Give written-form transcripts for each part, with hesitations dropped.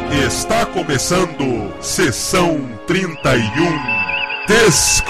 Está começando Sessão 31 Disco.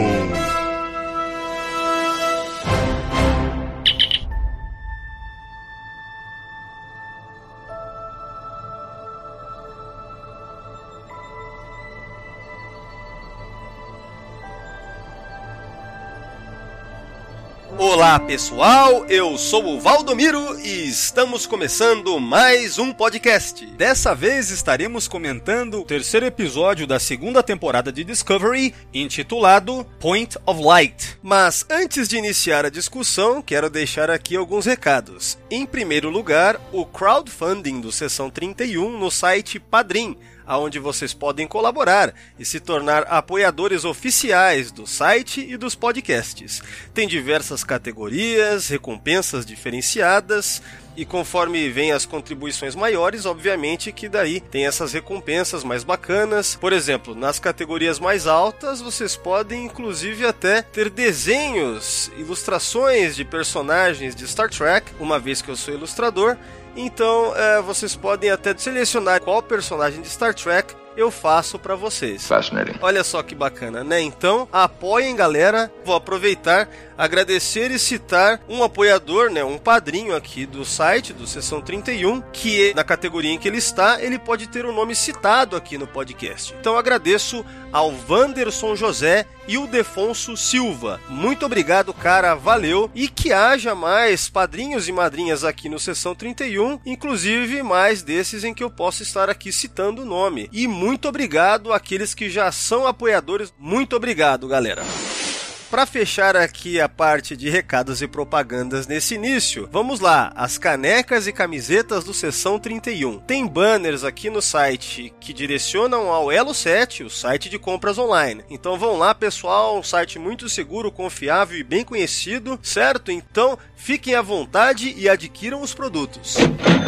Olá pessoal, eu sou o Valdomiro e estamos começando mais um podcast. Dessa vez estaremos comentando o terceiro episódio da segunda temporada de Discovery, intitulado Point of Light. Mas antes de iniciar a discussão, quero deixar aqui alguns recados. Em primeiro lugar, o crowdfunding do Sessão 31 no site Padrim, onde vocês podem colaborar e se tornar apoiadores oficiais do site e dos podcasts. Tem diversas categorias, recompensas diferenciadas, e conforme vem as contribuições maiores, obviamente que daí tem essas recompensas mais bacanas. Por exemplo, nas categorias mais altas, vocês podem inclusive até ter desenhos, ilustrações de personagens de Star Trek, uma vez que eu sou ilustrador. Então, vocês podem até selecionar qual personagem de Star Trek eu faço pra vocês. Fascinating. Olha só que bacana, né? Então, apoiem, galera. Vou aproveitar, agradecer e citar um apoiador, né? Um padrinho aqui do site, do Sessão 31, que na categoria em que ele está, ele pode ter o nome citado aqui no podcast. Então, agradeço ao Wanderson José e o Defonso Silva. Muito obrigado, cara. Valeu. E que haja mais padrinhos e madrinhas aqui no Sessão 31, inclusive mais desses em que eu posso estar aqui citando o nome. E muito obrigado àqueles que já são apoiadores. Muito obrigado, galera. Para fechar aqui a parte de recados e propagandas nesse início, vamos lá, as canecas e camisetas do Sessão 31. Tem banners aqui no site que direcionam ao Elo 7, o site de compras online. Então vão lá, pessoal, um site muito seguro, confiável e bem conhecido, certo? Então fiquem à vontade e adquiram os produtos.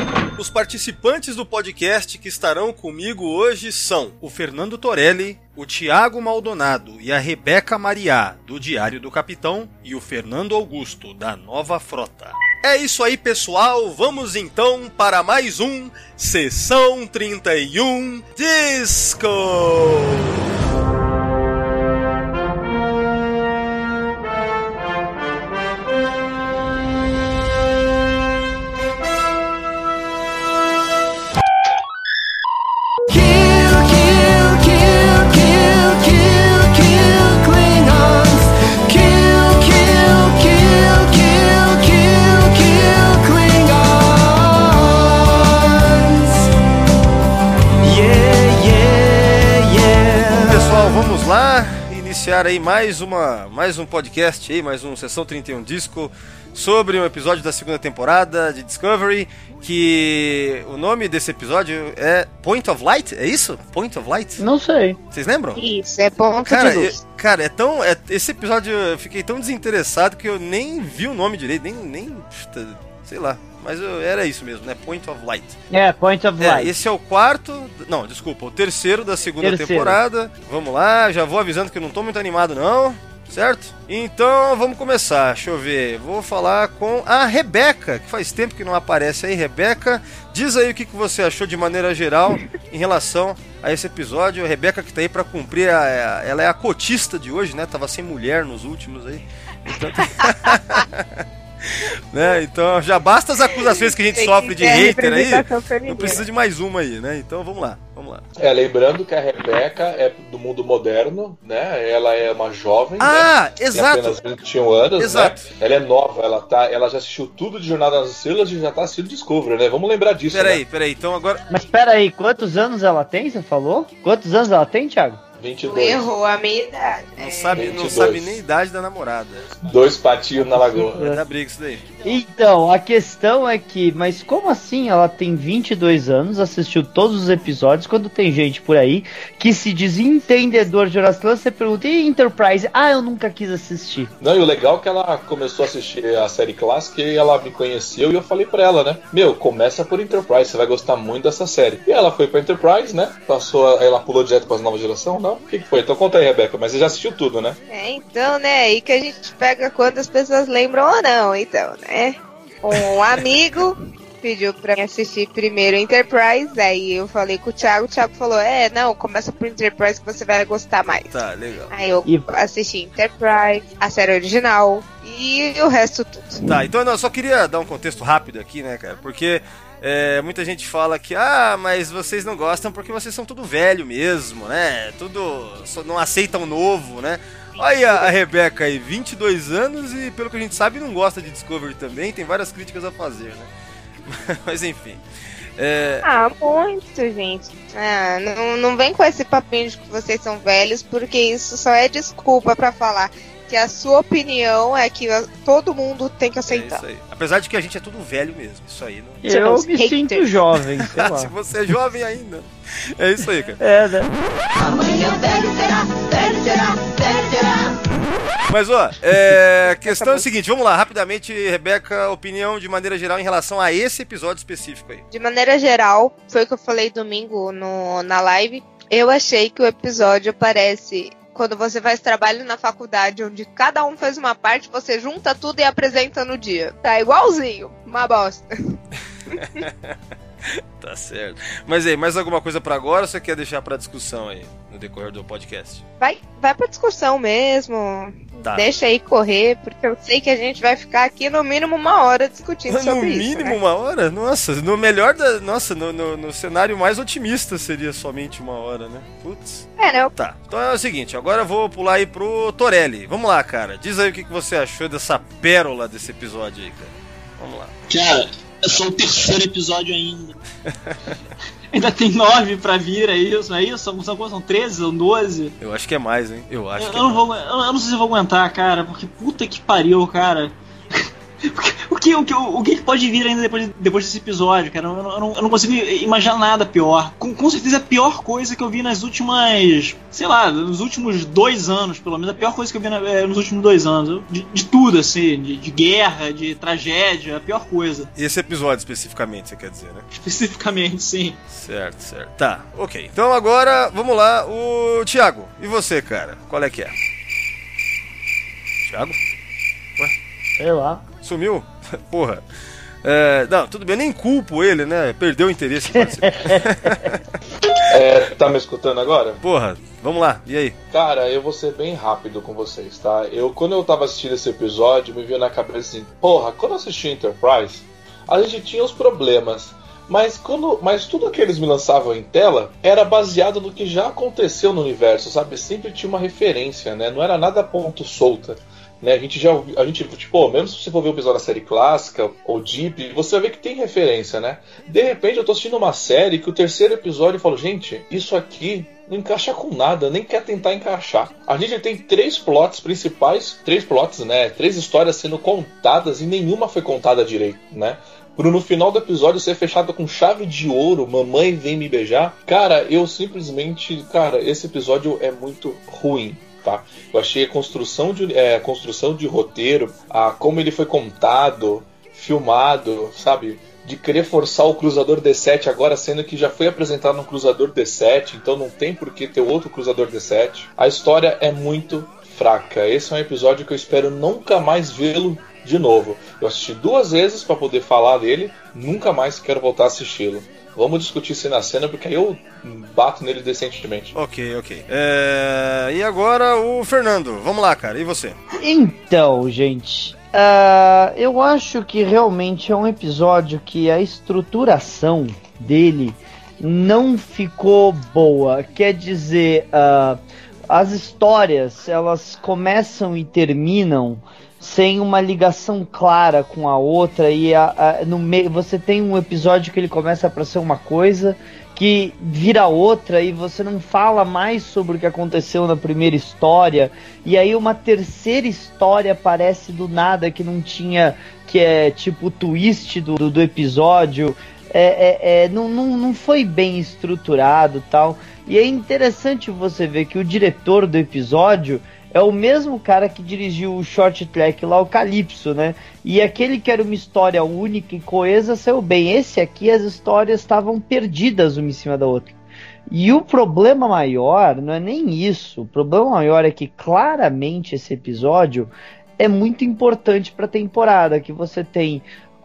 Os participantes do podcast que estarão comigo hoje são o Fernando Torelli, o Thiago Maldonado e a Rebeca Mariá, do Diário do Capitão, e o Fernando Augusto, da Nova Frota. É isso aí, pessoal. Vamos então para mais um Sessão 31 Disco! Vamos lá, iniciar aí mais um podcast aí, mais um Sessão 31 Disco sobre um episódio da segunda temporada de Discovery, que o nome desse episódio é Point of Light, é isso? Point of Light? Não sei. Vocês lembram? Isso, é ponto de luz. Cara, esse episódio eu fiquei tão desinteressado que eu nem vi o nome direito, nem sei lá. Mas era isso mesmo, né? Point of Light. Point of Light. Esse é o o terceiro da segunda temporada. Vamos lá, já vou avisando que eu não tô muito animado não, certo? Então vamos começar, deixa eu ver. Vou falar com a Rebeca, que faz tempo que não aparece aí. Rebeca, diz aí o que você achou de maneira geral em relação a esse episódio. A Rebeca que tá aí pra cumprir, ela é a cotista de hoje, né? Tava sem mulher nos últimos aí. Então... né? Então já basta as acusações que a gente sofre de hater aí, não precisa de mais uma aí, né? Então vamos lá. Lembrando que a Rebeca é do mundo moderno, né? Ela é uma jovem, né? Exato. Tem apenas 21 anos, exato. Né? Ela é nova, ela já assistiu tudo de Jornada nas Estrelas e já tá assistindo Discovery, né? Vamos lembrar disso, Peraí, então agora... Mas peraí, quantos anos ela tem, você falou? Quantos anos ela tem, Thiago? 22. Errou a meia idade. Não sabe nem a idade da namorada. 2 patinhos na lagoa. Vai dar briga isso daí. Então, a questão é que, mas como assim ela tem 22 anos, assistiu todos os episódios, quando tem gente por aí que se diz entendedor de Jornada nas Estrelas, você pergunta, e Enterprise? Eu nunca quis assistir. Não, e o legal é que ela começou a assistir a série clássica e ela me conheceu e eu falei pra ela, né? Começa por Enterprise, você vai gostar muito dessa série. E ela foi pra Enterprise, né? Ela pulou direto pra nova geração, não? O que foi? Então conta aí, Rebeca, mas você já assistiu tudo, né? Então, né? Aí que a gente pega quantas pessoas lembram ou não, então, né? Um amigo pediu pra mim assistir primeiro Enterprise, aí eu falei com o Thiago falou, não, começa por Enterprise que você vai gostar mais. Tá, legal. Aí eu assisti Enterprise, a série original e o resto tudo. Tá, então eu só queria dar um contexto rápido aqui, né, cara, porque muita gente fala que, mas vocês não gostam porque vocês são tudo velho mesmo, né, só não aceitam novo, né. Olha a Rebeca aí, 22 anos e pelo que a gente sabe não gosta de Discovery também, tem várias críticas a fazer, né? Mas enfim. Muito, gente. Não vem com esse papinho de que vocês são velhos, porque isso só é desculpa pra falar que a sua opinião é que todo mundo tem que aceitar. É isso aí. Apesar de que a gente é tudo velho mesmo, isso aí não... Eu me sinto jovem, sei lá. Se você é jovem ainda. É isso aí, cara. Né? Amanhã velho será, velho será, velho será. Mas, questão é o seguinte, vamos lá, rapidamente, Rebeca, opinião de maneira geral em relação a esse episódio específico aí. De maneira geral, foi o que eu falei domingo na live, eu achei que o episódio parece... Quando você faz trabalho na faculdade, onde cada um faz uma parte, você junta tudo e apresenta no dia. Tá igualzinho, uma bosta. Tá certo. Mas aí, mais alguma coisa pra agora ou você quer deixar pra discussão aí, no decorrer do podcast? Vai pra discussão mesmo. Tá. Deixa aí correr, porque eu sei que a gente vai ficar aqui no mínimo 1 hora discutindo sobre isso. No mínimo, né? 1 hora? Nossa, no melhor no cenário mais otimista seria somente 1 hora, né? Putz. Não. Tá, então é o seguinte, agora eu vou pular aí pro Torelli. Vamos lá, cara. Diz aí o que você achou dessa pérola desse episódio aí, cara. Vamos lá. Cara, é só o 3º episódio ainda. Ainda tem 9 pra vir, é isso? São 13, são 12? Eu acho que é mais, hein? Eu não sei se eu vou aguentar, cara, porque puta que pariu, cara. O que pode vir ainda depois desse episódio, cara? Eu não consigo imaginar nada pior. Com certeza a pior coisa que eu vi nas últimas... Sei lá, nos últimos 2 anos, pelo menos. A pior coisa que eu vi nos últimos 2 anos. De tudo, assim. De guerra, de tragédia. A pior coisa. Esse episódio especificamente, você quer dizer, né? Especificamente, sim. Certo. Tá, ok. Então agora, vamos lá. O Thiago, e você, cara? Qual é que é? Thiago? Ué? Sei lá. Sumiu? Porra. Não, tudo bem, eu nem culpo ele, né? Perdeu o interesse. Tá me escutando agora? Porra, vamos lá, e aí? Cara, eu vou ser bem rápido com vocês, tá? Quando eu tava assistindo esse episódio, me veio na cabeça assim, porra, quando eu assisti Enterprise, a gente tinha os problemas. Mas tudo que eles me lançavam em tela era baseado no que já aconteceu no universo, sabe? Sempre tinha uma referência, né? Não era nada ponto solta. Né, a gente, tipo, mesmo se você for ver o episódio da série clássica ou Deep, você vai ver que tem referência, né? De repente eu tô assistindo uma série que o 3º episódio eu falo, gente, isso aqui não encaixa com nada, nem quer tentar encaixar. A gente tem 3 plots principais, 3 plots, né? 3 histórias sendo contadas e nenhuma foi contada direito, né? No final do episódio ser fechado com chave de ouro, mamãe vem me beijar. Cara, esse episódio é muito ruim. Tá? Eu achei a construção de roteiro, como ele foi contado, filmado, sabe? De querer forçar o cruzador D7 agora, sendo que já foi apresentado um cruzador D7, então não tem por que ter outro cruzador D7. A história é muito fraca. Esse é um episódio que eu espero nunca mais vê-lo de novo. Eu assisti 2 vezes para poder falar dele, nunca mais quero voltar a assisti-lo. Vamos discutir cena a cena, porque aí eu bato nele decentemente. Ok. E agora o Fernando. Vamos lá, cara. E você? Então, gente... eu acho que realmente é um episódio que a estruturação dele não ficou boa. Quer dizer, as histórias, elas começam e terminam sem uma ligação clara com a outra, e no meio você tem um episódio que ele começa para ser uma coisa que vira outra e você não fala mais sobre o que aconteceu na primeira história, e aí uma terceira história aparece do nada que não tinha, que é tipo o twist do episódio. Não foi bem estruturado, tal. E é interessante você ver que o diretor do episódio é o mesmo cara que dirigiu o short track lá, o Calypso, né? E aquele que era uma história única e coesa saiu bem. Esse aqui, as histórias estavam perdidas uma em cima da outra. E o problema maior não é nem isso. O problema maior é que claramente esse episódio é muito importante para a temporada, que você tem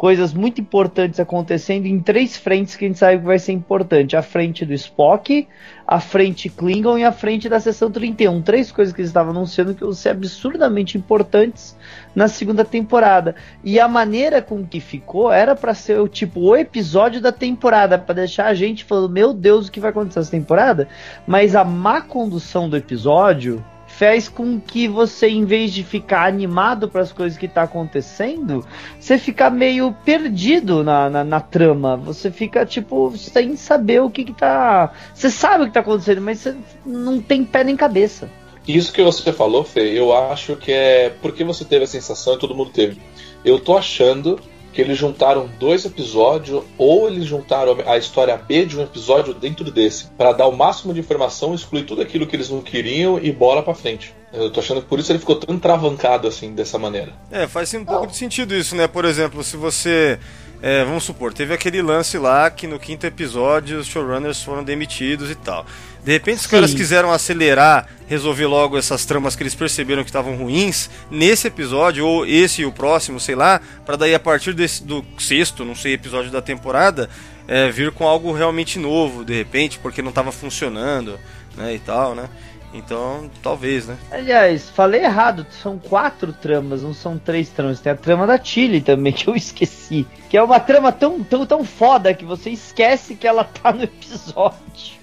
coisas muito importantes acontecendo em 3 frentes que a gente sabe que vai ser importante. A frente do Spock, a frente Klingon e a frente da Seção 31. 3 coisas que eles estavam anunciando que vão ser absurdamente importantes na segunda temporada. E a maneira com que ficou era pra ser o episódio da temporada, pra deixar a gente falando, meu Deus, o que vai acontecer nessa temporada? Mas a má condução do episódio fez com que você, em vez de ficar animado para as coisas que tá acontecendo, você fica meio perdido na trama. Você fica, sem saber o que tá... Você sabe o que tá acontecendo, mas você não tem pé nem cabeça. Isso que você falou, Fê, eu acho que é porque você teve a sensação e todo mundo teve. Eu tô achando que eles juntaram 2 episódios, ou eles juntaram a história B de um episódio dentro desse, para dar o máximo de informação, excluir tudo aquilo que eles não queriam e bola pra frente. Eu tô achando que por isso ele ficou tão travancado assim, dessa maneira. Faz um pouco de sentido isso, né? Por exemplo, se você... vamos supor, teve aquele lance lá que no 5º episódio os showrunners foram demitidos e tal. De repente os caras quiseram acelerar, resolver logo essas tramas que eles perceberam que estavam ruins nesse episódio, ou esse e o próximo, sei lá, pra daí a partir do 6º, não sei, episódio da temporada, vir com algo realmente novo, de repente, porque não estava funcionando, né, e tal, né? Então, talvez, né? Aliás, falei errado, são 4 tramas, não são 3 tramas. Tem a trama da Tilly também, que eu esqueci. Que é uma trama tão foda que você esquece que ela tá no episódio.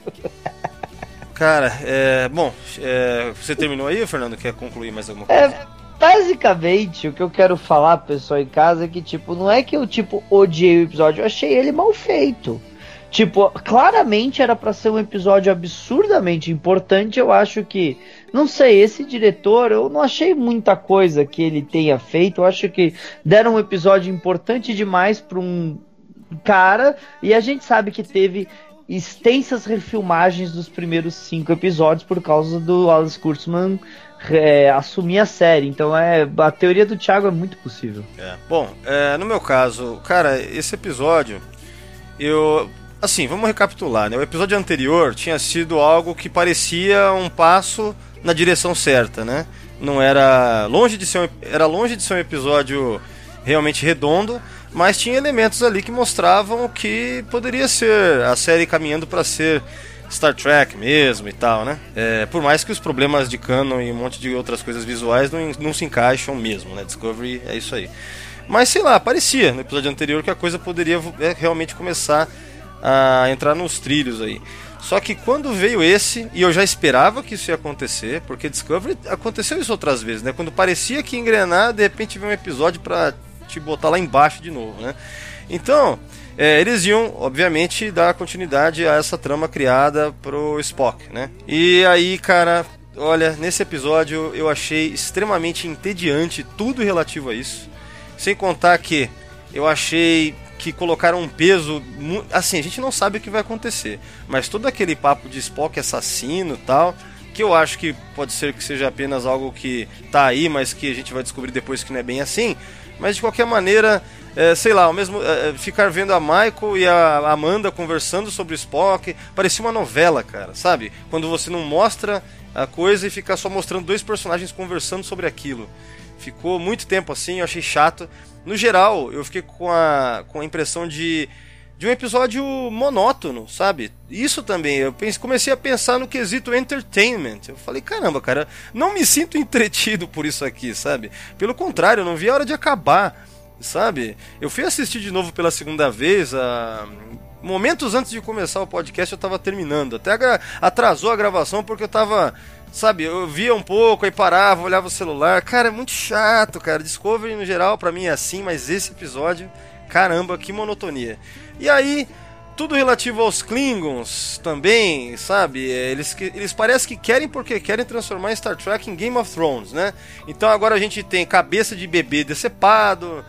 Cara, você terminou aí, Fernando? Quer concluir mais alguma coisa? Basicamente, o que eu quero falar, pessoal, em casa, é que, não é que eu, odiei o episódio, eu achei ele mal feito. Claramente era pra ser um episódio absurdamente importante. Eu acho que, não sei, esse diretor, eu não achei muita coisa que ele tenha feito. Eu acho que deram um episódio importante demais pra um cara, e a gente sabe que teve extensas refilmagens dos primeiros 5 episódios por causa do Alex Kurtzman assumir a série. Então a teoria do Thiago é muito possível. No meu caso, cara, esse episódio, assim, vamos recapitular, né? O episódio anterior tinha sido algo que parecia um passo na direção certa, né? Não era longe de ser um episódio realmente redondo, mas tinha elementos ali que mostravam que poderia ser a série caminhando para ser Star Trek mesmo e tal, né? Por mais que os problemas de canon e um monte de outras coisas visuais não se encaixam mesmo, né? Discovery é isso aí. Mas sei lá, parecia no episódio anterior que a coisa poderia realmente começar a entrar nos trilhos aí. Só que quando veio esse, e eu já esperava que isso ia acontecer, porque Discovery aconteceu isso outras vezes, né? Quando parecia que ia engrenar, de repente veio um episódio pra te botar lá embaixo de novo, né? Então, eles iam, obviamente, dar continuidade a essa trama criada pro Spock, né? E aí, cara, olha, nesse episódio eu achei extremamente entediante tudo relativo a isso. Sem contar que eu achei que colocaram um peso... Assim, a gente não sabe o que vai acontecer, mas todo aquele papo de Spock assassino e tal, que eu acho que pode ser que seja apenas algo que tá aí, mas que a gente vai descobrir depois que não é bem assim. Mas de qualquer maneira, sei lá, ficar vendo a Michael e a Amanda conversando sobre o Spock, parecia uma novela, cara, sabe? Quando você não mostra a coisa e fica só mostrando 2 personagens conversando sobre aquilo. Ficou muito tempo assim, eu achei chato. No geral, eu fiquei com a impressão de um episódio monótono, sabe? Isso também, eu comecei a pensar no quesito entertainment. Eu falei, caramba, cara, não me sinto entretido por isso aqui, sabe? Pelo contrário, eu não vi a hora de acabar, sabe? Eu fui assistir de novo pela segunda vez, momentos antes de começar o podcast eu tava terminando. Até atrasou a gravação porque eu tava... Sabe, eu via um pouco, aí parava, olhava o celular. Cara, é muito chato, cara. Discovery, no geral, pra mim é assim, mas esse episódio, caramba, que monotonia. E aí, tudo relativo aos Klingons também, sabe? Eles parecem que querem porque querem transformar Star Trek em Game of Thrones, né? Então agora a gente tem cabeça de bebê decepado,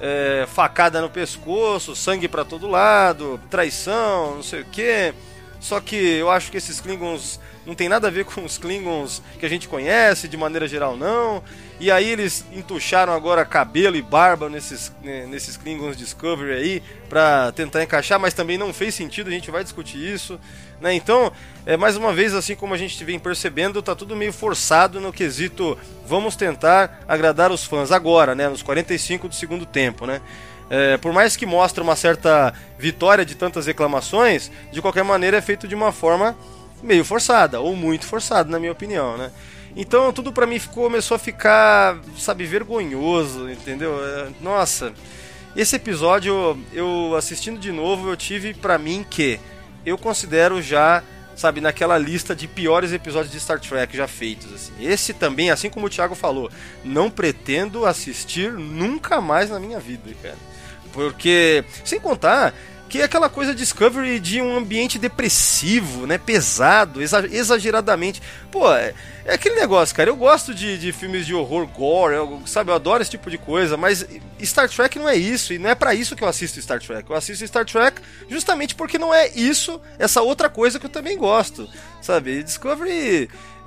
facada no pescoço, sangue pra todo lado, traição, não sei o quê. Só que eu acho que esses Klingons não tem nada a ver com os Klingons que a gente conhece, de maneira geral não. E aí eles entucharam agora cabelo e barba nesses Klingons Discovery aí, pra tentar encaixar, mas também não fez sentido, a gente vai discutir isso, né? Então, mais uma vez, assim como a gente vem percebendo, tá tudo meio forçado no quesito, vamos tentar agradar os fãs agora, né? Nos 45 do segundo tempo, né? Por mais que mostre uma certa vitória de tantas reclamações, de qualquer maneira é feito de uma forma meio forçada, ou muito forçada, na minha opinião, né? Então tudo pra mim começou a ficar, sabe, vergonhoso, entendeu? Nossa, esse episódio, eu assistindo de novo, eu tive pra mim que eu considero já, sabe, naquela lista de piores episódios de Star Trek já feitos, assim. Esse também, assim como o Thiago falou, não pretendo assistir nunca mais na minha vida, cara. Porque, sem contar que é aquela coisa Discovery de um ambiente depressivo, né, pesado, exageradamente. Pô, é aquele negócio, cara, eu gosto de filmes de horror, gore, eu adoro esse tipo de coisa, mas Star Trek não é isso, e não é pra isso que eu assisto Star Trek. Eu assisto Star Trek justamente porque não é isso, essa outra coisa que eu também gosto, sabe? Discovery,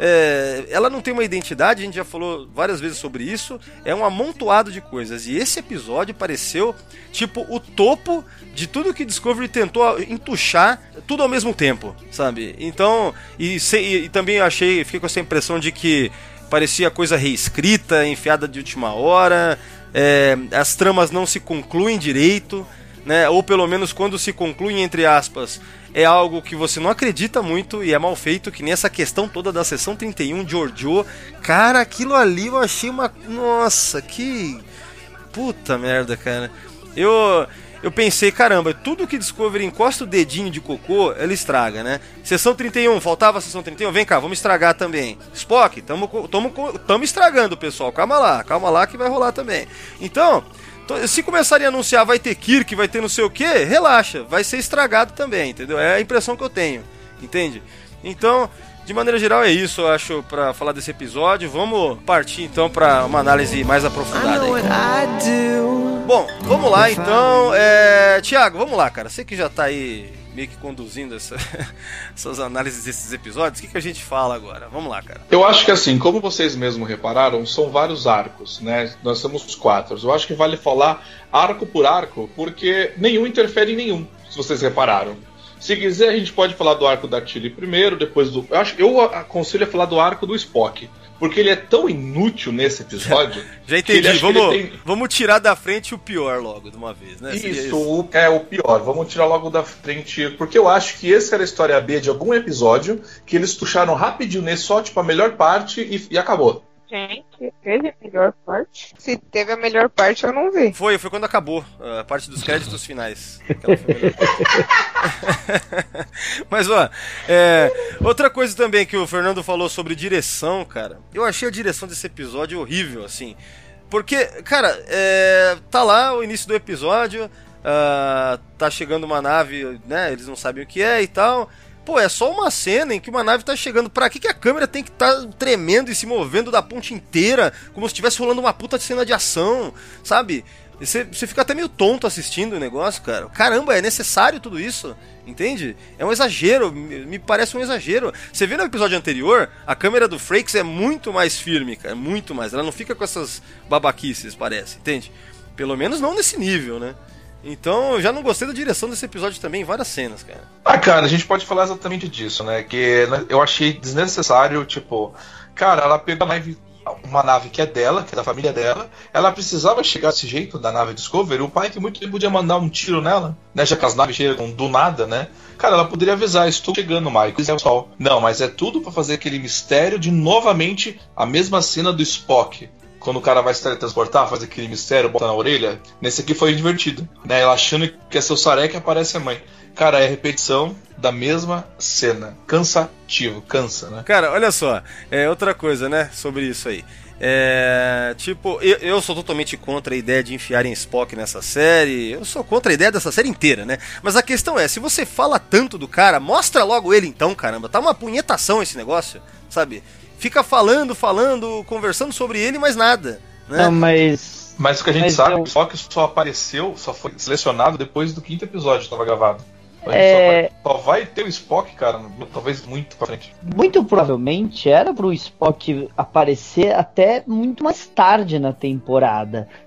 ela não tem uma identidade, a gente já falou várias vezes sobre isso, é um amontoado de coisas, e esse episódio pareceu, tipo, o topo de tudo que Discovery tentou entuchar, tudo ao mesmo tempo, sabe? Então, e também fiquei com essa impressão de que parecia coisa reescrita, enfiada de última hora, as tramas não se concluem direito, né? Ou pelo menos quando se concluem, entre aspas, é algo que você não acredita muito e é mal feito, que nem essa questão toda da Seção 31, Georgiou. Cara, aquilo ali eu achei uma... Nossa, que... Puta merda, cara. Eu pensei, caramba, tudo que Discovery encosta o dedinho de cocô, ela estraga, né? Seção 31, faltava a Seção 31, vem cá, vamos estragar também. Spock, tamo estragando, pessoal, calma lá que vai rolar também. Então, se começarem a anunciar vai ter Kirk, vai ter não sei o que, relaxa, vai ser estragado também, entendeu? É a impressão que eu tenho, entende? Então, de maneira geral é isso, eu acho, pra falar desse episódio. Vamos partir então pra uma análise mais aprofundada aí. Bom, vamos lá então. Thiago, vamos lá, cara. Você que já tá aí meio que conduzindo essas análises desses episódios, o que a gente fala agora? Vamos lá, cara. Eu acho que assim, como vocês mesmos repararam, são vários arcos, né? Nós somos 4. Eu acho que vale falar arco por arco, porque nenhum interfere em nenhum, se vocês repararam. Se quiser, a gente pode falar do arco da Tilly primeiro, depois do... Eu aconselho a falar do arco do Spock, porque ele é tão inútil nesse episódio... Já entendi, vamos tirar da frente o pior logo, de uma vez, né? Isso, é o pior, vamos tirar logo da frente, porque eu acho que esse era a história B de algum episódio, que eles puxaram rapidinho nesse, só tipo a melhor parte e acabou. Gente, teve a melhor parte? Se teve a melhor parte, eu não vi. Foi quando acabou a parte dos créditos finais. Mas, ó, outra coisa também que o Fernando falou sobre direção, cara. Eu achei a direção desse episódio horrível, assim. Porque, cara, tá lá o início do episódio, tá chegando uma nave, né? Eles não sabem o que é e tal. Pô, é só uma cena em que uma nave tá chegando. Pra que a câmera tem que estar tremendo e se movendo da ponte inteira, como se estivesse rolando uma puta cena de ação, sabe? Você fica até meio tonto assistindo o negócio, cara. Caramba, é necessário tudo isso? Entende? É um exagero, me parece um exagero. Você vê no episódio anterior, a câmera do Frakes é muito mais firme, cara. Muito mais. Ela não fica com essas babaquices, parece, entende? Pelo menos não nesse nível, né? Então, eu já não gostei da direção desse episódio também, em várias cenas, cara. Cara, a gente pode falar exatamente disso, né? Que eu achei desnecessário, tipo... Cara, ela pegou uma nave que é dela, que é da família dela. Ela precisava chegar desse jeito da nave Discovery. O pai que muito bem podia mandar um tiro nela, né? Já que as naves chegam do nada, né? Cara, ela poderia avisar, estou chegando, Michael. É o sol. Não, mas é tudo pra fazer aquele mistério de, novamente, a mesma cena do Spock. Quando o cara vai se teletransportar, faz aquele mistério, bota na orelha. Nesse aqui foi divertido, né? Ela achando que é seu Sarek, aparece a mãe. Cara, é repetição da mesma cena. Cansativo, cansa, né? Cara, olha só. Outra coisa, né? Sobre isso aí. Tipo, eu sou totalmente contra a ideia de enfiarem Spock nessa série. Eu sou contra a ideia dessa série inteira, né? Mas a questão é, se você fala tanto do cara, mostra logo ele então, caramba. Tá uma punhetação esse negócio, sabe? Fica falando, conversando sobre ele, mas nada, né? Não, mas o que a gente sabe, o Spock só apareceu, só foi selecionado depois do 5º episódio que estava gravado. Só vai ter o Spock, cara, talvez muito pra frente. Muito provavelmente era pro Spock aparecer até muito mais tarde na temporada.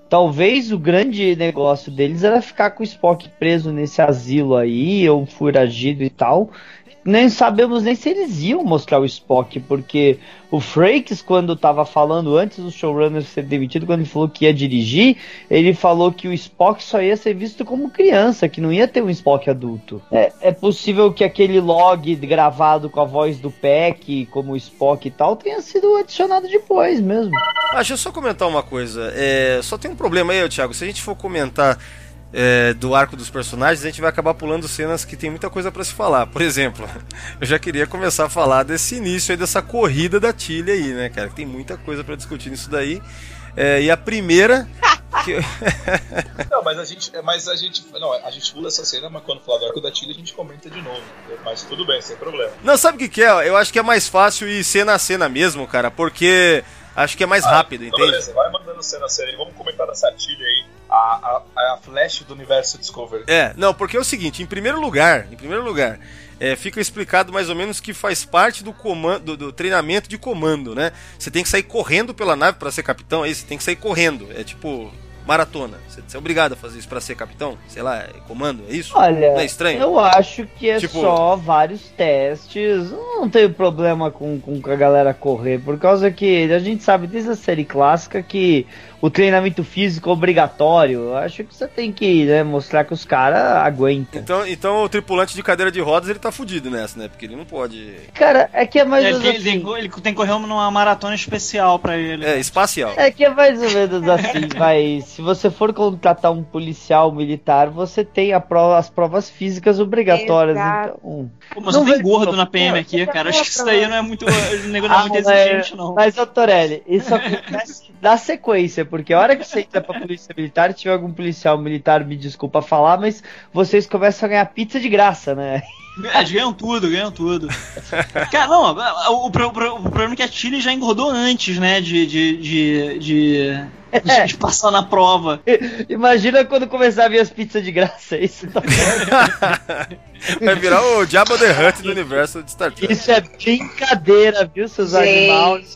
Talvez o grande negócio deles era ficar com o Spock preso nesse asilo aí, ou foragido e tal. Nem sabemos nem se eles iam mostrar o Spock, porque o Frakes, quando tava falando antes do showrunner ser demitido, quando ele falou que ia dirigir, ele falou que o Spock só ia ser visto como criança, que não ia ter um Spock adulto. É possível que aquele log gravado com a voz do Peck, como o Spock e tal, tenha sido adicionado depois mesmo. Deixa eu só comentar uma coisa. Só tem um problema aí, Thiago. Se a gente for comentar do arco dos personagens, a gente vai acabar pulando cenas que tem muita coisa pra se falar. Por exemplo, eu já queria começar a falar desse início aí, dessa corrida da Tilly aí, né, cara? Tem muita coisa pra discutir nisso daí. E a primeira... Não, mas a gente pula essa cena, mas quando falar do arco da Tilly a gente comenta de novo. Mas tudo bem, sem problema. Não, sabe o que é? Eu acho que é mais fácil ir cena a cena mesmo, cara, porque acho que é mais rápido, entende? Beleza, vai mandando cena a cena e vamos comentar dessa Tilly aí. A Flash do universo Discovery. Não, porque é o seguinte, em primeiro lugar, fica explicado mais ou menos que faz parte do comando, do treinamento de comando, né? Você tem que sair correndo pela nave pra ser capitão, aí você tem que sair correndo, é tipo maratona. Você é obrigado a fazer isso pra ser capitão, sei lá, comando, é isso? Olha, não é estranho? Eu acho que é só vários testes, não tenho problema com a galera correr, por causa que a gente sabe desde a série clássica que o treinamento físico é obrigatório. Eu acho que você tem que mostrar que os caras aguentam. Então o tripulante de cadeira de rodas, ele tá fudido nessa, né? Porque ele não pode... Cara, é que é mais ou menos assim... Ele tem que correr numa maratona especial pra ele. Espacial. É que é mais ou menos assim, mas se você for contratar um policial militar, você tem as provas físicas obrigatórias. Então... Pô, mas não tem gordo na PM aqui, cara. Acho que isso daí não é muito... O nego não é muito exigente, não. Mas, Torelli, isso acontece da sequência, porque a hora que você entra pra polícia militar, tiver algum policial militar, me desculpa falar, mas vocês começam a ganhar pizza de graça, né? Eles ganham tudo. Cara, não, o problema é que a Tilly já engordou antes, né, de passar na prova. Imagina quando começar a vir as pizzas de graça, isso tá vai virar o Jabba the Hutt do universo de Star Trek. Isso é brincadeira, viu, seus animais?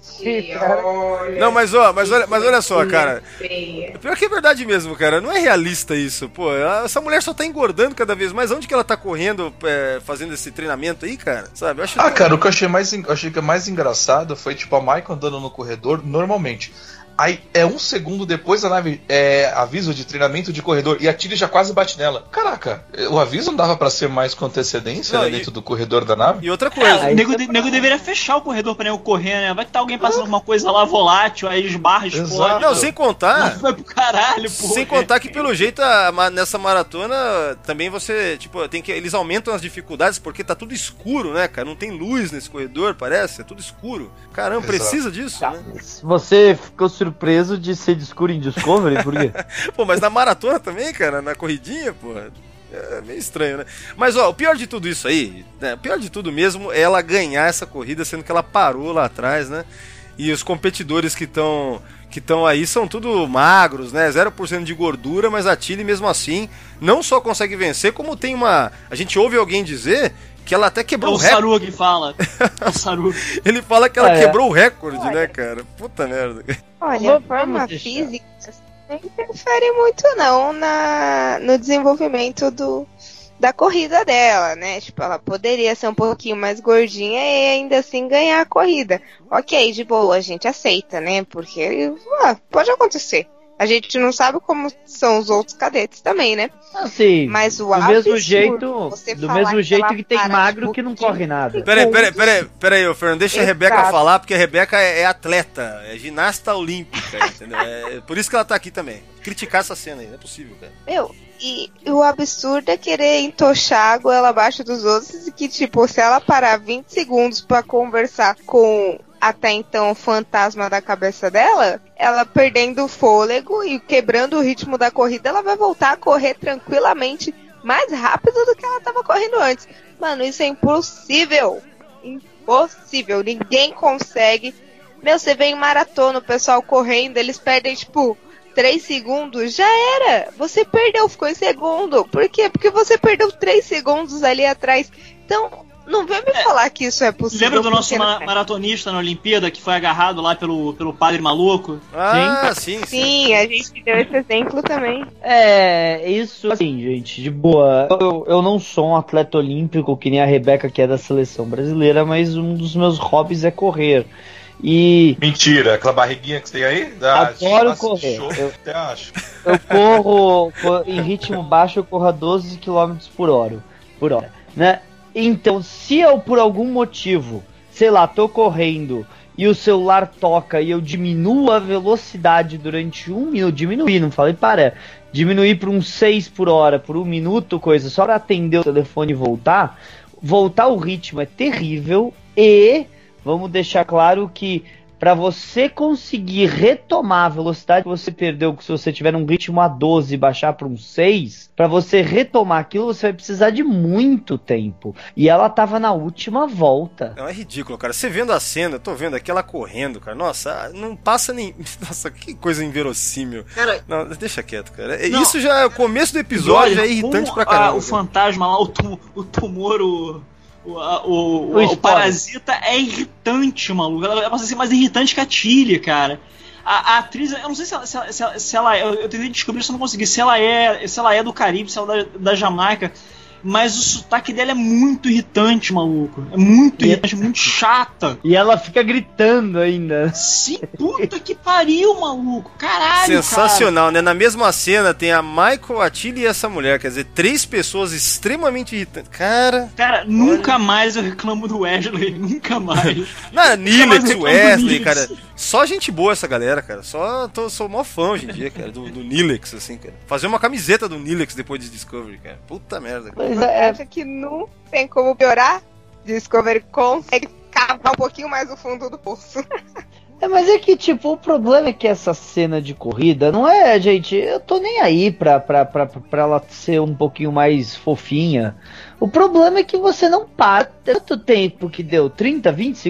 Não, mas olha só, cara. Pior que é verdade mesmo, cara. Não é realista isso, pô. Essa mulher só tá engordando cada vez mais. Onde que ela tá correndo, fazendo esse treinamento aí, cara? Sabe? Eu acho cara, o que eu achei mais engraçado foi, tipo, a Michael andando no corredor normalmente. Aí, 1 segundo depois da nave, aviso de treinamento de corredor, e a Tilly já quase bate nela. Caraca, o aviso não dava pra ser mais com antecedência dentro do corredor da nave? E outra coisa... o nego deveria fechar o corredor pra nego correr, né? Vai que tá alguém passando alguma coisa lá volátil, aí esbarra, explode. Não, sem contar... Vai pro caralho, pô. Sem contar que, pelo jeito, nessa maratona, também você, tipo, eles aumentam as dificuldades, porque tá tudo escuro, né, cara? Não tem luz nesse corredor, parece, é tudo escuro. Caramba, precisa disso, né? Você ficou surpreso de ser escuro em Discovery? Por quê? Pô, mas na maratona também, cara, na corridinha, pô, é meio estranho, né? Mas, ó, o pior de tudo isso aí, né, o pior de tudo mesmo é ela ganhar essa corrida, sendo que ela parou lá atrás, né? E os competidores que estão aí são tudo magros, né? 0% de gordura, mas a Tilly, mesmo assim, não só consegue vencer, como tem uma... A gente ouve alguém dizer... que ela até quebrou o recorde. O Saru que fala. O Saru. Ele fala que ela quebrou o recorde, né, cara? Puta merda. Olha, a forma física não interfere muito não no desenvolvimento da corrida dela, né? Tipo, ela poderia ser um pouquinho mais gordinha e ainda assim ganhar a corrida. Ok, de boa, a gente aceita, né? Porque pode acontecer. A gente não sabe como são os outros cadetes também, né? Assim, mas o do mesmo jeito que tem magro que não corre nada. Peraí, Fernando, deixa a Rebeca falar, porque a Rebeca é atleta, é ginasta olímpica, entendeu? É por isso que ela tá aqui também. Criticar essa cena aí, não é possível, cara. E o absurdo é querer entochar a goela abaixo dos outros e que, tipo, se ela parar 20 segundos pra conversar com até então o fantasma da cabeça dela, ela perdendo o fôlego e quebrando o ritmo da corrida, ela vai voltar a correr tranquilamente mais rápido do que ela tava correndo antes. Mano, isso é impossível. Impossível. Ninguém consegue. Você vê em maratona o pessoal correndo, eles perdem, tipo... 3 segundos, já era. Você perdeu, ficou em segundo. Por quê? Porque você perdeu 3 segundos ali atrás. Então, Não vem me falar que isso é possível. Lembra do nosso maratonista na Olimpíada que foi agarrado lá pelo padre maluco? Sim. Sim, a gente deu esse exemplo também. Isso assim, gente, de boa. Eu não sou um atleta olímpico que nem a Rebeca, que é da seleção brasileira, mas um dos meus hobbies é correr. E... Mentira, aquela barriguinha que você tem aí? Adoro correr. Eu até acho. Eu corro em ritmo baixo, eu corro a 12 km por hora, né? Então, se eu por algum motivo, sei lá, tô correndo e o celular toca e eu diminuo a velocidade durante 1 minuto, não falei para, diminuir para 6 por hora, por 1 minuto, coisa, só para atender o telefone e voltar o ritmo é terrível. E vamos deixar claro que para você conseguir retomar a velocidade que você perdeu, se você tiver um ritmo a 12 e baixar para 6, para você retomar aquilo, você vai precisar de muito tempo. E ela tava na última volta. Não, é ridículo, cara. Você vendo a cena, eu tô vendo aqui ela correndo, cara. Nossa, não passa nem... Nossa, que coisa inverossímil. Cara... Não, deixa quieto, cara. Não, isso já é o começo do episódio, já é irritante pra caramba. O fantasma lá, o tumor... O parasita é irritante, maluco. Ela passa a ser mais irritante que a Tilly, cara. A atriz, eu não sei se ela é. Eu tentei descobrir isso, eu não consegui. Se ela é do Caribe, se ela é da Jamaica. Mas o sotaque dela é muito irritante, maluco. É muito irritante, muito chata. E ela fica gritando ainda. Sim, puta que pariu, maluco. Caralho, sensacional, né? Na mesma cena tem a Michael, a Tilly e essa mulher. Quer dizer, 3 pessoas extremamente irritantes. Cara, nunca mais eu reclamo do Wesley. Nunca mais. Não, Nilex, Wesley, cara. Só gente boa essa galera, cara. Sou mó fã hoje em dia, cara, do Nilex, assim, cara. Fazer uma camiseta do Nilex depois de Discovery, cara. Puta merda, cara. Você acha que não tem como piorar? Discovery consegue cavar um pouquinho mais o fundo do poço. Mas é que, tipo, o problema é que essa cena de corrida não é, gente, eu tô nem aí pra ela ser um pouquinho mais fofinha. O problema é que você não para. Quanto tempo que deu? 30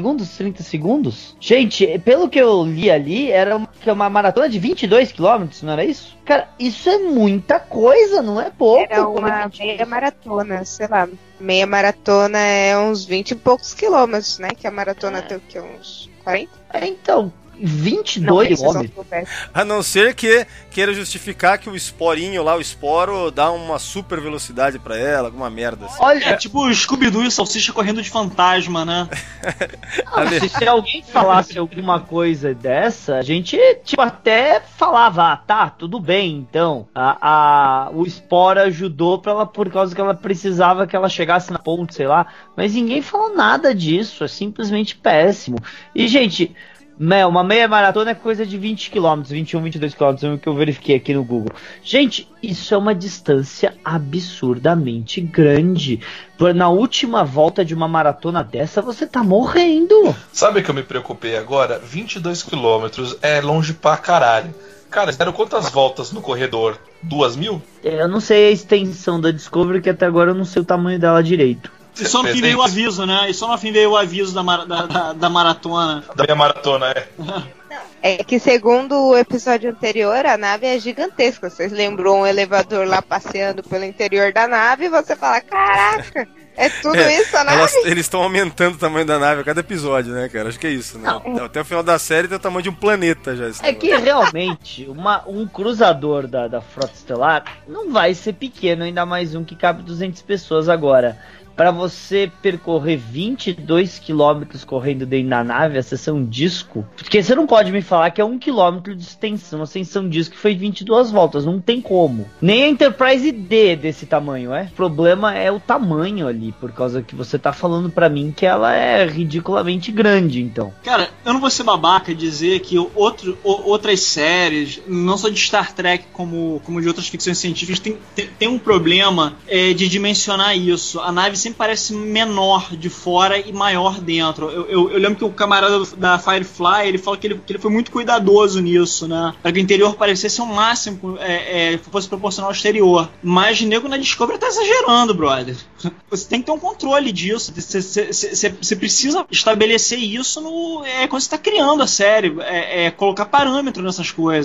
segundos? Gente, pelo que eu li ali, era uma maratona de 22 km, não era isso? Cara, isso é muita coisa, não é pouco. Era uma meia maratona, sei lá. Meia maratona é uns 20 e poucos quilômetros, né? Que a maratona tem o quê? Uns 40? Então, 22 quilômetros. A não ser que queira justificar que o esporinho lá, o esporo, dá uma super velocidade pra ela, alguma merda assim. Olha, é tipo o Scooby-Doo e o Salsicha correndo de fantasma, né? Não, se alguém falasse alguma coisa dessa, a gente tipo até falava, tá, tudo bem, então. O esporo ajudou pra ela por causa que ela precisava que ela chegasse na ponte, sei lá. Mas ninguém falou nada disso, é simplesmente péssimo. E, gente... uma meia maratona é coisa de 20 km, 21, 22 km, é o que eu verifiquei aqui no Google. Gente, isso é uma distância absurdamente grande. Na última volta de uma maratona dessa, você tá morrendo. Sabe o que eu me preocupei agora? 22 km é longe pra caralho. Cara, deram quantas voltas no corredor? 2.000? Eu não sei a extensão da Discovery, que até agora eu não sei o tamanho dela direito. E só no fim veio o aviso, né? E só no fim veio o aviso da maratona. Da minha maratona, é. É que segundo o episódio anterior, a nave é gigantesca. Vocês lembram um elevador lá passeando pelo interior da nave e você fala, caraca, é tudo isso a nave? Eles estão aumentando o tamanho da nave a cada episódio, né, cara? Acho que é isso, né? Até o final da série tem o tamanho de um planeta já. É que realmente, um cruzador da Frota Estelar não vai ser pequeno, ainda mais um que cabe 200 pessoas agora. Para você percorrer 22 km correndo dentro da nave, a seção disco, porque você não pode me falar que é 1 km de extensão, a seção disco foi 22 voltas, não tem como. Nem a Enterprise D desse tamanho, O problema é o tamanho ali, por causa que você tá falando pra mim que ela é ridiculamente grande, então. Cara, eu não vou ser babaca e dizer que outras séries, não só de Star Trek como de outras ficções científicas, tem um problema de dimensionar isso. A nave sempre parece menor de fora e maior dentro. Eu lembro que o camarada da Firefly, ele fala que ele foi muito cuidadoso nisso, né? Para que o interior parecesse ao máximo, fosse proporcional ao exterior. Mas o nego na Discovery tá exagerando, brother. Você tem que ter um controle disso. Você precisa estabelecer isso quando você tá criando a série. Colocar parâmetro nessas coisas.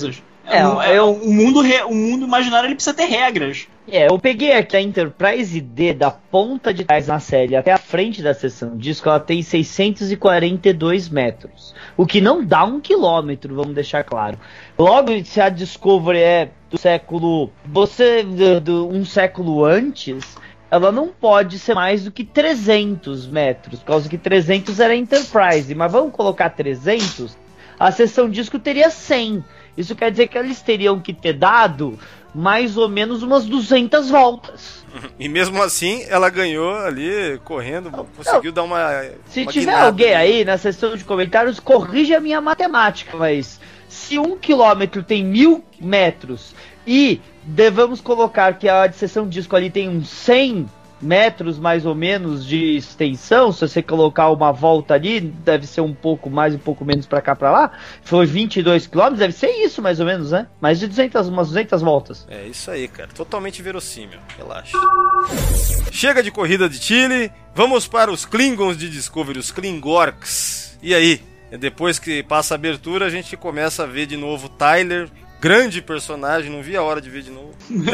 O mundo imaginário ele precisa ter regras. Eu peguei aqui a Enterprise D da ponta de trás na série até a frente da seção disco, ela tem 642 metros. O que não dá 1 quilômetro, vamos deixar claro. Logo, se a Discovery é do século... um século antes, ela não pode ser mais do que 300 metros, por causa que 300 era Enterprise. Mas vamos colocar 300, a seção disco teria 100. Isso quer dizer que eles teriam que ter dado mais ou menos umas 200 voltas. E mesmo assim, ela ganhou ali, correndo, conseguiu dar uma... Se tiver alguém aí na seção de comentários, corrija a minha matemática, mas se 1 quilômetro tem 1000 metros e devemos colocar que a seção disco ali tem uns 100 metros mais ou menos de extensão, se você colocar uma volta ali, deve ser um pouco mais, um pouco menos pra cá, pra lá, foi 22 km, deve ser isso mais ou menos, né? Mais de umas 200 voltas. É isso aí, cara, totalmente verossímil, relaxa. Chega de corrida de Chile, vamos para os Klingons de Discovery, os Klingorks. E aí, depois que passa a abertura, a gente começa a ver de novo Tyler. Grande personagem, não vi a hora de ver de novo.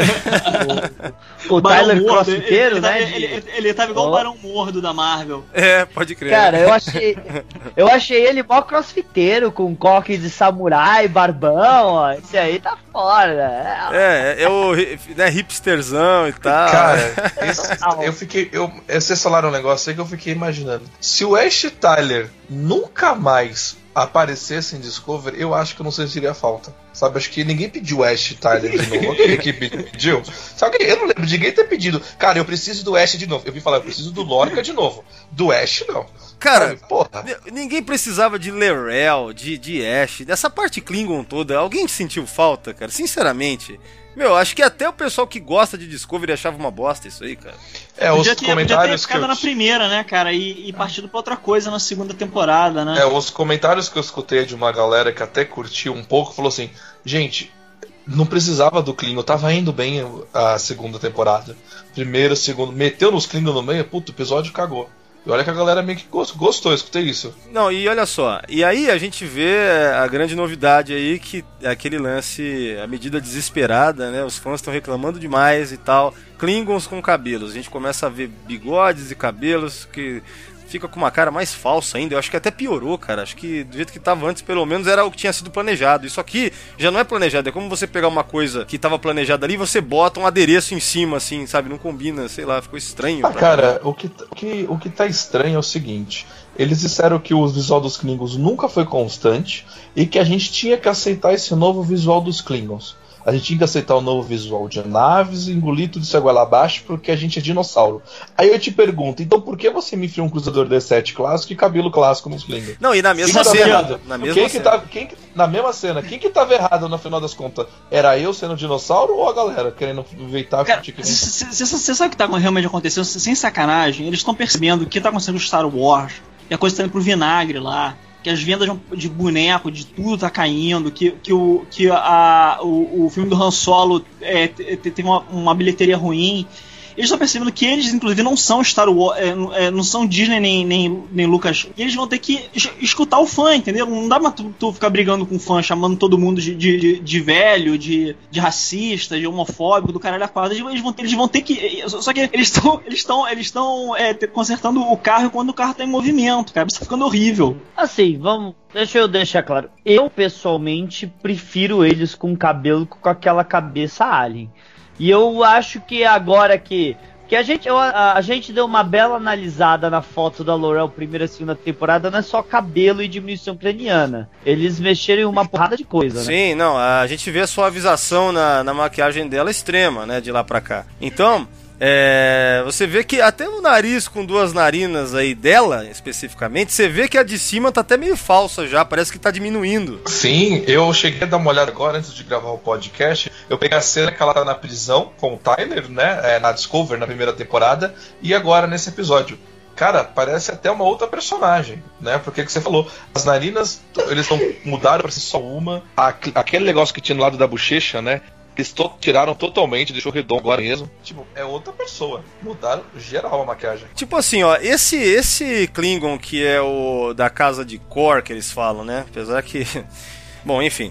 o Tyler crossfiteiro, né? Ele tava igual o Barão Mordo da Marvel. É, pode crer. Cara, eu achei ele mó crossfiteiro, com coque de samurai, barbão, ó. Esse aí tá fora. É o hipsterzão e tal. Cara, vocês falaram um negócio aí que eu fiquei imaginando. Se o Ash Tyler nunca mais aparecesse em Discovery, eu acho que eu não sentiria falta. Sabe, acho que ninguém pediu Ash Tyler de novo. Alguém que pediu? Sabe, eu não lembro de ninguém ter pedido. Cara, eu preciso do Ash de novo. Eu vi falar, eu preciso do Lorca de novo. Do Ash, não. Cara, porra. Ninguém precisava de L'Rell, de Ash, dessa parte Klingon toda. Alguém sentiu falta, cara? Sinceramente. Acho que até o pessoal que gosta de Discovery achava uma bosta isso aí, cara. Os comentários podia ter ficado na primeira, né, cara, e partido pra outra coisa na segunda temporada, né? Os comentários que eu escutei de uma galera que até curtiu um pouco, falou assim, gente, não precisava do Klingon, tava indo bem a segunda temporada. Primeiro, segundo, meteu nos Klingon no meio, puto, o episódio cagou. E olha que a galera meio que gostou, eu escutei isso. Não, e olha só, e aí a gente vê a grande novidade aí, que é aquele lance, a medida desesperada, né? Os fãs estão reclamando demais e tal. Klingons com cabelos, a gente começa a ver bigodes e cabelos que fica com uma cara mais falsa ainda. Eu acho que até piorou, cara. Acho que do jeito que tava antes, pelo menos era o que tinha sido planejado. Isso aqui já não é planejado, é como você pegar uma coisa que tava planejada ali e você bota um adereço em cima, assim, sabe? Não combina, sei lá, ficou estranho. Cara, o que tá estranho é o seguinte: eles disseram que o visual dos Klingons nunca foi constante e que a gente tinha que aceitar esse novo visual dos Klingons. A gente tinha que aceitar o novo visual de naves e engolir tudo isso água abaixo porque a gente é dinossauro. Aí eu te pergunto, então por que você me enfiou um cruzador D7 clássico e cabelo clássico nos Klingons? Não, e na mesma cena. Na mesma cena, quem que tava errado no final das contas? Era eu sendo dinossauro ou a galera querendo aproveitar? Você sabe o que tá realmente acontecendo? Sem sacanagem, eles estão percebendo o que tá acontecendo com Star Wars, e a coisa tá indo pro vinagre lá, que as vendas de boneco, de tudo tá caindo, que o filme do Han Solo teve uma bilheteria ruim. Eles estão percebendo que eles, inclusive, não são Star Wars, não são Disney nem Lucas. E eles vão ter que escutar o fã, entendeu? Não dá pra tu ficar brigando com o fã, chamando todo mundo de velho, de racista, de homofóbico, do caralho a quadra. Eles vão ter que... Só que eles estão consertando o carro quando o carro tá em movimento, cara. Isso tá ficando horrível. Assim, deixa eu deixar claro. Eu, pessoalmente, prefiro eles com cabelo com aquela cabeça alien. E eu acho que agora que a gente deu uma bela analisada na foto da L'Rell primeira e segunda temporada, não é só cabelo e diminuição craniana. Eles mexeram em uma porrada de coisa, né? Sim, não, a gente vê a suavização na maquiagem dela extrema, né, de lá pra cá. Então, você vê que até o nariz com duas narinas aí dela, especificamente, você vê que a de cima tá até meio falsa já, parece que tá diminuindo. Sim, eu cheguei a dar uma olhada agora antes de gravar o podcast. Eu peguei a cena que ela tá na prisão com o Tyler, né, na Discovery, na primeira temporada, e agora nesse episódio. Cara, parece até uma outra personagem, né? Porque que você falou, as narinas, eles mudaram pra ser só uma. Aquele negócio que tinha no lado da bochecha, né? Eles tiraram totalmente, deixou redondo agora mesmo. Tipo, é outra pessoa. Mudaram geral a maquiagem. Tipo assim, ó, esse Klingon que é o da casa de Kor, que eles falam, né? Apesar que... Bom, enfim.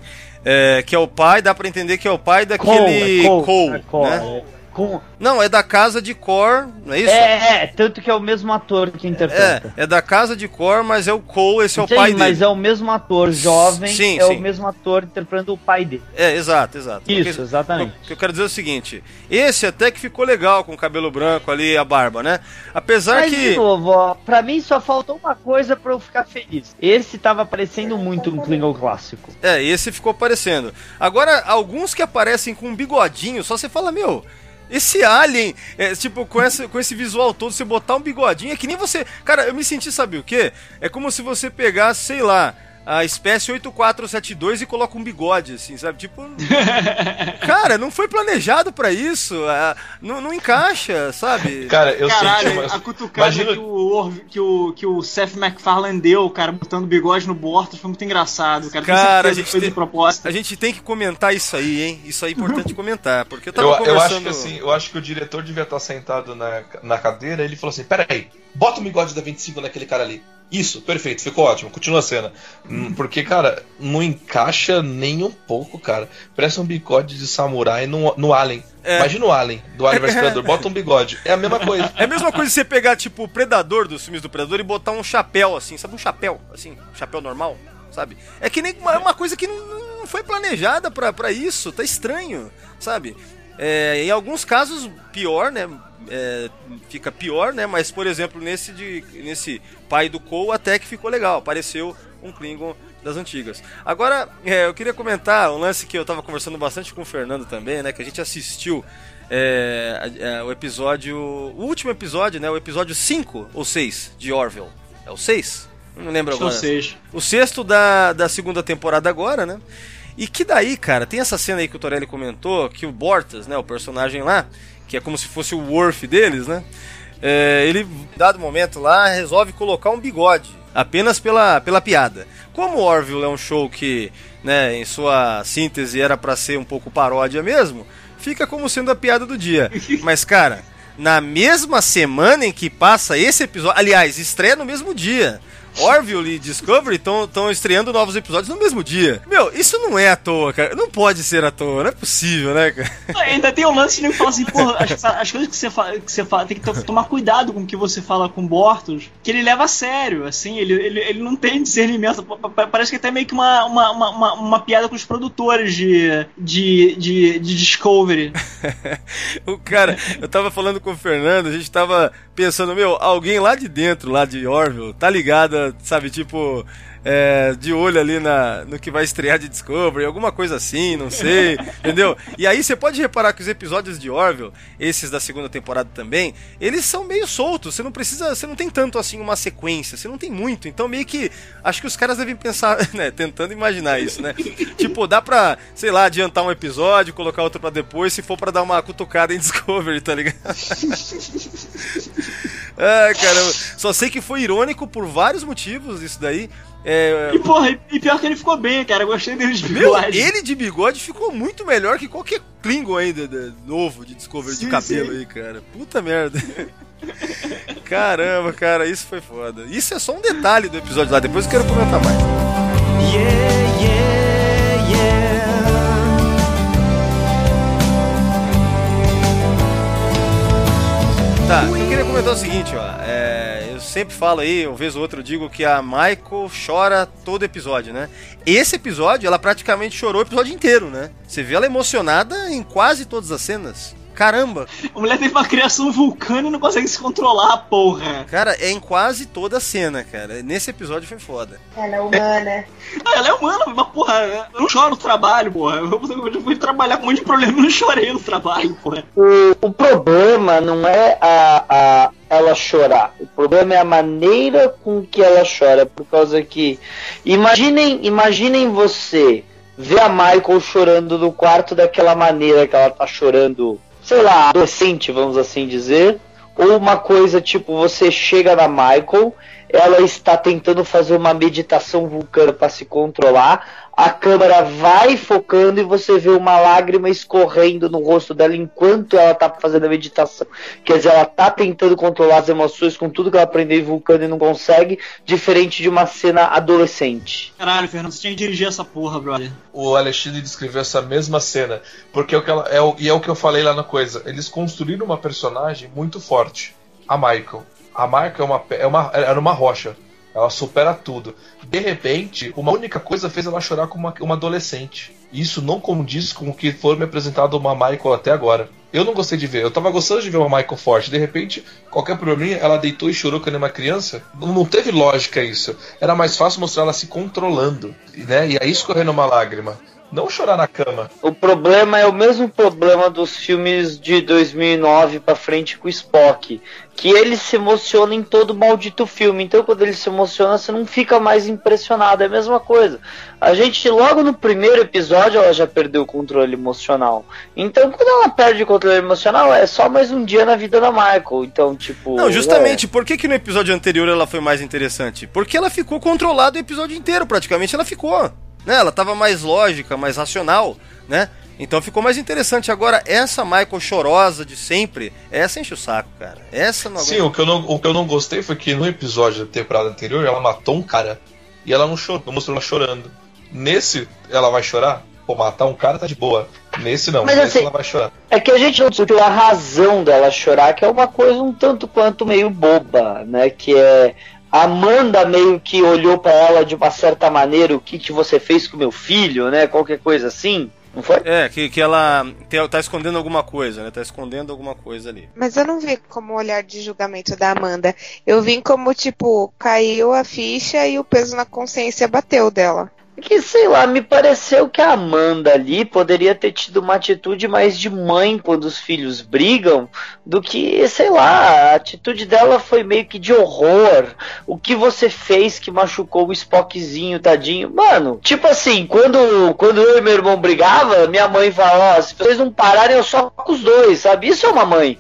que é o pai, dá pra entender que é o pai daquele Cole, né? Não, é da casa de Kor, não é isso? Tanto que é o mesmo ator que interpreta. É da casa de Kor, mas é o Cole, esse é o Sim, pai dele. mas é o mesmo ator jovem, sim. o mesmo ator interpretando o pai dele. Exato. Isso, exatamente. O que eu quero dizer é o seguinte, esse até que ficou legal com o cabelo branco ali, a barba, né? Apesar mas, que... de novo, ó, pra mim só faltou uma coisa pra eu ficar feliz. Esse tava parecendo muito um Klingon clássico. Esse ficou parecendo. Agora, alguns que aparecem com um bigodinho, só você fala, meu... Esse alien, tipo, com esse visual todo, você botar um bigodinho, é que nem você... Cara, eu me senti, sabe o quê? É como se você pegasse, sei lá, a espécie 8472 e coloca um bigode, assim, sabe? Tipo... Cara, não foi planejado pra isso. Não encaixa, sabe? Cara, eu Caralho, a cutucada que o Seth MacFarlane deu, cara, botando bigode no Bortos, foi muito engraçado. Cara, a gente tem que comentar isso aí, hein? Isso aí é importante comentar, porque eu tava conversando... Eu acho que assim, eu acho que o diretor devia estar sentado na cadeira e ele falou assim, peraí, bota o bigode da 25 naquele cara ali. Isso, perfeito, ficou ótimo, continua a cena. Porque, cara, não encaixa nem um pouco, cara. Parece um bigode de samurai no Alien. Imagina o Alien do Alien vs Predador, bota um bigode. É a mesma coisa. É a mesma coisa você pegar, tipo, o Predador dos filmes do Predador e botar um chapéu, assim, sabe? Um chapéu, assim, um chapéu normal, sabe? É que nem uma coisa que não foi planejada pra isso, tá estranho, sabe? Em alguns casos, pior, né? Fica pior, né? Mas, por exemplo, nesse pai do Cole até que ficou legal. Apareceu um Klingon das antigas. Agora, eu queria comentar um lance que eu tava conversando bastante com o Fernando também, né? Que a gente assistiu o episódio... O último episódio, né? O episódio 5 ou 6 de Orville. É o 6? Não lembro agora. O sexto da segunda temporada agora, né? E que daí, cara, tem essa cena aí que o Torelli comentou, que o Bortas, né, o personagem lá, que é como se fosse o Worf deles, né, ele, dado momento lá, resolve colocar um bigode, apenas pela piada. Como o Orville é um show que, né, em sua síntese era pra ser um pouco paródia mesmo, fica como sendo a piada do dia. Mas, cara, na mesma semana em que passa esse episódio, aliás, estreia no mesmo dia, Orville e Discovery estão estreando novos episódios no mesmo dia. Meu, isso não é à toa, cara. Não pode ser à toa, não é possível, né, cara? Ainda tem o lance de falar assim, porra, as coisas que você fala, tem que tomar cuidado com o que você fala com Bortos, que ele leva a sério, assim, ele não tem discernimento. Parece que é até meio que uma piada com os produtores de Discovery. O cara, eu tava falando com o Fernando, a gente tava pensando, meu, alguém lá de dentro, lá de Orville, tá ligado, sabe, tipo, de olho ali no que vai estrear de Discovery, alguma coisa assim, não sei, entendeu? E aí você pode reparar que os episódios de Orville, esses da segunda temporada também, eles são meio soltos, você não tem tanto assim uma sequência, você não tem muito, então meio que, acho que os caras devem pensar, né, tentando imaginar isso, né? Tipo, dá pra, sei lá, adiantar um episódio, colocar outro pra depois, se for pra dar uma cutucada em Discovery, tá ligado? Caramba, só sei que foi irônico por vários motivos isso daí. E porra, e pior que ele ficou bem, cara. Eu gostei dele de bigode. Ele de bigode ficou muito melhor que qualquer Klingon ainda novo de Discovery, sim, de cabelo, sim, aí, cara. Puta merda. Caramba, cara, isso foi foda. Isso é só um detalhe do episódio lá, depois eu quero comentar mais. Tá, eu queria comentar o seguinte, ó. Eu sempre falo aí, uma vez ou outra eu digo que a Michael chora todo episódio, né? Esse episódio, ela praticamente chorou o episódio inteiro, né? Você vê ela emocionada em quase todas as cenas. Caramba! A mulher teve uma criação vulcana e não consegue se controlar, porra! Cara, é em quase toda a cena, cara. Nesse episódio foi foda. Ela é humana. Ela é humana, mas porra, eu não choro no trabalho, porra. Eu fui trabalhar com um monte de problema e não chorei no trabalho, porra. O problema não é ela chorar. O problema é a maneira com que ela chora. Por causa que... Imaginem você ver a Michael chorando no quarto daquela maneira que ela tá chorando... sei lá, adolescente, vamos assim dizer, ou uma coisa tipo, você chega na Michael, ela está tentando fazer uma meditação vulcana para se controlar. A câmera vai focando e você vê uma lágrima escorrendo no rosto dela enquanto ela tá fazendo a meditação. Quer dizer, ela tá tentando controlar as emoções com tudo que ela aprendeu em Vulcano e não consegue, diferente de uma cena adolescente. Caralho, Fernando, você tinha que dirigir essa porra, brother. O Alexandre descreveu essa mesma cena, porque é o que eu falei lá na coisa. Eles construíram uma personagem muito forte, a Michael. A Michael era uma rocha. Ela supera tudo. De repente, uma única coisa fez ela chorar como uma adolescente. Isso não condiz com o que foi me apresentado uma Michael até agora. Eu não gostei de ver. Eu tava gostando de ver uma Michael forte. De repente, qualquer probleminha, ela deitou e chorou quando era uma criança. Não teve lógica isso. Era mais fácil mostrar ela se controlando, né? E aí escorrendo uma lágrima. Não chorar na cama. O problema é o mesmo problema dos filmes de 2009 pra frente com o Spock, que ele se emociona em todo maldito filme. Então quando ele se emociona, você não fica mais impressionado. É a mesma coisa. A gente, logo no primeiro episódio, ela já perdeu o controle emocional. Então quando ela perde o controle emocional, é só mais um dia na vida da Michael. Então, tipo... Não, justamente, por que no episódio anterior ela foi mais interessante? Porque ela ficou controlada o episódio inteiro, praticamente ela ficou. Né? Ela tava mais lógica, mais racional, né? Então ficou mais interessante. Agora, essa Michael chorosa de sempre, essa enche o saco, cara. Essa não aguenta. Sim, o que eu não gostei foi que no episódio da temporada anterior ela matou um cara e ela não chorou, não mostrou ela chorando. Nesse, ela vai chorar? Pô, matar um cara tá de boa. Nesse não, mas nesse assim, ela vai chorar. É que a gente não discutiu a razão dela chorar, que é uma coisa um tanto quanto meio boba, né? Que é... A Amanda meio que olhou pra ela de uma certa maneira, o que você fez com meu filho, né? Qualquer coisa assim, não foi? É, que ela tá escondendo alguma coisa, né? Tá escondendo alguma coisa ali. Mas eu não vi como olhar de julgamento da Amanda. Eu vi como, tipo, caiu a ficha e o peso na consciência bateu dela. Que, sei lá, me pareceu que a Amanda ali poderia ter tido uma atitude mais de mãe quando os filhos brigam, do que, sei lá, a atitude dela foi meio que de horror. O que você fez que machucou o Spockzinho, tadinho? Mano, tipo assim, quando eu e meu irmão brigava, minha mãe fala, ó, se vocês não pararem, eu só com os dois, sabe? Isso é uma mãe.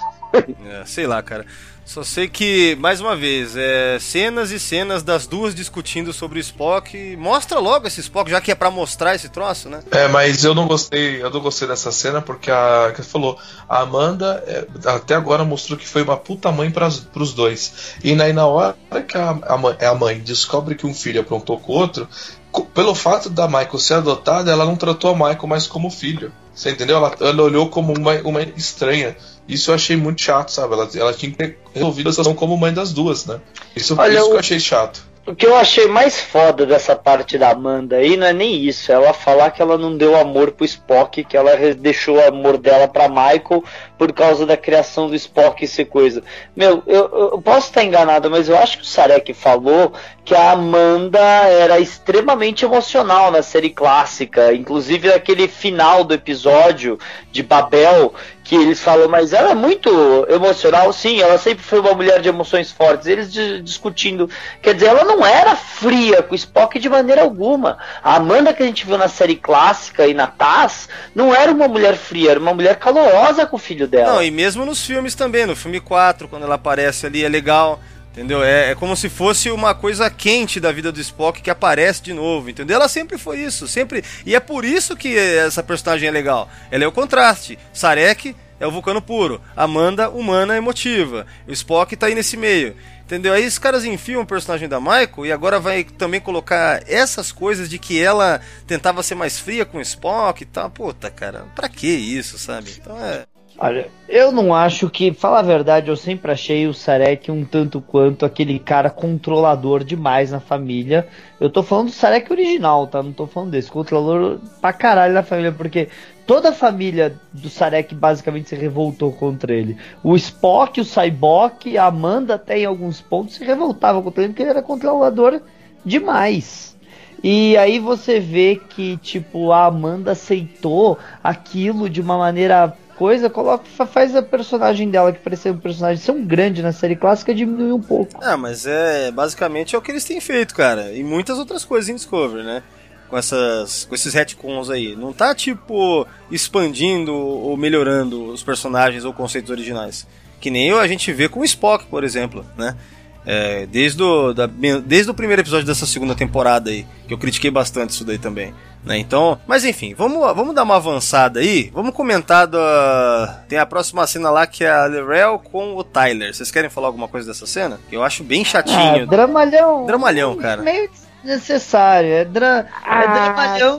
Sei lá, cara. Só sei que, mais uma vez, cenas e cenas das duas discutindo sobre o Spock. Mostra logo esse Spock, já que é pra mostrar esse troço, né? Mas eu não gostei dessa cena porque que falou, a Amanda até agora mostrou que foi uma puta mãe pros dois. E aí na hora que a mãe descobre que um filho aprontou com o outro, pelo fato da Michael ser adotada, ela não tratou a Michael mais como filho. Você entendeu? Ela olhou como uma estranha. Isso eu achei muito chato, sabe? Ela tinha que ter resolvido a situação como mãe das duas, né? Isso que eu achei chato. O que eu achei mais foda dessa parte da Amanda aí não é nem isso, é ela falar que ela não deu amor pro Spock, que ela deixou o amor dela pra Michael por causa da criação do Spock e ser coisa. Meu, eu posso estar enganado, mas eu acho que o Sarek falou que a Amanda era extremamente emocional na série clássica, inclusive naquele final do episódio de Babel, que eles falam, mas ela é muito emocional, sim, ela sempre foi uma mulher de emoções fortes, eles discutindo, quer dizer, ela não era fria com o Spock de maneira alguma. A Amanda que a gente viu na série clássica e na TAS não era uma mulher fria, era uma mulher calorosa com o filho dela. Não, e mesmo nos filmes também, no filme 4, quando ela aparece ali, é legal, entendeu? É como se fosse uma coisa quente da vida do Spock que aparece de novo, entendeu? Ela sempre foi isso, sempre. E é por isso que essa personagem é legal. Ela é o contraste. Sarek é o vulcano puro, Amanda, humana, emotiva. O Spock tá aí nesse meio, entendeu? Aí os caras enfiam o personagem da Michael e agora vai também colocar essas coisas de que ela tentava ser mais fria com o Spock e tal. Puta, cara, pra que isso, sabe? Então Olha, eu não acho que, fala a verdade, eu sempre achei o Sarek um tanto quanto aquele cara controlador demais na família. Eu tô falando do Sarek original, tá? Não tô falando desse, controlador pra caralho na família, porque toda a família do Sarek basicamente se revoltou contra ele. O Spock, o Cyborg, a Amanda até em alguns pontos se revoltavam contra ele, porque ele era controlador demais. E aí você vê que, tipo, a Amanda aceitou aquilo de uma maneira... faz a personagem dela, que parecia um personagem tão grande na série clássica, diminuir um pouco. Mas basicamente é o que eles têm feito, cara. E muitas outras coisas em Discovery, né? Com esses retcons aí. Não tá, tipo, expandindo ou melhorando os personagens ou conceitos originais. Que nem a gente vê com o Spock, por exemplo, né? Desde o primeiro episódio dessa segunda temporada aí, que eu critiquei bastante isso daí também, né? Então, mas enfim, vamos dar uma avançada aí. Vamos comentar tem a próxima cena lá, que é a Lorel com o Tyler. Vocês querem falar alguma coisa dessa cena? Eu acho bem chatinho. Dramalhão, cara. Meio desnecessário. É dramalhão.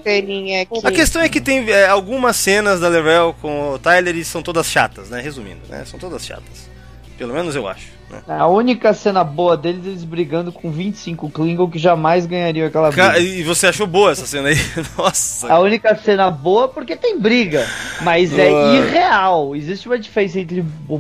A questão é que tem algumas cenas da Lorel com o Tyler e são todas chatas, né? Resumindo, né? São todas chatas. Pelo menos eu acho. A única cena boa deles, eles brigando com 25 Klingon que jamais ganhariam aquela briga. E você achou boa essa cena aí? Nossa. A única cena boa porque tem briga, mas é irreal. Existe uma diferença entre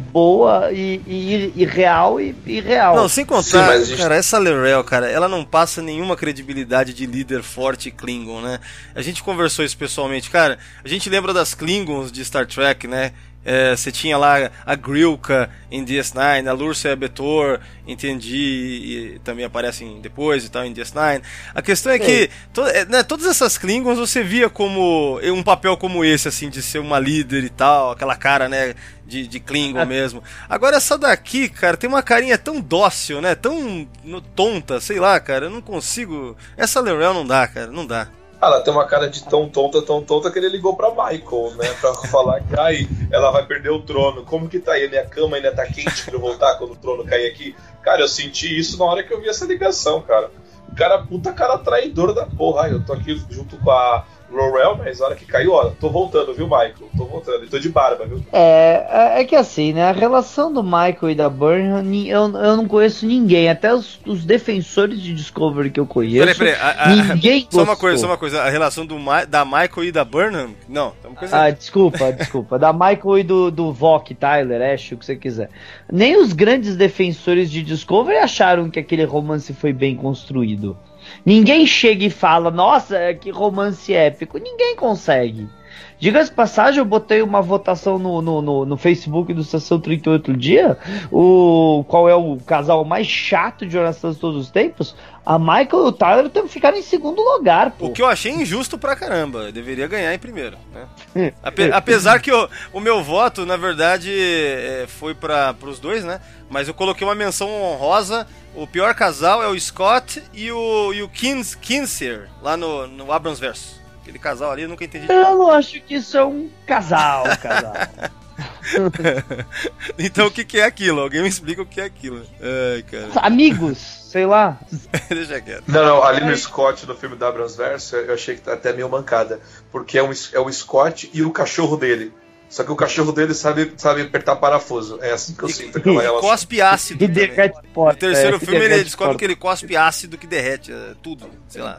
boa e irreal e irreal. Não, sem contar, cara, essa Lorel, cara, ela não passa nenhuma credibilidade de líder forte Klingon, né? A gente conversou isso pessoalmente, cara. A gente lembra das Klingons de Star Trek, né? Você tinha lá a Grilka em DS9, a Lursa Betor, entendi, e também aparecem depois e tal em DS9. A questão é que todas essas Klingons você via como um papel como esse, assim, de ser uma líder e tal, aquela cara, né, de Klingon mesmo. Agora essa daqui, cara, tem uma carinha tão dócil, né, tão tonta, sei lá, cara, eu não consigo. Essa Lorel não dá, cara, não dá. Ela tem uma cara de tão tonta que ele ligou pra Michael, né? Pra falar que ela vai perder o trono. Como que tá aí? A minha cama ainda tá quente pra eu voltar quando o trono cair aqui? Cara, eu senti isso na hora que eu vi essa ligação, cara. O cara, puta cara traidor da porra. Eu tô aqui junto com a Lorel, mas na hora que caiu, ó, tô voltando, viu, Michael? Tô voltando, e tô de barba, viu? É que assim, né, a relação do Michael e da Burnham, eu não conheço ninguém, até os defensores de Discovery que eu conheço, ninguém gostou. Só uma coisa, a relação da Michael e da Burnham, não, é uma coisa... Desculpa, da Michael e do Vok, Tyler, Ash, o que você quiser. Nem os grandes defensores de Discovery acharam que aquele romance foi bem construído. Ninguém chega e fala, nossa, que romance épico. Ninguém consegue. Diga-se de passagem, eu botei uma votação no Facebook do Sessão 38 outro dia. Qual é o casal mais chato de Horácio de todos os tempos? A Michael e o Tyler ficaram em segundo lugar, pô. O que eu achei injusto pra caramba. Deveria ganhar em primeiro, né? Apesar que o meu voto, na verdade, foi pros dois, né? Mas eu coloquei uma menção honrosa. O pior casal é o Scott e o Kinsey, lá no Abrams Verso. Aquele casal ali, eu nunca entendi. Eu não acho que isso é um casal. Então o que é aquilo? Alguém me explica o que é aquilo. Ai, cara. Amigos, sei lá. Deixa quieto. Não, ali no Scott, no filme da Abrams Verso, eu achei que tá até meio mancada. Porque é o Scott e o cachorro dele. Só que o cachorro dele sabe apertar parafuso. É assim que eu sinto aquela relação. Cospe ácido. No terceiro filme ele descobre que ele cospe ácido que derrete tudo. Sei lá.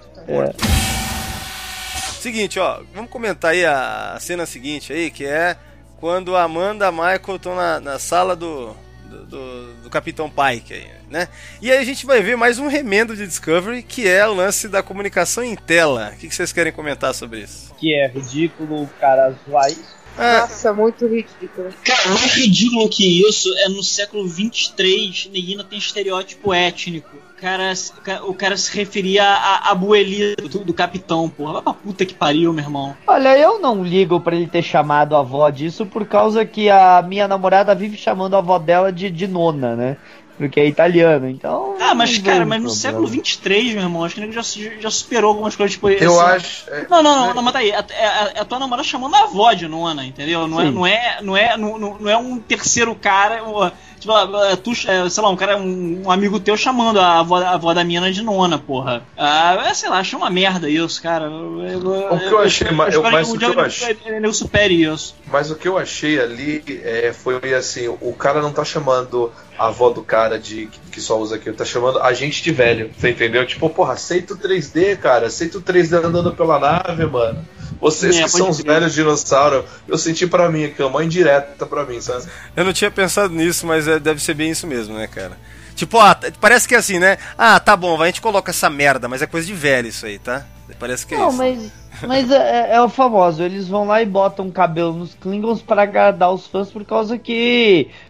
Seguinte, ó. Vamos comentar aí a cena seguinte aí, que é quando a Amanda e a Michael estão na sala do Capitão Pike aí, né? E aí a gente vai ver mais um remendo de Discovery, que é o lance da comunicação em tela. O que vocês querem comentar sobre isso? Que é ridículo o cara zoar isso. Nossa, muito ridículo. Cara, mais ridículo que isso é no século 23, ninguém tem estereótipo étnico. O cara se referia a abuelita do capitão, porra. Vai pra puta que pariu, meu irmão. Olha, eu não ligo pra ele ter chamado a avó disso, por causa que a minha namorada vive chamando a avó dela de nona, né? Porque é italiano, então... mas cara, no século 23, meu irmão, acho que ele já superou algumas coisas, tipo... Eu acho... Não, mas tá aí, a tua namorada chamando a avó de nona, entendeu? Não é um terceiro cara... Tipo, sei lá, um amigo teu chamando a avó da mina de nona, porra. Sei lá, achei uma merda isso, cara. O que eu achei... Eu supere isso. Mas o que eu achei ali foi assim, o cara não tá chamando a avó do cara que só usa aquilo, tá chamando a gente de velho, você entendeu? Tipo, porra, aceita o 3D, cara, aceita o 3D andando pela nave, mano. Vocês que são os velhos dinossauros, eu senti pra mim aqui, uma indireta pra mim, sabe? Eu não tinha pensado nisso, mas deve ser bem isso mesmo, né, cara? Tipo, parece que é assim, né? Tá bom, a gente coloca essa merda, mas é coisa de velho isso aí, tá? Parece que é isso. Mas é o famoso, eles vão lá e botam cabelo nos Klingons para agradar os fãs, por causa que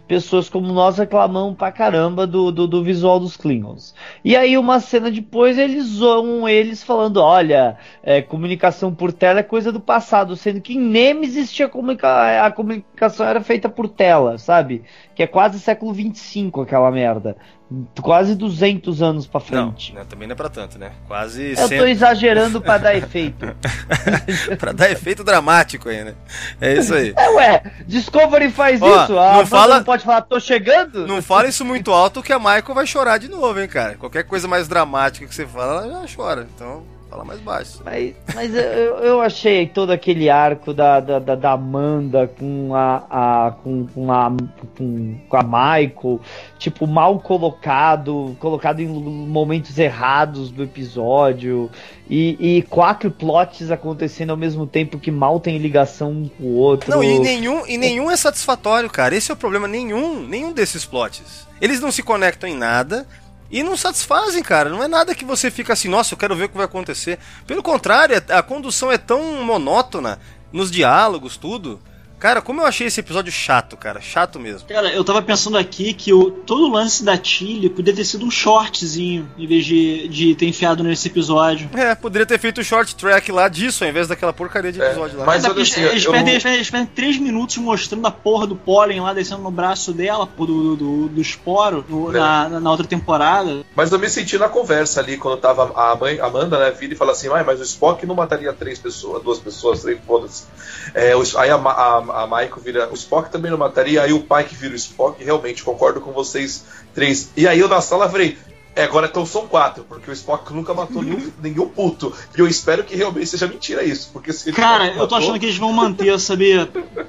pessoas como nós reclamam pra caramba do visual dos Klingons. E aí uma cena depois eles zoam eles falando, olha, comunicação por tela é coisa do passado, sendo que em Nemesis a comunicação era feita por tela, sabe? Que é quase século 25 aquela merda. Quase 200 anos pra frente. Não, também não é pra tanto, né? Quase Eu tô exagerando pra dar efeito. Pra dar efeito dramático aí, né? É isso aí. Discovery faz Ó, isso. não pode falar, tô chegando? Não fala isso muito alto que a Michael vai chorar de novo, hein, cara? Qualquer coisa mais dramática que você fala, ela já chora. Então, fala mais baixo. Mas eu achei todo aquele arco da Amanda com a Michael, tipo, mal colocado em momentos errados do episódio, e 4 plots acontecendo ao mesmo tempo que mal tem ligação um com o outro. Não, e nenhum é satisfatório, cara. Esse é o problema, nenhum desses plots. Eles não se conectam em nada. E não satisfazem, cara. Não é nada que você fica assim, nossa, eu quero ver o que vai acontecer. Pelo contrário, a condução é tão monótona nos diálogos, tudo. Cara, como eu achei esse episódio chato, cara. Chato mesmo. Cara, eu tava pensando aqui que todo o lance da Tilly podia ter sido um shortzinho, em vez de ter enfiado nesse episódio. Poderia ter feito o short track lá disso, ao invés daquela porcaria de episódio lá. Mas eles perdem 3 minutos mostrando a porra do pólen lá descendo no braço dela, do esporo, na outra temporada. Mas eu me senti na conversa ali, quando tava a mãe, Amanda, né, vira e fala assim, mas o Spock não mataria 2 pessoas, 3, foda-se. Aí a Michael vira, o Spock também não mataria, aí o pai que vira o Spock, realmente, concordo com vocês 3. E aí eu na sala falei, agora então são 4, porque o Spock nunca matou nenhum puto. E eu espero que realmente seja mentira isso, porque se ele cara, eu tô achando que eles vão manter, sabia?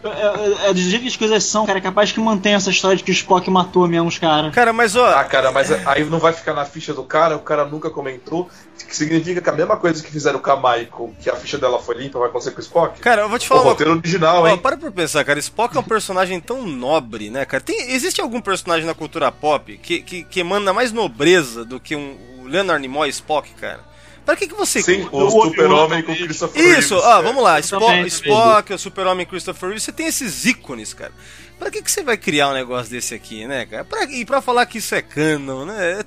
Do jeito que as coisas são, cara, é capaz que mantenha essa história de que o Spock matou mesmo os caras. Cara, mas ó... mas aí não vai ficar na ficha do cara, o cara nunca comentou, que significa que a mesma coisa que fizeram com a Michael, que a ficha dela foi limpa, vai acontecer com o Spock? Cara, eu vou te falar... O roteiro original, hein? Para pra pensar, cara, Spock é um personagem tão nobre, né, cara? Existe algum personagem na cultura pop que emana mais nobreza do que o Leonard Nimoy Spock, cara? Pra que você... Sim, o Super-Homem com Christopher Reeve. Isso, vamos lá, Spock, o Super-Homem Christopher Reeve, você tem esses ícones, cara. Pra que você vai criar um negócio desse aqui, né, cara? E pra falar que isso é canon, né?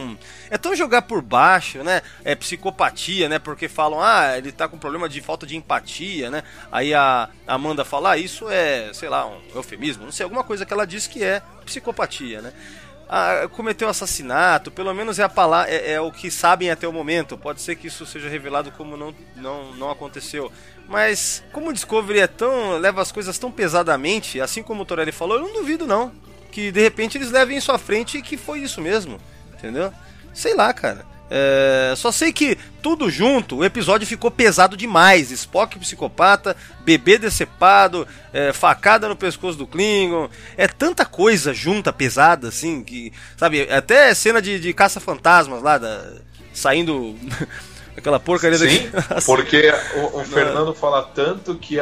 É tão jogar por baixo, né? É psicopatia, né? Porque falam, ele tá com problema de falta de empatia, né? Aí a Amanda fala, isso é, sei lá, um eufemismo, não sei, alguma coisa que ela diz que é psicopatia, né? Cometeu assassinato, pelo menos é o que sabem até o momento. Pode ser que isso seja revelado como não aconteceu. Mas como o Discovery leva as coisas tão pesadamente, assim como o Torelli falou, eu não duvido não que de repente eles levem isso à frente e que foi isso mesmo, entendeu? Sei lá, cara. Só sei que tudo junto, o episódio ficou pesado demais. Spock psicopata, bebê decepado, facada no pescoço do Klingon. É tanta coisa junta, pesada, assim, que, sabe, até cena de caça-fantasmas lá, saindo aquela porcaria daqui. Sim, porque o Fernando fala tanto que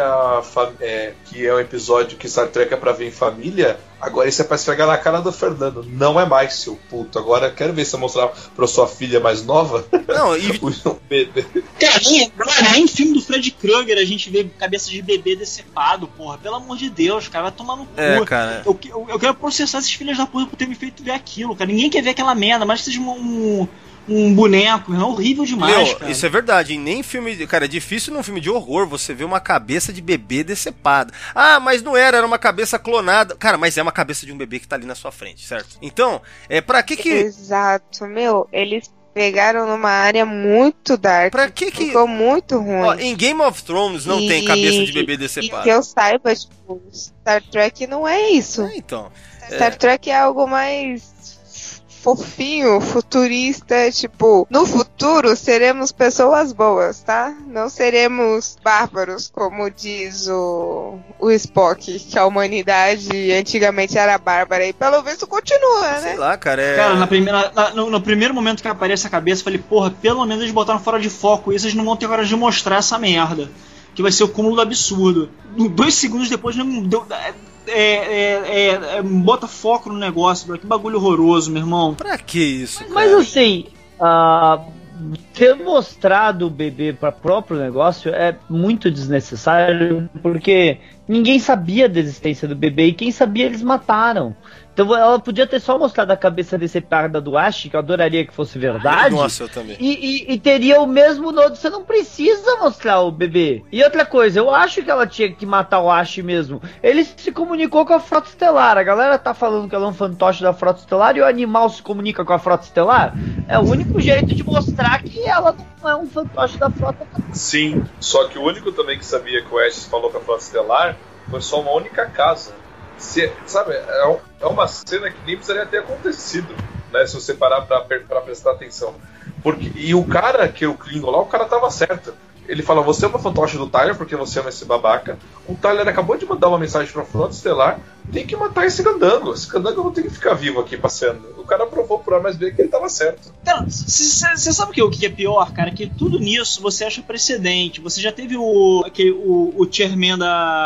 é um episódio que Star Trek é pra ver em família. Agora isso é pra esfregar na cara do Fernando. Não é mais, seu puto. Agora quero ver se você mostrar pra sua filha mais nova. Não, o bebê. Cara, nem em filme do Fred Krueger a gente vê cabeça de bebê decepado, porra. Pelo amor de Deus, cara, vai tomar no cu. Cara. Eu quero processar esses filhos da porra por ter me feito ver aquilo, cara. Ninguém quer ver aquela merda, mas que seja um boneco, é horrível demais, cara. Isso é verdade, e nem filme... Cara, é difícil num filme de horror você ver uma cabeça de bebê decepada. Mas não era uma cabeça clonada. Cara, mas é uma cabeça de um bebê que tá ali na sua frente, certo? Então, pra que... Exato, eles pegaram numa área muito dark. Pra que ficou muito ruim. Em Game of Thrones não tem cabeça de bebê decepado. E que eu saiba, tipo, Star Trek não é isso. Então. Star Trek é algo mais fofinho, futurista, tipo, no futuro seremos pessoas boas, tá? Não seremos bárbaros, como diz o Spock, que a humanidade antigamente era bárbara, e pelo visto continua, né? Sei lá, cara, Cara, no primeiro momento que aparece a cabeça, eu falei, porra, pelo menos eles botaram fora de foco isso, eles não vão ter hora de mostrar essa merda, que vai ser o cúmulo do absurdo. 2 segundos depois, não deu... bota foco no negócio, bro. Que bagulho horroroso, meu irmão. Pra que isso, cara? Mas assim, ter mostrado o bebê para próprio negócio é muito desnecessário, porque ninguém sabia da existência do bebê, e quem sabia eles mataram. Então ela podia ter só mostrado a cabeça decepada do Ash, que eu adoraria que fosse verdade. Nossa, eu também. E teria o mesmo nodo. Você não precisa mostrar o bebê. E outra coisa, eu acho que ela tinha que matar o Ash mesmo. Ele se comunicou com a Frota Estelar. A galera tá falando que ela é um fantoche da Frota Estelar e o animal se comunica com a Frota Estelar. É o único jeito de mostrar que ela não é um fantoche da Frota Estelar. Sim, só que o único também que sabia que o Ash falou com a Frota Estelar foi só uma única casa. Sabe, é uma cena que nem precisaria ter acontecido, né, se você parar pra prestar atenção. E o cara, que é o Klingon lá, o cara tava certo. Ele fala, você é uma fantoche do Tyler porque você ama esse babaca. O Tyler acabou de mandar uma mensagem pra Frota Estelar, tem que matar esse candango. Esse candango não tem que ficar vivo aqui passeando. O cara provou por A mais B que ele tava certo. Cara, você sabe o que é pior, cara? Que tudo nisso você acha precedente. Você já teve o chairman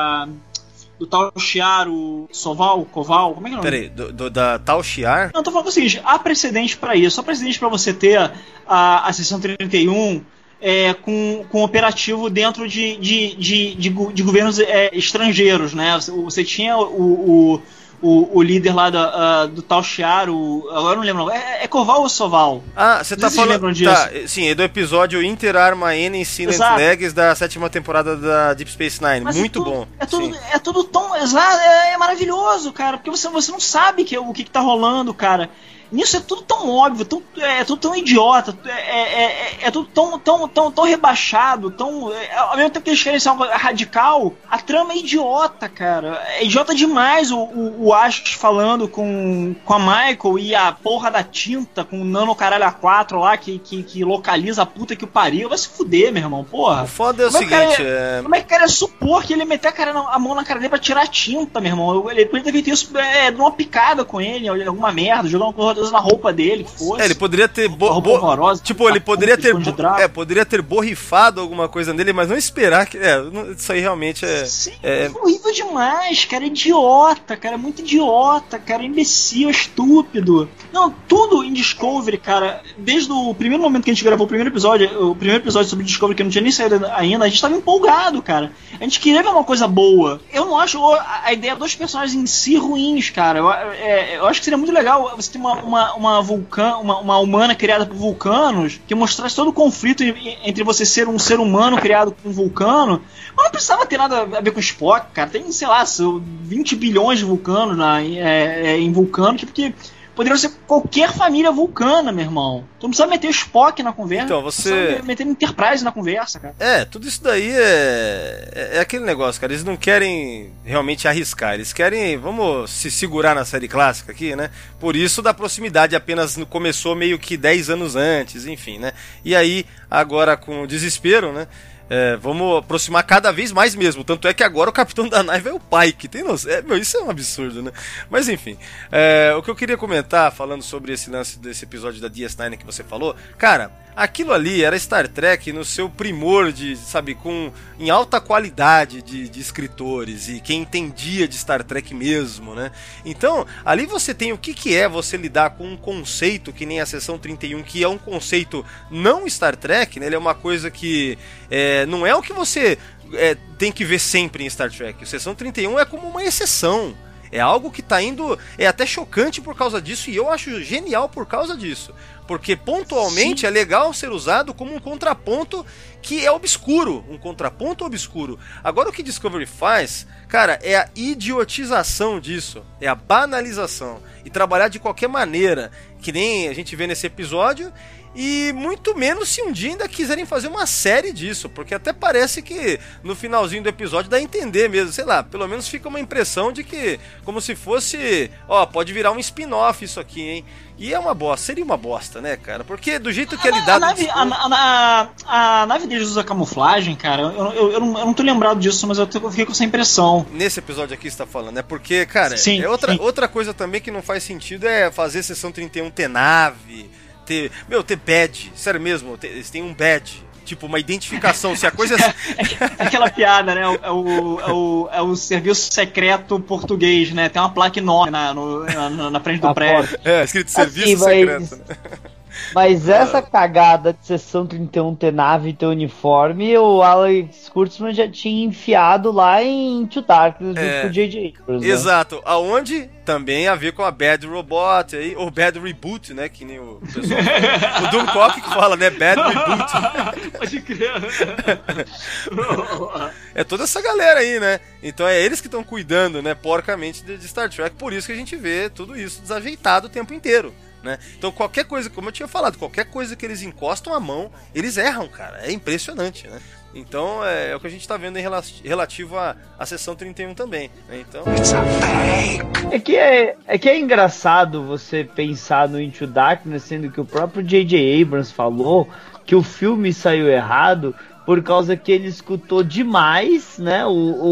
do Tal Shiar, o Koval, como é que é o nome? Peraí, da Tal Shiar? Não, tô falando o seguinte, há precedente pra isso. Há precedente pra você ter a seção 31 com operativo dentro de governos estrangeiros, né? Você tinha o líder lá do Tal Shiar, agora eu não lembro, é Koval ou Soval? Ah, você tá falando... lembram disso? Tá, sim, é do episódio Inter Arma N Incident Legs da 7ª temporada da Deep Space Nine. Mas muito bom. É tudo tão... É maravilhoso, cara, porque você não sabe o que tá rolando, cara. Nisso é tudo tão óbvio, é tudo tão idiota, é tudo tão rebaixado, ao mesmo tempo que eles querem ser algo radical, a trama é idiota, cara. É idiota demais o Ash falando com a Michael e a porra da tinta com o Nano Caralho A4 lá que localiza a puta que o pariu. Vai se fuder, meu irmão, porra. O foda é o seguinte... Como é que o cara ia supor que ele ia meter a mão na cara dele pra tirar a tinta, meu irmão? Ele podia ter feito isso numa picada com ele, alguma merda, jogar uma coisa na roupa dele, que fosse. Ele poderia ter horrorosa, tipo, ele poderia ter borrifado alguma coisa nele, mas não esperar que... isso aí realmente é... Sim, é horrível demais, cara, idiota, cara, muito idiota, cara, imbecil, estúpido. Não, tudo em Discovery, cara, desde o primeiro momento que a gente gravou o primeiro episódio sobre Discovery, que não tinha nem saído ainda, a gente tava empolgado, cara. A gente queria ver uma coisa boa. Eu não acho a ideia dos personagens em si ruins, cara. Eu acho que seria muito legal você ter uma humana criada por vulcanos que mostrasse todo o conflito entre você ser um ser humano criado por um vulcano, mas não precisava ter nada a ver com Spock, cara. Tem, sei lá, 20 bilhões de vulcanos em vulcano, que poderiam ser qualquer família vulcana, meu irmão. Tu não precisa meter o Spock na conversa. Então, você... precisa meter Enterprise na conversa, cara. Tudo isso daí é aquele negócio, cara. Eles não querem realmente arriscar. Eles querem, vamos se segurar na série clássica aqui, né? Por isso da proximidade apenas começou meio que 10 anos antes, enfim, né? E aí, agora com o desespero, né? Vamos aproximar cada vez mais mesmo. Tanto é que agora o capitão da nave é o Pike. Tem noção? Isso é um absurdo, né? Mas enfim. O que eu queria comentar, falando sobre esse lance desse episódio da DS9 que você falou, cara, aquilo ali era Star Trek no seu primor sabe, em alta qualidade de escritores e quem entendia de Star Trek mesmo, né? Então, ali você tem o que é você lidar com um conceito que nem a Seção 31, que é um conceito não Star Trek, né? Ele é uma coisa que não é o que você tem que ver sempre em Star Trek. A Seção 31 é como uma exceção. É algo que tá indo... É até chocante por causa disso, e eu acho genial por causa disso. Porque pontualmente é legal ser usado como um contraponto que é obscuro. Um contraponto obscuro. Agora o que Discovery faz, cara, é a idiotização disso. É a banalização. E trabalhar de qualquer maneira, que nem a gente vê nesse episódio... E muito menos se um dia ainda quiserem fazer uma série disso, porque até parece que no finalzinho do episódio dá a entender mesmo, sei lá, pelo menos fica uma impressão de que, como se fosse, pode virar um spin-off isso aqui, hein? E é uma bosta, seria uma bosta, né, cara? Porque do jeito que é lidado... A nave deles usa camuflagem, cara, eu não tô lembrado disso, mas eu fiquei com essa impressão. Nesse episódio aqui você tá falando, né? Porque, cara, sim. Outra coisa também que não faz sentido é fazer Seção 31 ter nave... ter badge, sério mesmo, eles têm um badge, tipo uma identificação, se a coisa... Aquela piada, né, é o serviço secreto português, né, tem uma placa enorme na frente do prédio. Escrito serviço secreto, né? Mas essa cagada de Sessão 31 ter nave e ter uniforme, o Alex Kurtzman já tinha enfiado lá em Into Darkness junto com o J.J. Abrams, né? Exato. Aonde também a ver com a Bad Robot, aí, ou Bad Reboot, né? Que nem o pessoal fala. O Doomcock que fala, né? Bad Reboot. Pode crer. É toda essa galera aí, né? Então é eles que estão cuidando, né? Porcamente de Star Trek. Por isso que a gente vê tudo isso desajeitado o tempo inteiro. Né? Então qualquer coisa, como eu tinha falado, qualquer coisa que eles encostam a mão, eles erram, cara. É impressionante, né? Então é o que a gente tá vendo em relativo à Sessão 31 também, né? Então... É que é engraçado você pensar no Into Darkness, sendo que o próprio J.J. Abrams falou que o filme saiu errado por causa que ele escutou demais, né,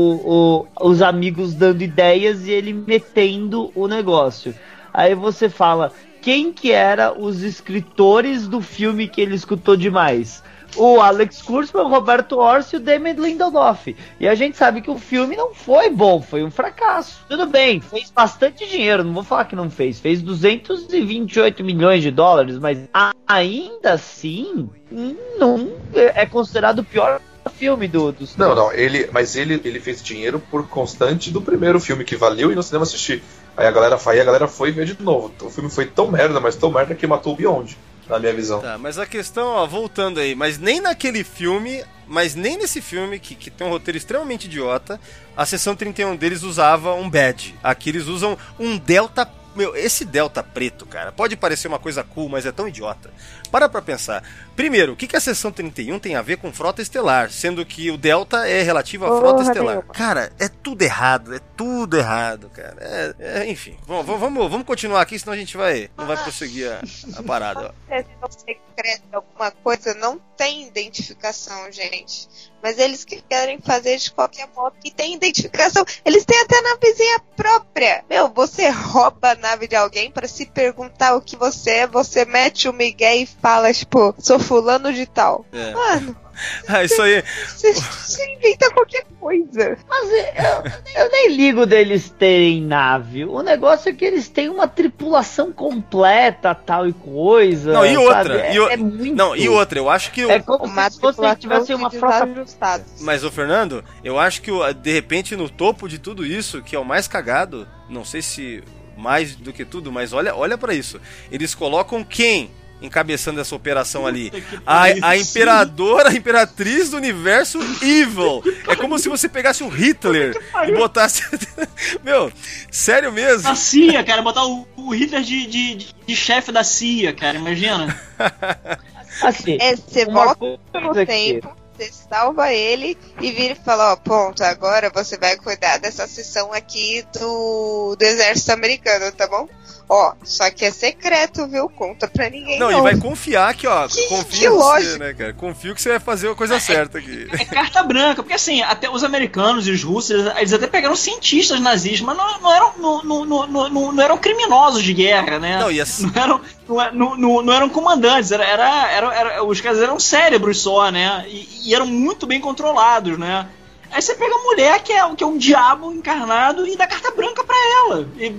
os amigos dando ideias e ele metendo o negócio. Aí você fala, quem que era os escritores do filme que ele escutou demais? O Alex Kurtzman, o Roberto Orci e o Damon Lindelof. E a gente sabe que o filme não foi bom, foi um fracasso. Tudo bem, fez bastante dinheiro, não vou falar que não fez. Fez 228 milhões de dólares, mas ainda assim, não é considerado o pior filme dos... Não, mas ele fez dinheiro por constante do primeiro filme, que valeu ir no cinema assistir. Aí a galera foi ver de novo. O filme foi tão merda, mas tão merda que matou o Beyond, na minha visão. Tá, mas a questão, ó, voltando aí, mas nem naquele filme, mas nem nesse filme, que tem um roteiro extremamente idiota, a Sessão 31 deles usava um badge. Aqui eles usam um Delta. Meu, esse Delta preto, cara, pode parecer uma coisa cool, mas é tão idiota. Para pra pensar. Primeiro, o que a Sessão 31 tem a ver com Frota Estelar? Sendo que o Delta é relativo à Frota Estelar. Cara, é tudo errado, cara. Enfim, vamos continuar aqui, senão a gente não vai prosseguir a parada. Ó. Secreto, alguma coisa, não tem identificação, gente. Mas eles que querem fazer de qualquer modo que tem identificação. Eles têm até navezinha própria. Meu, você rouba a nave de alguém pra se perguntar o que você é, você mete o migué e fala, tipo, sou fulano de tal. É. Mano, Isso aí. você inventa qualquer coisa. Mas eu nem ligo deles terem nave. O negócio é que eles têm uma tripulação completa, tal e coisa. Não, e outra. É muito... Não, e outra, eu acho que... É como se você tivesse uma frota... Mas, ô Fernando, eu acho que de repente no topo de tudo isso, que é o mais cagado, não sei se mais do que tudo, mas olha pra isso. Eles colocam quem encabeçando essa operação ali? A imperadora, a imperatriz do universo Evil. É como se você pegasse um Hitler e botasse... Meu, sério mesmo? A CIA, cara, botar o Hitler de chefe da CIA, cara, imagina. Assim, você volta no tempo, você salva ele e vira e fala, ó, ponto, agora você vai cuidar dessa sessão aqui do exército americano, tá bom? Ó, só que é secreto, viu? Conta pra ninguém. Não, e vai confiar que, ó, confia em você, lógico, né, cara? Confio que você vai fazer a coisa certa aqui. É carta branca, porque assim, até os americanos e os russos, eles até pegaram cientistas nazistas, mas não eram criminosos de guerra, né? Não, e assim... não eram comandantes, os caras eram cérebros só, né? E eram muito bem controlados, né? Aí você pega a mulher que é um diabo encarnado e dá carta branca pra ela. E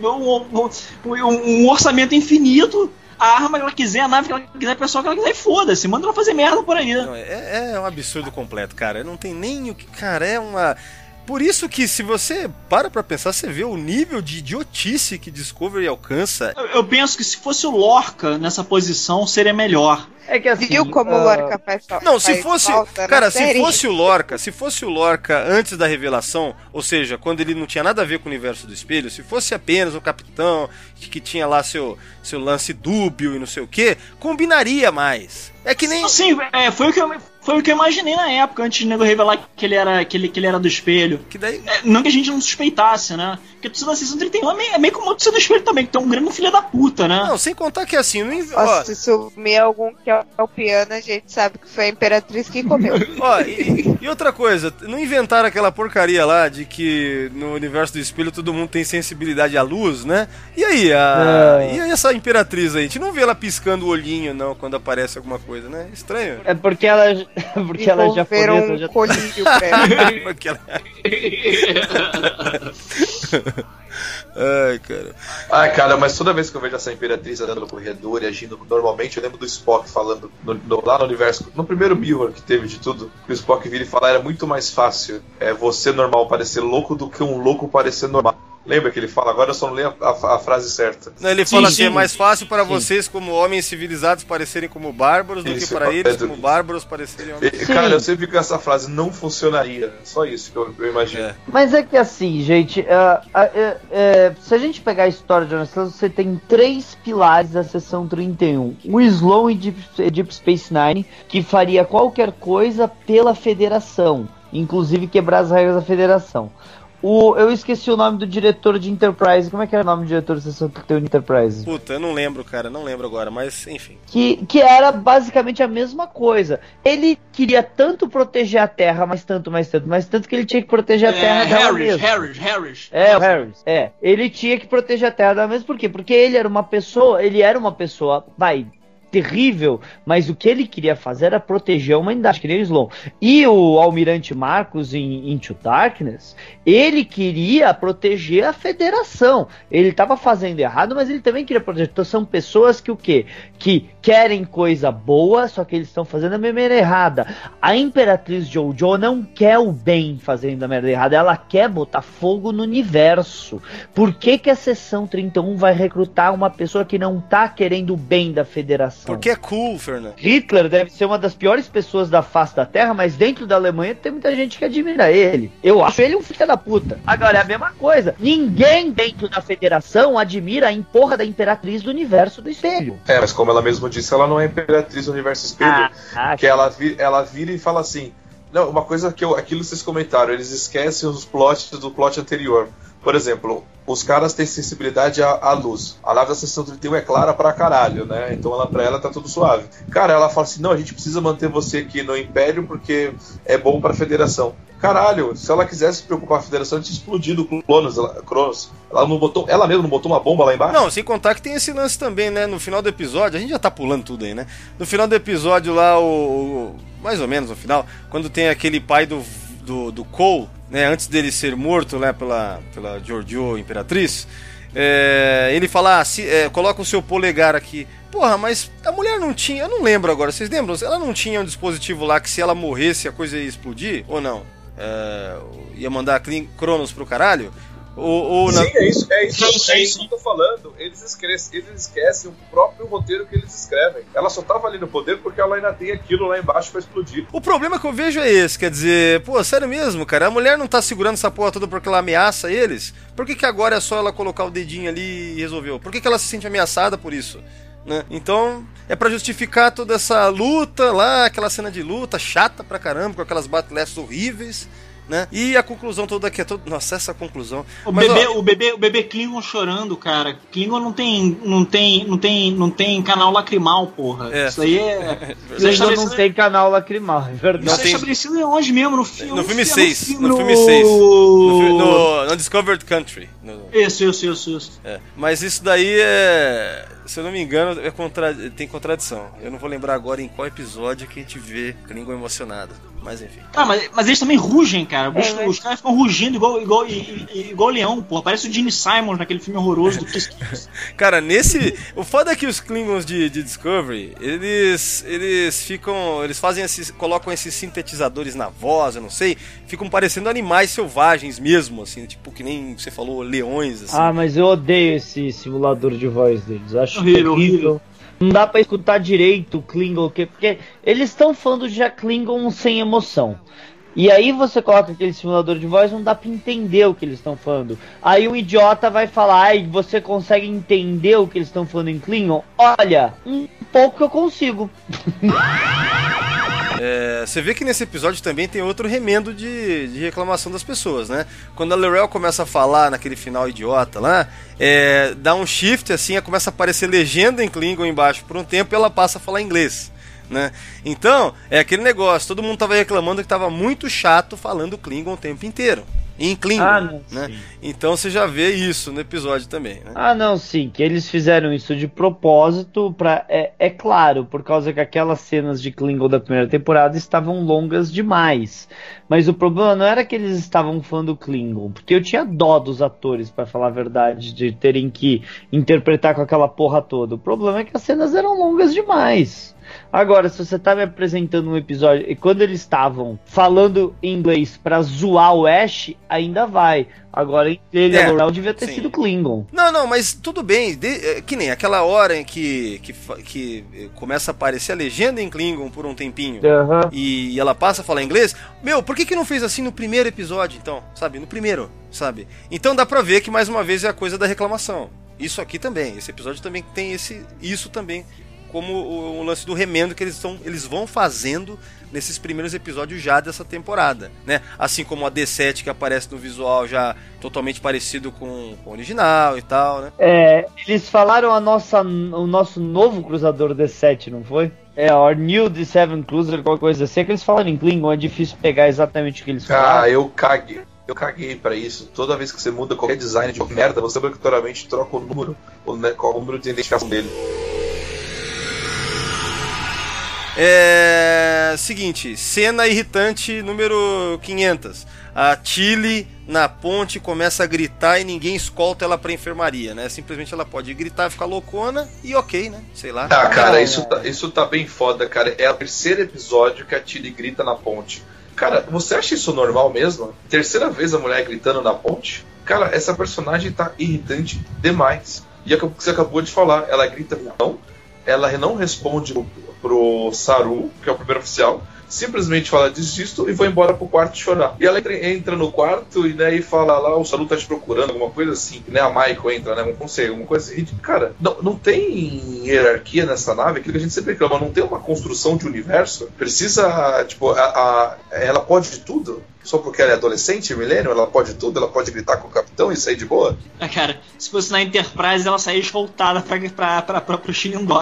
um orçamento infinito, a arma que ela quiser, a nave que ela quiser, a pessoa que ela quiser, e foda-se, manda ela fazer merda por aí. Não, é um absurdo completo, cara. Não tem nem o que... Cara, é uma... Por isso que se você para pra pensar, você vê o nível de idiotice que Discovery alcança. Eu penso que se fosse o Lorca nessa posição, seria melhor. É que assim, viu como o Lorca faz falta? Não, se fosse... Cara, se fosse o Lorca antes da revelação, ou seja, quando ele não tinha nada a ver com o universo do espelho, se fosse apenas um capitão que tinha lá seu lance dúbio e não sei o que, combinaria mais. É que nem... Sim, foi o que eu imaginei na época, antes de nego revelar que ele era do espelho. Que daí... não que a gente não suspeitasse, né? Porque a torcida da Sessão 31 é meio como a torcida do espelho também, que tem um grande filho da puta, né? Não, sem contar que assim... Se sumir algum que é o piano, a gente sabe que foi a Imperatriz que comeu. Ó, e outra coisa, não inventaram aquela porcaria lá de que no universo do espelho todo mundo tem sensibilidade à luz, né? E aí, e aí essa Imperatriz aí? A gente não vê ela piscando o olhinho, não, quando aparece alguma coisa, né? Estranho. É porque ela é japonesa. Um colírio pra ela. Porque ela... Ai, cara. Ai, cara, mas toda vez que eu vejo essa Imperatriz andando no corredor e agindo normalmente, eu lembro do Spock falando lá no universo, no primeiro Mirror que teve de tudo, que o Spock vira e fala, era muito mais fácil você normal parecer louco do que um louco parecer normal. Lembra que ele fala? Agora eu só não leio a frase certa. Não, ele fala assim, é mais fácil para vocês como homens civilizados parecerem como bárbaros do que para eles como bárbaros parecerem homens. Cara, eu sempre que essa frase não funcionaria. Só isso que eu imagino. Mas é que assim, gente, se a gente pegar a história de Jonas Slocum, você tem 3 pilares da Seção 31. O Sloan e Deep Space Nine, que faria qualquer coisa pela Federação, inclusive quebrar as regras da Federação. Eu esqueci o nome do diretor de Enterprise. Como é que era o nome do diretor da Seção 31 de Enterprise? Puta, eu não lembro, cara. Não lembro agora, mas enfim. Que era basicamente a mesma coisa. Ele queria tanto proteger a Terra, mas tanto que ele tinha que proteger a Terra dela mesma. Harris. O Harris. Ele tinha que proteger a Terra dela mesma. Por quê? Porque ele era uma pessoa, terrível, mas o que ele queria fazer era proteger a humanidade, que nem o Sloan. E o Almirante Marcos em Into Darkness, ele queria proteger a Federação. Ele estava fazendo errado, mas ele também queria proteger. Então são pessoas que o quê? Que querem coisa boa, só que eles estão fazendo a merda errada. A Imperatriz Jojo não quer o bem fazendo a merda errada, ela quer botar fogo no universo. Por que a Seção 31 vai recrutar uma pessoa que não tá querendo o bem da Federação? Porque é cool, Fernando. Hitler deve ser uma das piores pessoas da face da Terra, mas dentro da Alemanha tem muita gente que admira ele. Eu acho ele um filho da puta. Agora é a mesma coisa. Ninguém dentro da Federação admira a porra da Imperatriz do Universo do Espelho. Mas como ela mesma disse, ela não é Imperatriz do Universo Espelho. Que ela vira e fala assim... Não, uma coisa aquilo vocês comentaram, eles esquecem os plots do plot anterior. Por exemplo, os caras têm sensibilidade à luz. A nave da Seção 31 é clara pra caralho, né? Então pra ela tá tudo suave. Cara, ela fala assim, não, a gente precisa manter você aqui no Império porque é bom pra Federação. Caralho, se ela quisesse se preocupar com a Federação, ela tinha explodido o Cronos. Ela mesma não botou uma bomba lá embaixo? Não, sem contar que tem esse lance também, né? No final do episódio, a gente já tá pulando tudo aí, né? No final do episódio lá, mais ou menos no final, quando tem aquele pai do Cole, né, antes dele ser morto, né, pela Georgiou Imperatriz, ele fala, coloca o seu polegar aqui. Porra, mas a mulher não tinha, eu não lembro agora, vocês lembram? Ela não tinha um dispositivo lá que se ela morresse a coisa ia explodir? Ou não? Ia mandar Cronos pro caralho? Sim, é isso que eu tô falando. Eles esquecem o próprio roteiro que eles escrevem. Ela só tava ali no poder porque ela ainda tem aquilo lá embaixo pra explodir. O problema que eu vejo é esse, quer dizer, sério mesmo, cara, a mulher não tá segurando essa porra toda porque ela ameaça eles? Por que agora é só ela colocar o dedinho ali e resolveu? Por que ela se sente ameaçada por isso? Né? Então, é pra justificar toda essa luta lá, aquela cena de luta chata pra caramba, com aquelas battles horríveis. Né? E a conclusão toda aqui é nossa, essa conclusão. O bebê Klingon chorando, cara. Klingon não tem canal lacrimal, porra. Isso aí é. Klingon não tem canal lacrimal, é verdade. Isso é estabelecido em onde mesmo? No filme. No filme 6. No Undiscovered Country. Isso. Mas isso daí se eu não me engano, tem contradição. Eu não vou lembrar agora em qual episódio que a gente vê Klingon emocionado. Mas enfim. Mas eles também rugem, cara. Os caras ficam rugindo igual leão, porra. Parece o Gene Simons naquele filme horroroso do Kiss. Cara, o foda é que os Klingons de Discovery, eles colocam esses sintetizadores na voz, eu não sei, ficam parecendo animais selvagens mesmo, assim, tipo que nem você falou, leões, assim. Mas eu odeio esse simulador de voz deles. Acho horrível. Não dá pra escutar direito o Klingon, porque eles estão falando já Klingon sem emoção. E aí você coloca aquele simulador de voz, não dá pra entender o que eles estão falando. Aí um idiota vai falar, você consegue entender o que eles estão falando em Klingon? Olha, um pouco que eu consigo. Você vê que nesse episódio também tem outro remendo de reclamação das pessoas, né? Quando a L'Rell começa a falar naquele final idiota lá, dá um shift assim, começa a aparecer legenda em Klingon embaixo por um tempo e ela passa a falar inglês, né? Então, é aquele negócio, todo mundo tava reclamando que tava muito chato falando Klingon o tempo inteiro, em Klingon, não, né? sim. Então você já vê isso no episódio também, né? Não, sim, que eles fizeram isso de propósito é claro, por causa que aquelas cenas de Klingon da primeira temporada estavam longas demais. Mas o problema não era que eles estavam fã do Klingon, porque eu tinha dó dos atores, pra falar a verdade, de terem que interpretar com aquela porra toda. O problema é que as cenas eram longas demais. Agora, se você tá me apresentando um episódio e quando eles estavam falando inglês pra zoar o Ash, ainda vai. Agora, ele e a L'Oreal devia ter sido Klingon. Não, mas tudo bem. Que nem aquela hora em que começa a aparecer a legenda em Klingon por um tempinho e ela passa a falar inglês. Meu, por que não fez assim no primeiro episódio, então? Sabe? No primeiro, sabe? Então dá pra ver que, mais uma vez, é a coisa da reclamação. Isso aqui também. Esse episódio também tem isso também. Como o lance do remendo que eles vão fazendo nesses primeiros episódios já dessa temporada, né? Assim como a D7 que aparece no visual já totalmente parecido com o original e tal, né? Eles falaram o nosso novo cruzador D7, não foi? Our New D7 Cruiser, qualquer coisa assim. É que eles falam em Klingon, é difícil pegar exatamente o que eles falaram. Eu caguei pra isso. Toda vez que você muda qualquer design de merda, você obrigatoriamente troca o número de identificação dele. Seguinte, cena irritante número 500. A Tilly na ponte começa a gritar e ninguém escolta ela pra enfermaria, né? Simplesmente ela pode gritar, ficar loucona e ok, né? Sei lá. Cara, isso tá bem foda, cara. É o terceiro episódio que a Tilly grita na ponte. Cara, você acha isso normal mesmo? Terceira vez a mulher gritando na ponte? Cara, essa personagem tá irritante demais. E é o que você acabou de falar. Ela grita não, ela não responde pro Saru, que é o primeiro oficial, simplesmente fala desisto e vai embora pro quarto chorar. E ela entra no quarto e daí fala lá, o Saru tá te procurando, alguma coisa assim, né? A Michael entra, né? Não sei, alguma coisa assim. Cara, não tem hierarquia nessa nave, aquilo que a gente sempre reclama, não tem uma construção de universo. Precisa, tipo, ela pode de tudo? Só porque ela é adolescente, milênio, ela pode tudo, ela pode gritar com o capitão e sair de boa? Cara, se fosse na Enterprise, ela saía escoltada pro Xilindó.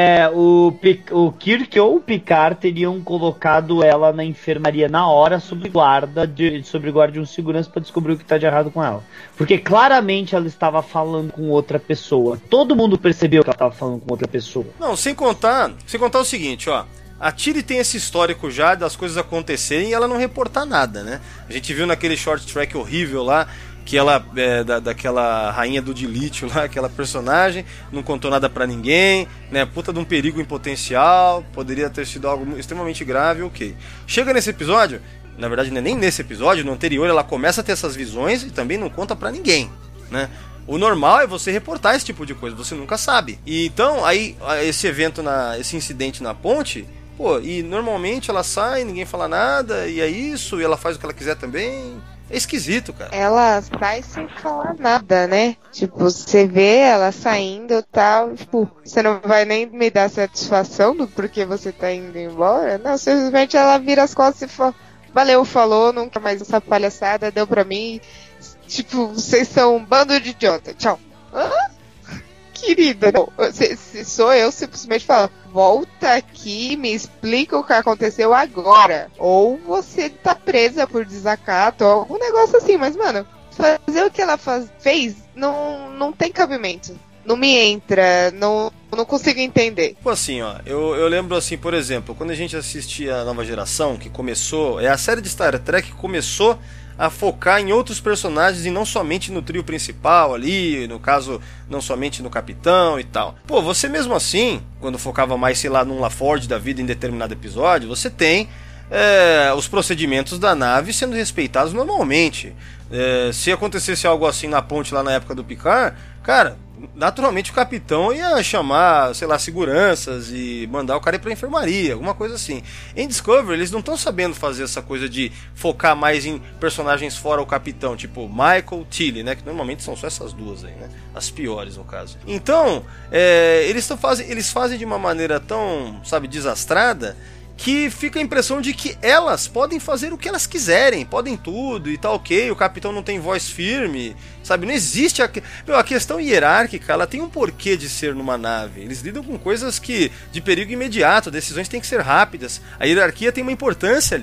O Kirk ou o Picard teriam colocado ela na enfermaria na hora sob guarda de um segurança pra descobrir o que tá de errado com ela. Porque claramente ela estava falando com outra pessoa. Todo mundo percebeu que ela estava falando com outra pessoa. Não, sem contar o seguinte, ó. A Tilly tem esse histórico já das coisas acontecerem e ela não reportar nada, né? A gente viu naquele short track horrível lá, que ela, daquela rainha do dilítio lá, aquela personagem, não contou nada pra ninguém, né? Puta de um perigo em potencial, poderia ter sido algo extremamente grave, ok. Chega nesse episódio, na verdade não é nem nesse episódio, no anterior ela começa a ter essas visões e também não conta pra ninguém, né? O normal é você reportar esse tipo de coisa, você nunca sabe. E então, aí, esse evento, esse incidente na ponte... Pô, e normalmente ela sai, ninguém fala nada, e é isso, e ela faz o que ela quiser também. É esquisito, cara. Ela sai sem falar nada, né? Tipo, você vê ela saindo e tal, tipo, você não vai nem me dar satisfação do porquê você tá indo embora. Não, simplesmente ela vira as costas e fala, valeu, falou, nunca mais essa palhaçada, deu pra mim. Tipo, vocês são um bando de idiota, tchau. Querida, não. Se sou eu, simplesmente falo, volta aqui, me explica o que aconteceu agora. Ou você tá presa por desacato, ou algum negócio assim. Mas, mano, fazer o que ela fez não tem cabimento. Não me entra, não consigo entender. Tipo assim, ó, eu lembro assim, por exemplo, quando a gente assistia a Nova Geração, que começou, a série de Star Trek que começou a focar em outros personagens e não somente no trio principal ali, no caso, não somente no capitão e tal. Pô, você mesmo assim, quando focava mais, sei lá, num LaForge da vida em determinado episódio, você tem os procedimentos da nave sendo respeitados normalmente. Se acontecesse algo assim na ponte lá na época do Picard, cara, naturalmente o capitão ia chamar, sei lá, seguranças e mandar o cara ir pra enfermaria, alguma coisa assim. Em Discovery eles não estão sabendo fazer essa coisa de focar mais em personagens fora o capitão, tipo Michael, Tilly, né, que normalmente são só essas duas aí, né, as piores no caso. Então, eles fazem de uma maneira tão, sabe, desastrada, que fica a impressão de que elas podem fazer o que elas quiserem, podem tudo e tá ok, o capitão não tem voz firme, sabe, não existe a questão hierárquica, ela tem um porquê de ser numa nave, eles lidam com coisas de perigo imediato, decisões têm que ser rápidas, a hierarquia tem uma importância ali,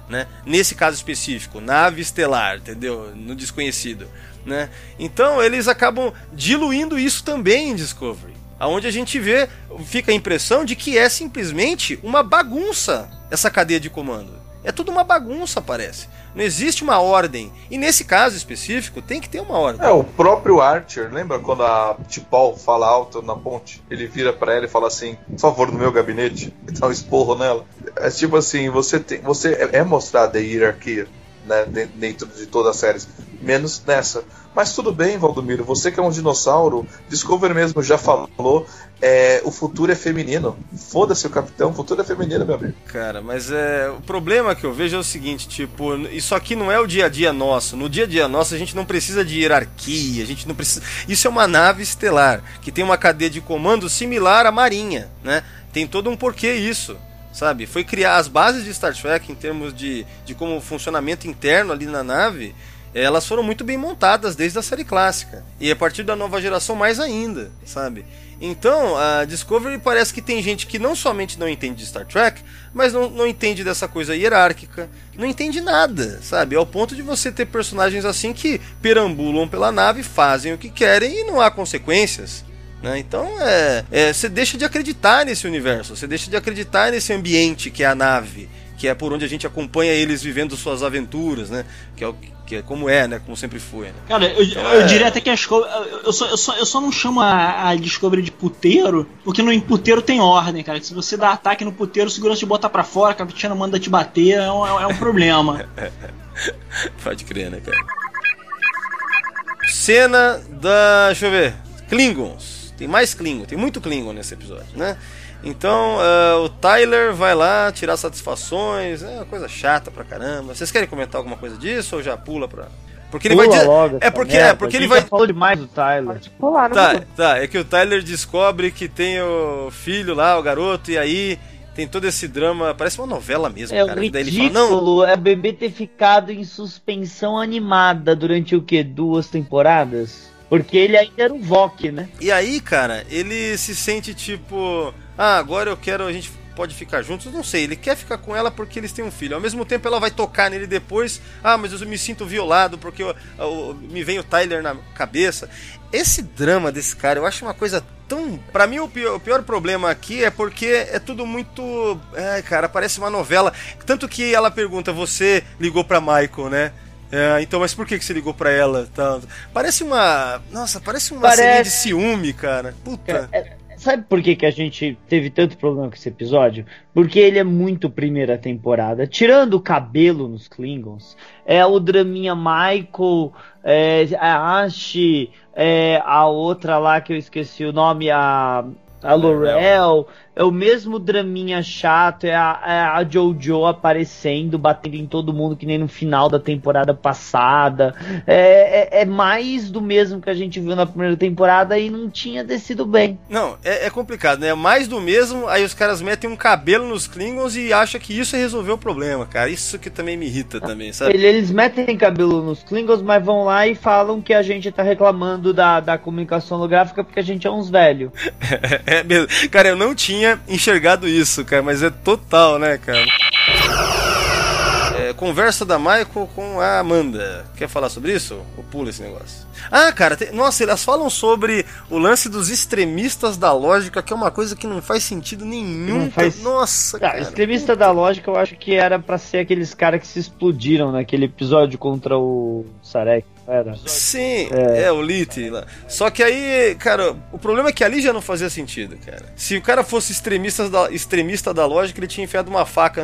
né? Nesse caso específico, nave estelar, entendeu? No desconhecido, né? Então eles acabam diluindo isso também em Discovery, aonde a gente fica a impressão de que é simplesmente uma bagunça essa cadeia de comando. É tudo uma bagunça, parece. Não existe uma ordem. E nesse caso específico, tem que ter uma ordem. O próprio Archer, lembra quando a T'Pol fala alto na ponte? Ele vira pra ela e fala assim, por favor, no meu gabinete. E dá um esporro nela. É tipo assim, você é mostrada a hierarquia, né, dentro de todas as séries. Menos nessa. Mas tudo bem, Valdomiro, você que é um dinossauro, Discovery mesmo já falou, o futuro é feminino. Foda-se o capitão, o futuro é feminino, meu amigo. Cara, mas o problema que eu vejo é o seguinte, tipo, isso aqui não é o dia a dia nosso. No dia a dia nosso a gente não precisa de hierarquia, a gente não precisa... Isso é uma nave estelar, que tem uma cadeia de comando similar à Marinha, né? Tem todo um porquê isso, sabe? Foi criar as bases de Star Trek em termos de como o funcionamento interno ali na nave... Elas foram muito bem montadas desde a série clássica. E a partir da nova geração mais ainda, sabe? Então, a Discovery parece que tem gente que não somente não entende de Star Trek, mas não entende dessa coisa hierárquica, não entende nada, sabe? Ao ponto de você ter personagens assim que perambulam pela nave, fazem o que querem e não há consequências, né? Então, você deixa de acreditar nesse universo, você deixa de acreditar nesse ambiente que é a nave, que é por onde a gente acompanha eles vivendo suas aventuras, né? Que é como né? Como sempre foi, né? Cara, eu diria até que eu só não chamo a Discovery de puteiro, porque no puteiro tem ordem, cara. Se você dá ataque no puteiro, o segurança te bota pra fora, a capitana manda te bater, é um problema. Pode crer, né, cara? Cena da... Deixa eu ver. Klingons. Tem mais Klingon, tem muito Klingon nesse episódio, né? Então, o Tyler vai lá tirar satisfações, é uma coisa chata pra caramba. Vocês querem comentar alguma coisa disso ou já pula pra... Porque ele vai dizer... porque ele vai... falou demais do Tyler. É que o Tyler descobre que tem o filho lá, o garoto, e aí tem todo esse drama, parece uma novela mesmo, cara. Ridículo, daí ele fala, não... é bebê ter ficado em suspensão animada durante o quê? 2 temporadas? Porque ele ainda era um VOC, né? E aí, cara, ele se sente tipo... agora a gente pode ficar juntos, não sei, ele quer ficar com ela porque eles têm um filho, ao mesmo tempo ela vai tocar nele depois, mas eu me sinto violado porque me vem o Tyler na cabeça. Esse drama desse cara, eu acho uma coisa tão... Pra mim o pior problema aqui é porque é tudo muito... cara, parece uma novela, tanto que ela pergunta, você ligou pra Michael, né? Então, mas por que você ligou pra ela? Parece uma... Nossa, parece uma cena de ciúme, cara. Puta... Sabe por que a gente teve tanto problema com esse episódio? Porque ele é muito primeira temporada. Tirando o cabelo nos Klingons, o draminha Michael, a Ashi, a outra lá que eu esqueci o nome, a L'Orel, é o mesmo draminha chato, é a Jojo aparecendo, batendo em todo mundo que nem no final da temporada passada. É mais do mesmo que a gente viu na primeira temporada e não tinha descido bem. Não, é complicado, né? Mais do mesmo, aí os caras metem um cabelo nos Klingons e acham que isso resolveu o problema, cara. Isso que também me irrita também, sabe? Eles metem cabelo nos Klingons, mas vão lá e falam que a gente tá reclamando da comunicação holográfica porque a gente é uns velhos. É mesmo. Cara, eu não tinha enxergado isso, cara, mas é total, né, cara? Conversa da Michael com a Amanda. Quer falar sobre isso? Ou pula esse negócio? Cara, nossa, elas falam sobre o lance dos extremistas da lógica, que é uma coisa que não faz sentido nenhum. Nossa, cara. Extremista da lógica eu acho que era pra ser aqueles caras que se explodiram naquele episódio contra o Sarek. Sim, o Lit lá. Só que aí, cara, o problema é que ali já não fazia sentido, cara. Se o cara fosse extremista da lógica, ele tinha enfiado uma faca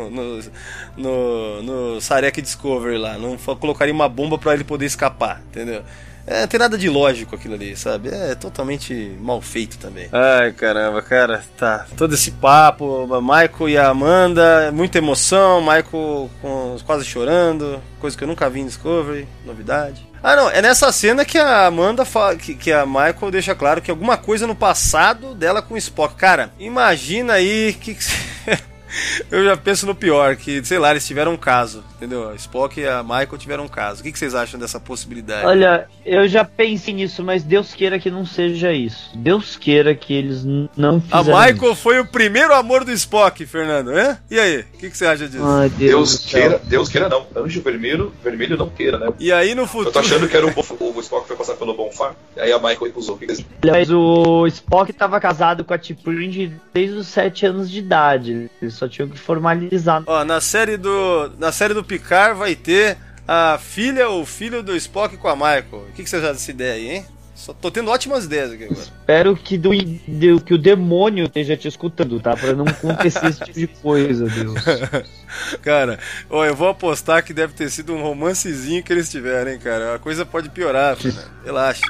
no Sarek Discovery lá. Não colocaria uma bomba pra ele poder escapar, entendeu? Não tem nada de lógico aquilo ali, sabe? É totalmente mal feito também. Ai, caramba, cara, tá. Todo esse papo, Michael e a Amanda, muita emoção, Michael quase chorando, coisa que eu nunca vi em Discovery, novidade. Não, é nessa cena que a Amanda fala, que a Michael deixa claro que alguma coisa no passado dela com o Spock. Cara, imagina aí que... Eu já penso no pior, que, sei lá, eles tiveram um caso. entendeu? A Spock e a Michael tiveram um caso. O que vocês acham dessa possibilidade? Olha, eu já pensei nisso, mas Deus queira que não seja isso. Deus queira que eles não fizeram A Michael isso. foi o primeiro amor do Spock, Fernando, hein? E aí, o que você acha disso? Ai, Deus queira não. Anjo vermelho não queira, né? E aí no futuro... Eu tô achando que era o Spock foi passar pelo Bonfire, e aí a Michael recusou. Mas o Spock tava casado com a T'Pring desde os 7 anos de idade. Eles só tinham que formalizar. Ó, na série do Picard vai ter a filha ou filho do Spock com a Michael. O que você acha dessa ideia aí, hein? Só tô tendo ótimas ideias aqui agora. Espero que, que o demônio esteja te escutando, tá? Pra não acontecer esse tipo de coisa, Deus. Cara, ó, eu vou apostar que deve ter sido um romancezinho que eles tiveram, hein, cara. A coisa pode piorar, Fernando. Relaxa.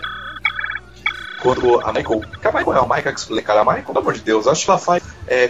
Quando a Michael... Que a Michael é a Michael que explica, cara. A Michael, pelo amor de Deus, acho que ela faz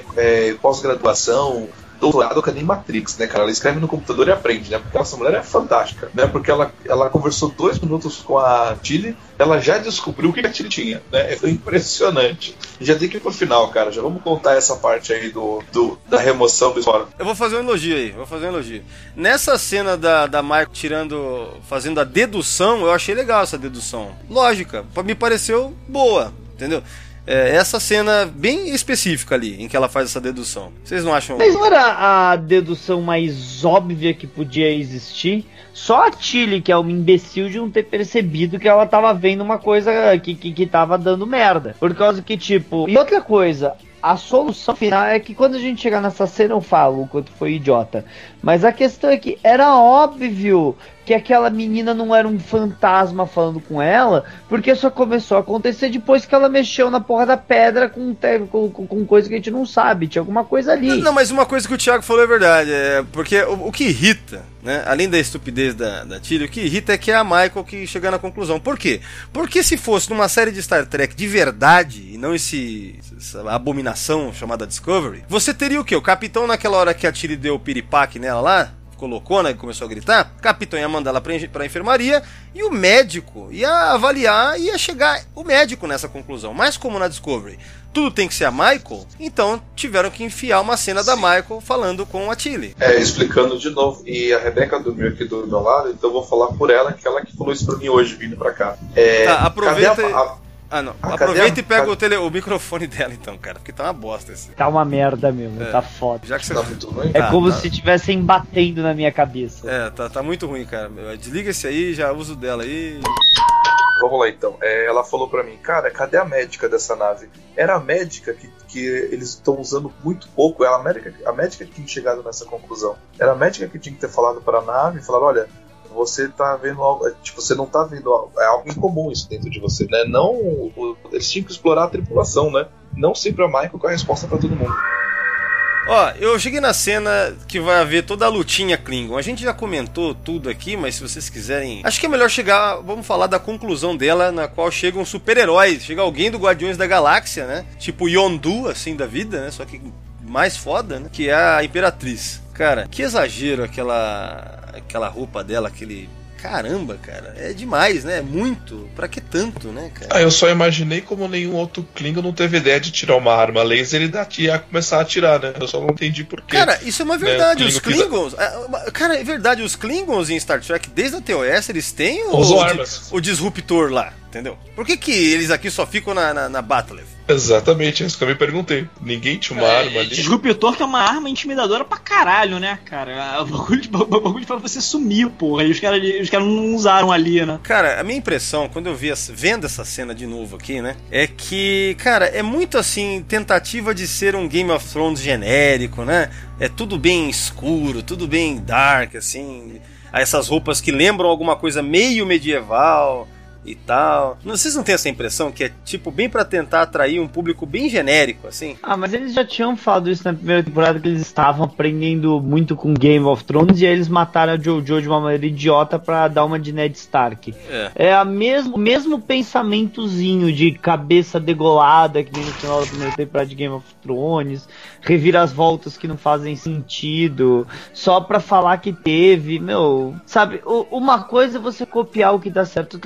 pós-graduação, doutorado, que é nem Matrix, né, cara? Ela escreve no computador e aprende, né? Porque essa mulher é fantástica, né? Porque ela conversou 2 minutos com a Tilly, ela já descobriu o que a Tilly tinha, né? É impressionante. Já tem que ir pro final, cara. Já vamos contar essa parte aí da remoção do Spock. Eu vou fazer um elogio aí, Nessa cena da Michael fazendo a dedução, eu achei legal essa dedução. Lógica, me pareceu boa, entendeu? Essa cena bem específica ali, em que ela faz essa dedução. Vocês não acham? Mas não era a dedução mais óbvia que podia existir? Só a Tilly, que é uma imbecil, de não ter percebido que ela tava vendo uma coisa que tava dando merda. Por causa que, tipo... E outra coisa... A solução final é que quando a gente chegar nessa cena eu falo o quanto foi idiota. Mas a questão é que era óbvio que aquela menina não era um fantasma falando com ela, porque só começou a acontecer depois que ela mexeu na porra da pedra com coisa que a gente não sabe. Tinha alguma coisa ali. Não, mas uma coisa que o Thiago falou é verdade. Porque o que irrita, né, além da estupidez da Tilly, o que irrita é que é a Michael que chega na conclusão. Por quê? Porque se fosse numa série de Star Trek de verdade, e não essa abominação chamada Discovery, você teria o quê? O capitão, naquela hora que a Tilly deu o piripaque nela lá, colocou, né, começou a gritar, o capitão ia mandar ela pra enfermaria e o médico ia avaliar, ia chegar o médico nessa conclusão. Mas como na Discovery tudo tem que ser a Michael, então tiveram que enfiar uma cena da Michael falando com a Tilly. Explicando de novo. E a Rebeca dormiu aqui do meu lado, então eu vou falar por ela, que ela que falou isso pra mim hoje, vindo pra cá. Tá, aproveita não. Aproveita e pega o microfone dela então, cara, porque tá uma bosta esse. Tá uma merda mesmo, tá foda. Já que você... Tá muito ruim? É como se estivessem batendo na minha cabeça. Tá muito ruim, cara. Desliga esse aí, já uso dela aí. Vamos lá então. Ela falou pra mim, cara, cadê a médica dessa nave? Era a médica que eles estão usando muito pouco. A médica que tinha chegado nessa conclusão. Era a médica que tinha que ter falado para a nave e falar, olha, você tá vendo algo, tipo, você não tá vendo algo, é algo incomum isso dentro de você, né? Não, eles tinham que explorar a tripulação, né? Não sempre a Michael com a resposta para todo mundo. Ó, eu cheguei na cena que vai haver toda a lutinha Klingon. A gente já comentou tudo aqui, mas se vocês quiserem... Acho que é melhor chegar... Vamos falar da conclusão dela, na qual chegam super-heróis. Chega alguém do Guardiões da Galáxia, né? Tipo Yondu, assim, da vida, né? Só que mais foda, né? Que é a Imperatriz. Cara, que exagero aquela roupa dela, aquele... Caramba, cara, é demais, né? É muito. Pra que tanto, né, cara? Eu só imaginei como nenhum outro Klingon não teve ideia de tirar uma arma laser e ia começar a atirar, né? Eu só não entendi por quê. Cara, isso é uma verdade. Né? Os Klingons... Cara, é verdade. Os Klingons em Star Trek, desde a TOS, eles têm o disruptor lá, entendeu? Por que eles aqui só ficam na Battle? Exatamente, é isso que eu me perguntei. Ninguém tinha uma arma ali. Disruptor que é uma arma intimidadora pra caralho, né, cara? O bagulho pra você sumir, porra. E os caras não usaram ali, né? Cara, a minha impressão, quando eu vendo essa cena de novo aqui, né? É que, cara, é muito assim, tentativa de ser um Game of Thrones genérico, né? É tudo bem escuro, tudo bem dark, assim. Essas roupas que lembram alguma coisa meio medieval e tal. Vocês não têm essa impressão que é tipo bem pra tentar atrair um público bem genérico, assim? Mas eles já tinham falado isso na primeira temporada, que eles estavam aprendendo muito com Game of Thrones e aí eles mataram a Jojo de uma maneira idiota pra dar uma de Ned Stark. É o mesmo pensamentozinho de cabeça degolada que nem no final da primeira temporada de Game of Thrones, reviravoltas que não fazem sentido, só pra falar que teve, sabe, uma coisa é você copiar o que dá certo, outra coisa é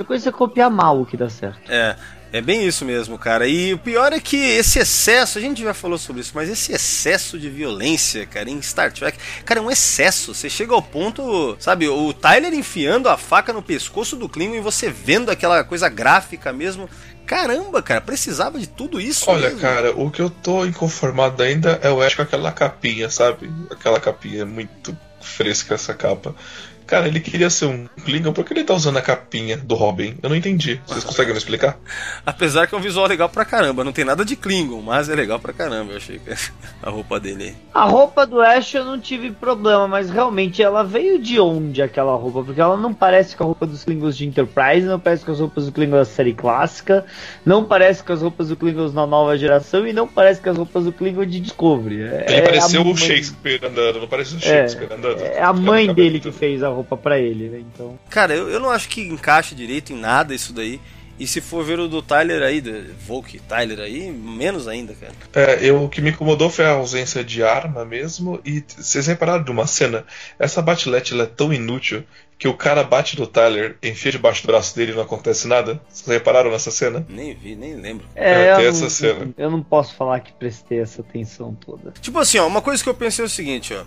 copiar mal o que dá certo. É bem isso mesmo, cara. E o pior é que esse excesso, a gente já falou sobre isso, mas esse excesso de violência, cara, em Star Trek, cara, é um excesso. Você chega ao ponto, sabe, o Tyler enfiando a faca no pescoço do Klingon e você vendo aquela coisa gráfica mesmo. Caramba, cara, precisava de tudo isso. Olha, mesmo. Cara, o que eu tô inconformado ainda é o Ash com aquela capinha, sabe? Aquela capinha muito fresca, essa capa. Cara, ele queria ser um Klingon, por que ele tá usando a capinha do Robin? Eu não entendi. Vocês conseguem me explicar? Apesar que é um visual legal pra caramba, não tem nada de Klingon, mas é legal pra caramba, eu achei que a roupa dele aí. A roupa do Ash eu não tive problema, mas realmente ela veio de onde aquela roupa? Porque ela não parece com a roupa dos Klingons de Enterprise, não parece com as roupas do Klingons da série clássica, não parece com as roupas do Klingons na nova geração e não parece com as roupas do Klingon de Discovery. Ele pareceu o Shakespeare andando, não parece o Shakespeare andando. É a mãe dele que fez a roupa pra ele, né? Então... Cara, eu não acho que encaixe direito em nada isso daí. E se for ver o do Tyler aí, do Volk Tyler aí, menos ainda, cara. O que me incomodou foi a ausência de arma mesmo. E vocês repararam de uma cena? Essa batilete ela é tão inútil que o cara bate no Tyler, enfia debaixo do braço dele e não acontece nada. Vocês repararam nessa cena? Nem vi, nem lembro. Tem essa cena. Eu não posso falar que prestei essa atenção toda. Tipo assim, ó, uma coisa que eu pensei é o seguinte, ó.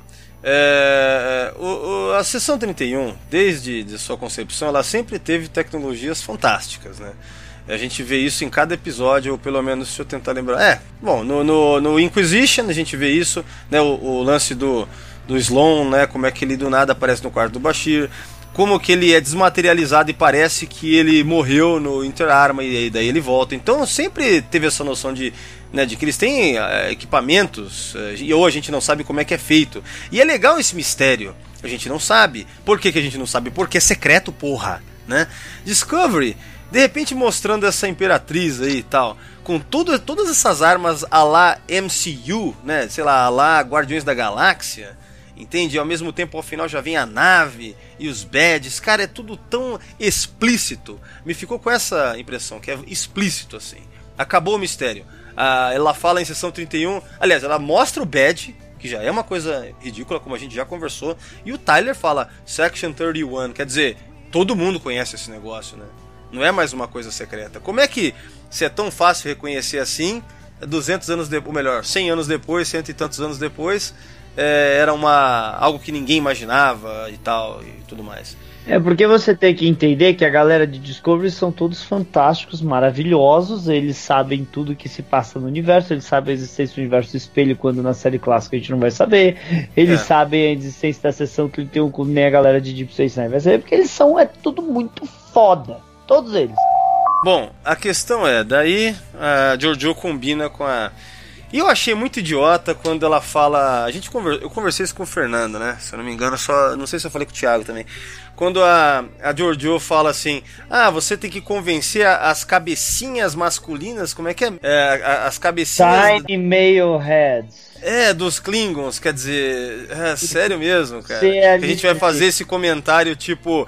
A Seção 31, desde de sua concepção, ela sempre teve tecnologias fantásticas, né? A gente vê isso em cada episódio, ou pelo menos se eu tentar lembrar. Bom, no Inquisition a gente vê isso, né? O lance do Sloan, né? Como é que ele do nada aparece no quarto do Bashir, como que ele é desmaterializado e parece que ele morreu no Interarma e daí ele volta. Então sempre teve essa noção de que eles têm equipamentos ou a gente não sabe como é que é feito. E é legal esse mistério. A gente não sabe. Por que a gente não sabe? Porque é secreto, porra, né? Discovery, de repente mostrando essa Imperatriz aí e tal, com todas essas armas a lá MCU, né? Sei lá, a lá Guardiões da Galáxia. Entende? E ao mesmo tempo, ao final, já vem a nave e os badges. Cara, é tudo tão explícito. Me ficou com essa impressão, que é explícito, assim. Acabou o mistério. Ela fala em Seção 31... Aliás, ela mostra o badge, que já é uma coisa ridícula, como a gente já conversou. E o Tyler fala Section 31. Quer dizer, todo mundo conhece esse negócio, né? Não é mais uma coisa secreta. Como é que, se é tão fácil reconhecer assim, 200 anos depois, ou melhor, 100 anos depois, 100 e tantos anos depois... era algo que ninguém imaginava e tal, e tudo mais. Porque você tem que entender que a galera de Discovery são todos fantásticos, maravilhosos, eles sabem tudo que se passa no universo, eles sabem a existência do universo espelho, quando na série clássica a gente não vai saber, eles sabem a existência da Seção 31, quando nem a galera de Deep Space Nine vai saber, porque eles são tudo muito foda, todos eles. Bom, a questão daí a Georgiou combina com a... E eu achei muito idiota quando ela fala... Eu conversei isso com o Fernando, né? Se eu não me engano, não sei se eu falei com o Thiago também. Quando a Georgiou fala assim... você tem que convencer as cabecinhas masculinas... Como é que é? As cabecinhas... Tiny male heads. Dos Klingons, quer dizer... sério mesmo, cara. Que a gente vai fazer esse comentário tipo...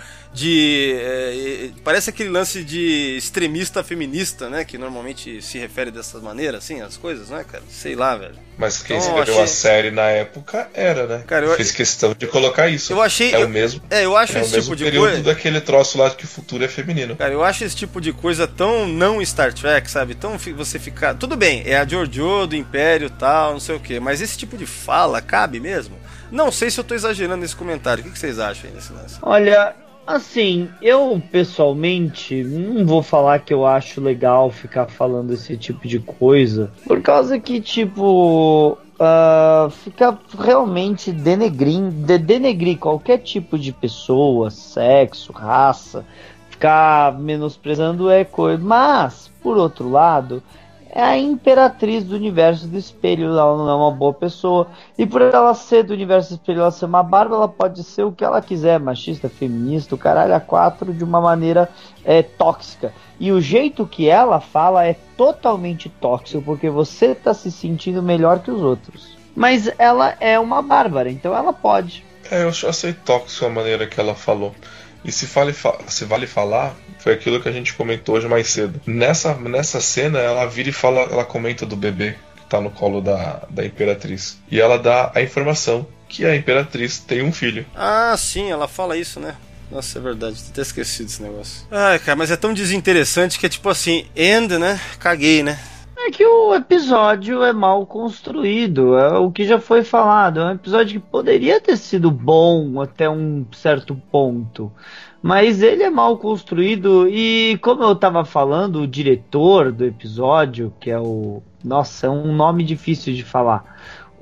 parece aquele lance de extremista feminista, né? Que normalmente se refere dessa maneira, assim, as coisas, né, cara? Sei lá, velho. Mas quem escreveu a série na época era, né? Cara, eu fiz questão de colocar isso. Eu achei... o mesmo. Eu acho esse tipo de período coisa... daquele troço lá de que o futuro é feminino. Cara, eu acho esse tipo de coisa tão não Star Trek, sabe? Tão você ficar... Tudo bem, é a Georgiou do Império e tal, não sei o quê. Mas esse tipo de fala cabe mesmo? Não sei se eu tô exagerando nesse comentário. O que vocês acham aí nesse lance? Olha... Assim, eu pessoalmente não vou falar que eu acho legal ficar falando esse tipo de coisa, por causa que, tipo, fica realmente denegrir qualquer tipo de pessoa, sexo, raça, ficar menosprezando coisa. Mas, por outro lado, é a imperatriz do universo do espelho, ela não é uma boa pessoa, e por ela ser do universo do espelho, ela ser uma barba, ela pode ser o que ela quiser, machista, feminista, o caralho a quatro, de uma maneira tóxica, e o jeito que ela fala é totalmente tóxico, porque você tá se sentindo melhor que os outros, mas ela é uma bárbara, então ela pode. Eu achei tóxico a maneira que ela falou. E se vale falar, foi aquilo que a gente comentou hoje mais cedo. Nessa cena, ela vira e fala, ela comenta do bebê que tá no colo da Imperatriz. E ela dá a informação que a Imperatriz tem um filho. Ah, sim, ela fala isso, né? Nossa, é verdade, tinha até esquecido desse negócio. Ai, cara, mas é tão desinteressante que é tipo assim, né? Caguei, né? É que o episódio é mal construído, é o que já foi falado. É um episódio que poderia ter sido bom até um certo ponto, mas ele é mal construído. E como eu tava falando, o diretor do episódio, que é o... Nossa, é um nome difícil de falar.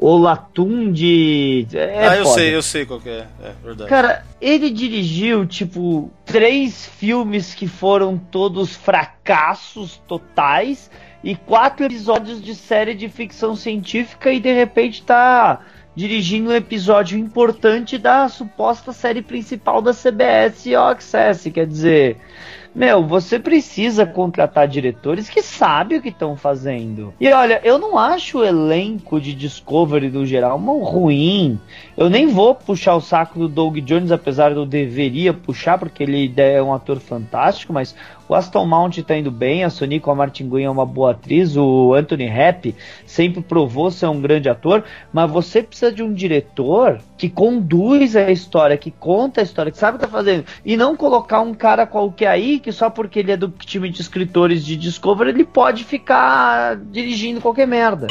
Olatunji... eu sei qual que é verdade. Cara, ele dirigiu, tipo, 3 filmes que foram todos fracassos totais e 4 episódios de série de ficção científica e de repente tá dirigindo um episódio importante da suposta série principal da CBS All Access. Quer dizer, você precisa contratar diretores que sabem o que estão fazendo. E olha, eu não acho o elenco de Discovery no geral ruim. Eu nem vou puxar o saco do Doug Jones, apesar de eu deveria puxar, porque ele é um ator fantástico, mas o Aston Mount tá indo bem, a Sonequa Martin-Green é uma boa atriz, o Anthony Rapp sempre provou ser um grande ator, mas você precisa de um diretor que conduz a história, que conta a história, que sabe o que tá fazendo, e não colocar um cara qualquer aí, que só porque ele é do time de escritores de Discovery, ele pode ficar dirigindo qualquer merda.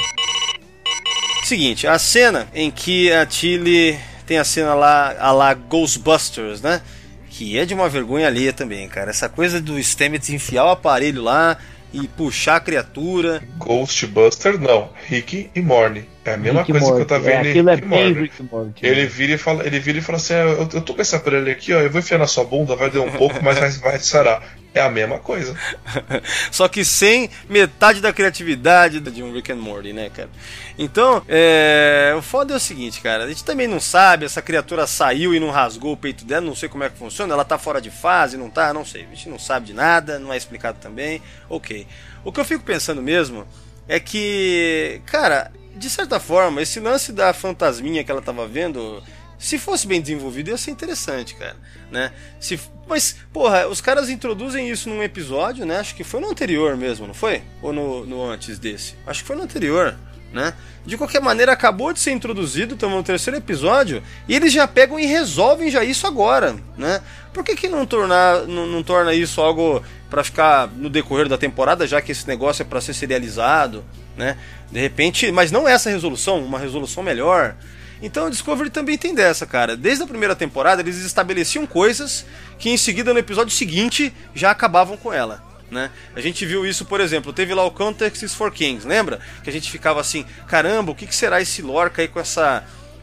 Seguinte, a cena em que a Tilly tem a cena lá, a lá Ghostbusters, né? Que é de uma vergonha alheia também, cara. Essa coisa do Stamets enfiar o aparelho lá e puxar a criatura. Ghostbuster não, Rick e Morty. É a mesma coisa que eu tava vendo aquilo é bem Rick e Morty. Ele vira e fala assim, eu tô com esse aparelho aqui, ó, eu vou enfiar na sua bunda, vai doer um pouco, mas vai sarar. É a mesma coisa. Só que sem metade da criatividade de um Rick and Morty, né, cara? Então, o foda é o seguinte, cara, a gente também não sabe, essa criatura saiu e não rasgou o peito dela, não sei como é que funciona, ela tá fora de fase, não tá, não sei, a gente não sabe de nada, não é explicado também, ok. O que eu fico pensando mesmo é que, cara, de certa forma, esse lance da fantasminha que ela tava vendo, se fosse bem desenvolvido, ia ser interessante, cara, né? Mas, porra, os caras introduzem isso num episódio, né? Acho que foi no anterior mesmo, não foi? Ou no antes desse? Acho que foi no anterior, né? De qualquer maneira, acabou de ser introduzido, estamos no 3º episódio, e eles já pegam e resolvem já isso agora, né? Por que não torna isso algo pra ficar no decorrer da temporada, já que esse negócio é pra ser serializado, né? De repente, mas não essa resolução, uma resolução melhor. Então o Discovery também tem dessa, cara. Desde a primeira temporada eles estabeleciam coisas que em seguida no episódio seguinte já acabavam com ela, né? A gente viu isso, por exemplo, teve lá o Context is for Kings, lembra? Que a gente ficava assim, caramba, o que será esse Lorca aí com essa...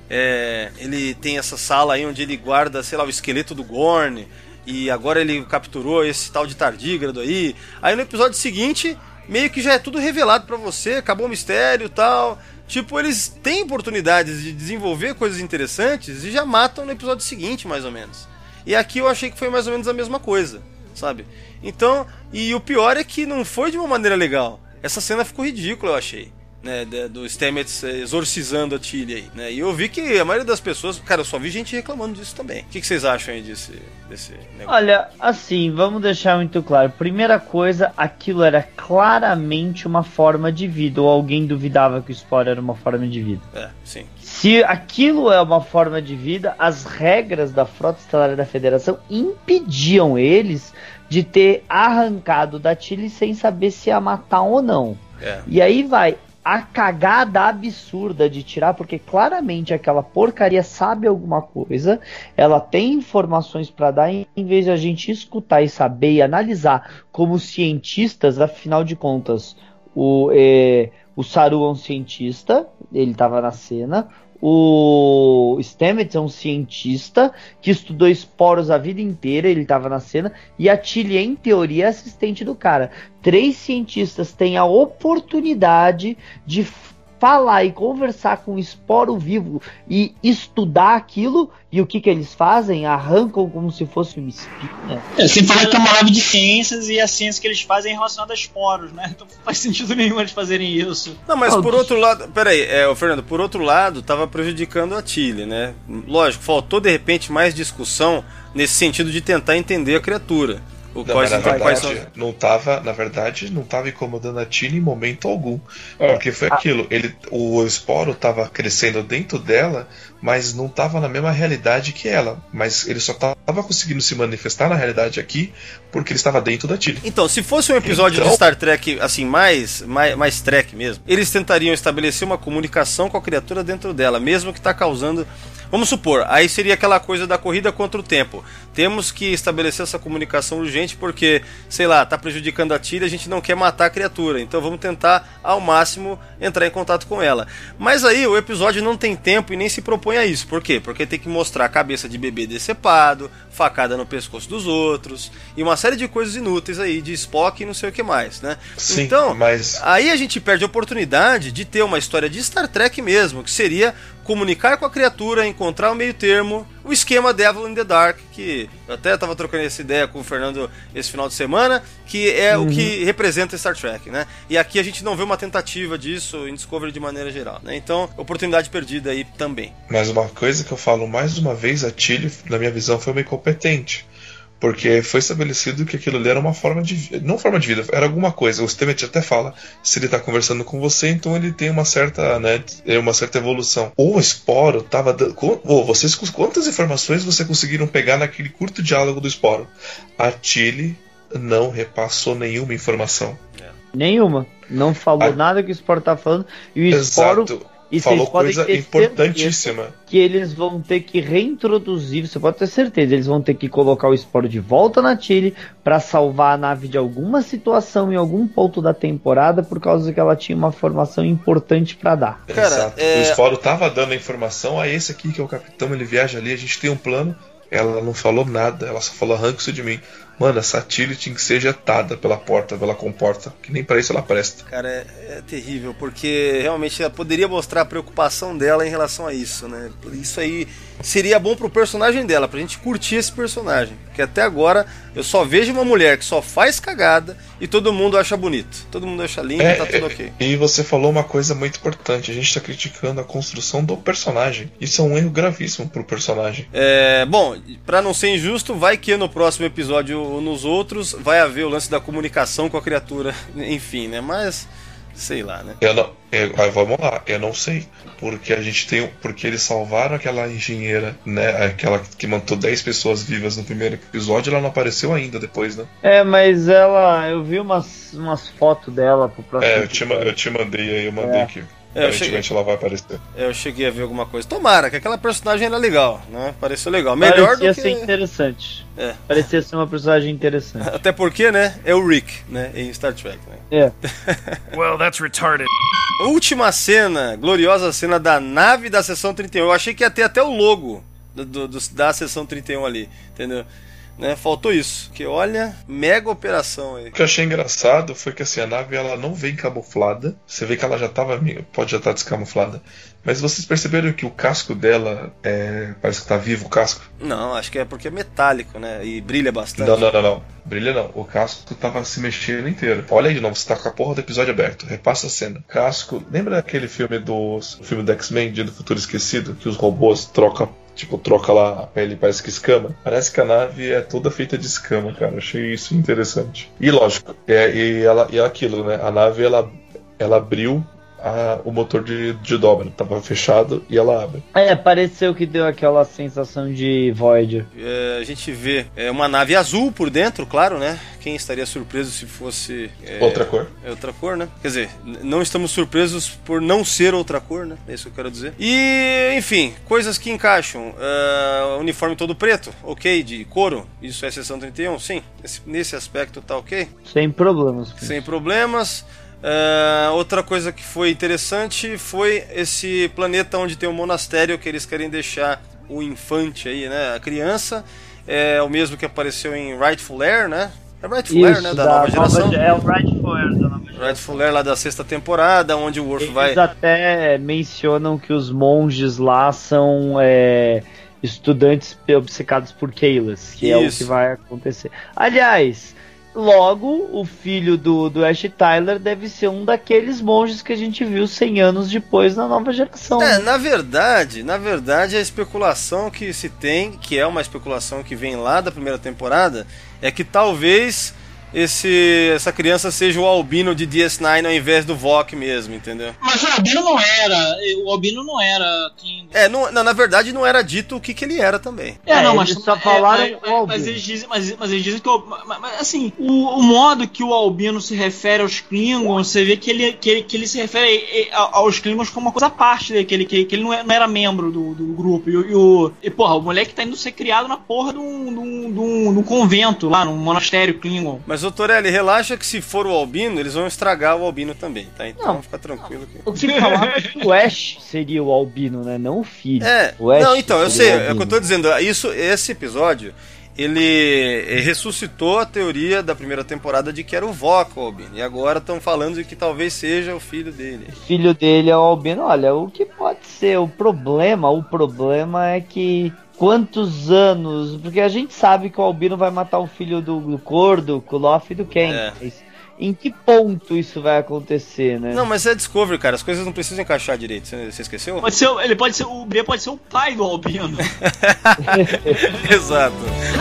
ele tem essa sala aí onde ele guarda, sei lá, o esqueleto do Gorn, e agora ele capturou esse tal de tardígrado aí. Aí no episódio seguinte, meio que já é tudo revelado pra você, acabou o mistério e tal... Tipo, eles têm oportunidades de desenvolver coisas interessantes e já matam no episódio seguinte, mais ou menos. E aqui eu achei que foi mais ou menos a mesma coisa, sabe? Então, e o pior é que não foi de uma maneira legal. Essa cena ficou ridícula, eu achei, né? Do Stamets exorcizando a Tilly aí, né? E eu vi que a maioria das pessoas... Cara, eu só vi gente reclamando disso também. O que vocês acham aí desse negócio? Olha, assim, vamos deixar muito claro. Primeira coisa, aquilo era claramente uma forma de vida. Ou alguém duvidava que o Spore era uma forma de vida? Sim. Se aquilo é uma forma de vida, as regras da Frota Estelar da Federação impediam eles de ter arrancado da Tilly sem saber se ia matar ou não. E aí vai... A cagada absurda de tirar, porque claramente aquela porcaria sabe alguma coisa, ela tem informações para dar, em vez de a gente escutar e saber e analisar como cientistas, afinal de contas, o Saru é um cientista, ele estava na cena, o Stamets é um cientista que estudou esporos a vida inteira, ele estava na cena, e a Tilly, em teoria, é assistente do cara. 3 cientistas têm a oportunidade de falar e conversar com o esporo vivo e estudar aquilo, e o que eles fazem? Arrancam como se fosse uma espinha. Sem falar que é uma live de ciências, e a ciência que eles fazem é relacionada a esporos, né? Então não faz sentido nenhum eles fazerem isso. Não, mas por outro lado... Peraí, Fernando, por outro lado, tava prejudicando a Tilly, né? Lógico, faltou de repente mais discussão nesse sentido de tentar entender a criatura. O Não, mas na verdade, não tava incomodando a Tilly em momento algum. Porque foi aquilo, o esporo tava crescendo dentro dela, mas não tava na mesma realidade que ela. Mas ele só tava conseguindo se manifestar na realidade aqui porque ele estava dentro da Tilly. Então, se fosse um episódio de Star Trek, assim, mais Trek mesmo, eles tentariam estabelecer uma comunicação com a criatura dentro dela, mesmo que tá causando... Vamos supor, aí seria aquela coisa da corrida contra o tempo. Temos que estabelecer essa comunicação urgente porque, sei lá, tá prejudicando a Tilly, a gente não quer matar a criatura. Então vamos tentar, ao máximo, entrar em contato com ela. Mas aí o episódio não tem tempo e nem se propõe a isso. Por quê? Porque tem que mostrar a cabeça de bebê decepado, facada no pescoço dos outros, e uma série de coisas inúteis aí, de Spock e não sei o que mais, né? Sim, então, mas... aí a gente perde a oportunidade de ter uma história de Star Trek mesmo, que seria comunicar com a criatura, encontrar o meio termo, o esquema Devil in the Dark, que eu até estava trocando essa ideia com o Fernando esse final de semana, que é o que representa Star Trek, né? E aqui a gente não vê uma tentativa disso em Discovery de maneira geral, né? Então, oportunidade perdida aí também. Mas uma coisa que eu falo mais uma vez, a Tilly, na minha visão, foi meio incompetente. Porque foi estabelecido que aquilo ali era uma forma de vida. Não forma de vida, era alguma coisa. O Stamets até fala, se ele está conversando com você, então ele tem uma certa, né, uma certa evolução. O Esporo estava dando... vocês, quantas informações vocês conseguiram pegar naquele curto diálogo do Esporo? A Tilly não repassou nenhuma informação. Nenhuma. Não falou nada que o Esporo tá falando. E o Esporo... E falou coisa importantíssima. Que eles vão ter que reintroduzir, você pode ter certeza, eles vão ter que colocar o Esporo de volta na Tilly para salvar a nave de alguma situação em algum ponto da temporada, por causa que ela tinha uma formação importante para dar. Cara, exato. O Esporo tava dando a informação a esse aqui, que é o capitão, ele viaja ali, a gente tem um plano. Ela não falou nada, ela só falou arranque isso de mim. Mano, essa Tilly tinha que ser ejetada pela comporta, que nem pra isso ela presta. Cara, é terrível, porque realmente ela poderia mostrar a preocupação dela em relação a isso, né? Isso aí seria bom pro personagem dela, pra gente curtir esse personagem. Porque até agora eu só vejo uma mulher que só faz cagada e todo mundo acha bonito. Todo mundo acha lindo e tá tudo ok. E você falou uma coisa muito importante, a gente tá criticando a construção do personagem. Isso é um erro gravíssimo pro personagem. Bom, pra não ser injusto, vai que no próximo episódio ou nos outros vai haver o lance da comunicação com a criatura, enfim, né? Mas, sei lá, né? Vamos lá, eu não sei. Porque eles salvaram aquela engenheira, né? Aquela que matou 10 pessoas vivas no primeiro episódio, ela não apareceu ainda depois, né? Mas eu vi umas fotos dela pro próximo episódio. Eu te mandei aí, eu mandei aqui. Aparentemente ela vai aparecer. Eu cheguei a ver alguma coisa. Tomara, que aquela personagem era legal, né? Pareceu legal. Melhor Parecia do que... ser interessante. Parecia ser uma personagem interessante. Até porque, né? É o Rick, né? Em Star Trek, né? Well, that's retarded. Última cena, gloriosa cena da nave da Seção 31. Eu achei que ia ter até o logo da Seção 31 ali, entendeu? Né, faltou isso, que olha, mega operação aí. O que eu achei engraçado foi que assim, a nave ela não vem camuflada. Você vê que ela pode já estar descamuflada. Mas vocês perceberam que o casco dela parece que tá vivo o casco? Não, acho que é porque é metálico, né? E brilha bastante. Não. Brilha não. O casco tava se mexendo inteiro. Olha aí de novo, você tá com a porra do episódio aberto. Repassa a cena. Casco. Lembra aquele filme do X-Men, Dia do Futuro Esquecido? Que os robôs troca lá a pele, parece que escama. Parece que a nave é toda feita de escama, cara. Achei isso interessante. E lógico, e aquilo, né? A nave, ela abriu o motor de dobra. Tava fechado e ela abre. Pareceu que deu aquela sensação de Voyager. A gente vê uma nave azul por dentro, claro, né? Quem estaria surpreso se fosse... outra cor. Outra cor, né? Quer dizer, não estamos surpresos por não ser outra cor, né? É isso que eu quero dizer. E, enfim, coisas que encaixam. Uniforme todo preto, ok, de couro. Isso é Seção 31, sim. Nesse aspecto tá ok. Sem problemas. Sem problemas. Outra coisa que foi interessante foi esse planeta onde tem um monastério que eles querem deixar o infante aí, né? A criança. É o mesmo que apareceu em Rightful Heir, né? É Rightful Heir, né? Da nova geração. É o Rightful Heir da nova geração. Rightful Heir lá da 6ª temporada, onde o Worf vai... Eles até mencionam que os monges lá são estudantes obcecados por Kahless, que é o que vai acontecer. Aliás, logo, o filho do Ash Tyler deve ser um daqueles monges que a gente viu 100 anos depois na nova geração. Na verdade, a especulação que se tem, que é uma especulação que vem lá da primeira temporada, é que talvez essa criança seja o Albino de DS9 ao invés do Vok mesmo, entendeu? Mas o Albino não era King. Na verdade não era dito o que ele era também. Mas só falaram o Albino. Mas eles dizem que assim, o modo que o Albino se refere aos Klingons, você vê que ele se refere aos Klingons como uma coisa à parte dele, que ele não era membro do grupo. E porra, o moleque tá indo ser criado na porra de um convento lá, num monastério Klingon. Mas, Torelli, relaxa que se for o Albino, eles vão estragar o Albino também, tá? Então fica tranquilo. O que falava é que o Ash seria o Albino, né? Não o filho. Eu sei, é o que eu tô dizendo. Esse episódio, ele ressuscitou a teoria da primeira temporada de que era o Vok, o Albino. E agora estão falando de que talvez seja o filho dele. O filho dele é o Albino. Olha, o que pode ser? O problema é que... Quantos anos? Porque a gente sabe que o Albino vai matar o filho do Cordo, do Loth e do Ken. Em que ponto isso vai acontecer, né? Não, mas é Discovery, cara. As coisas não precisam encaixar direito. Você esqueceu? O B pode ser o pai do Albino. Exato.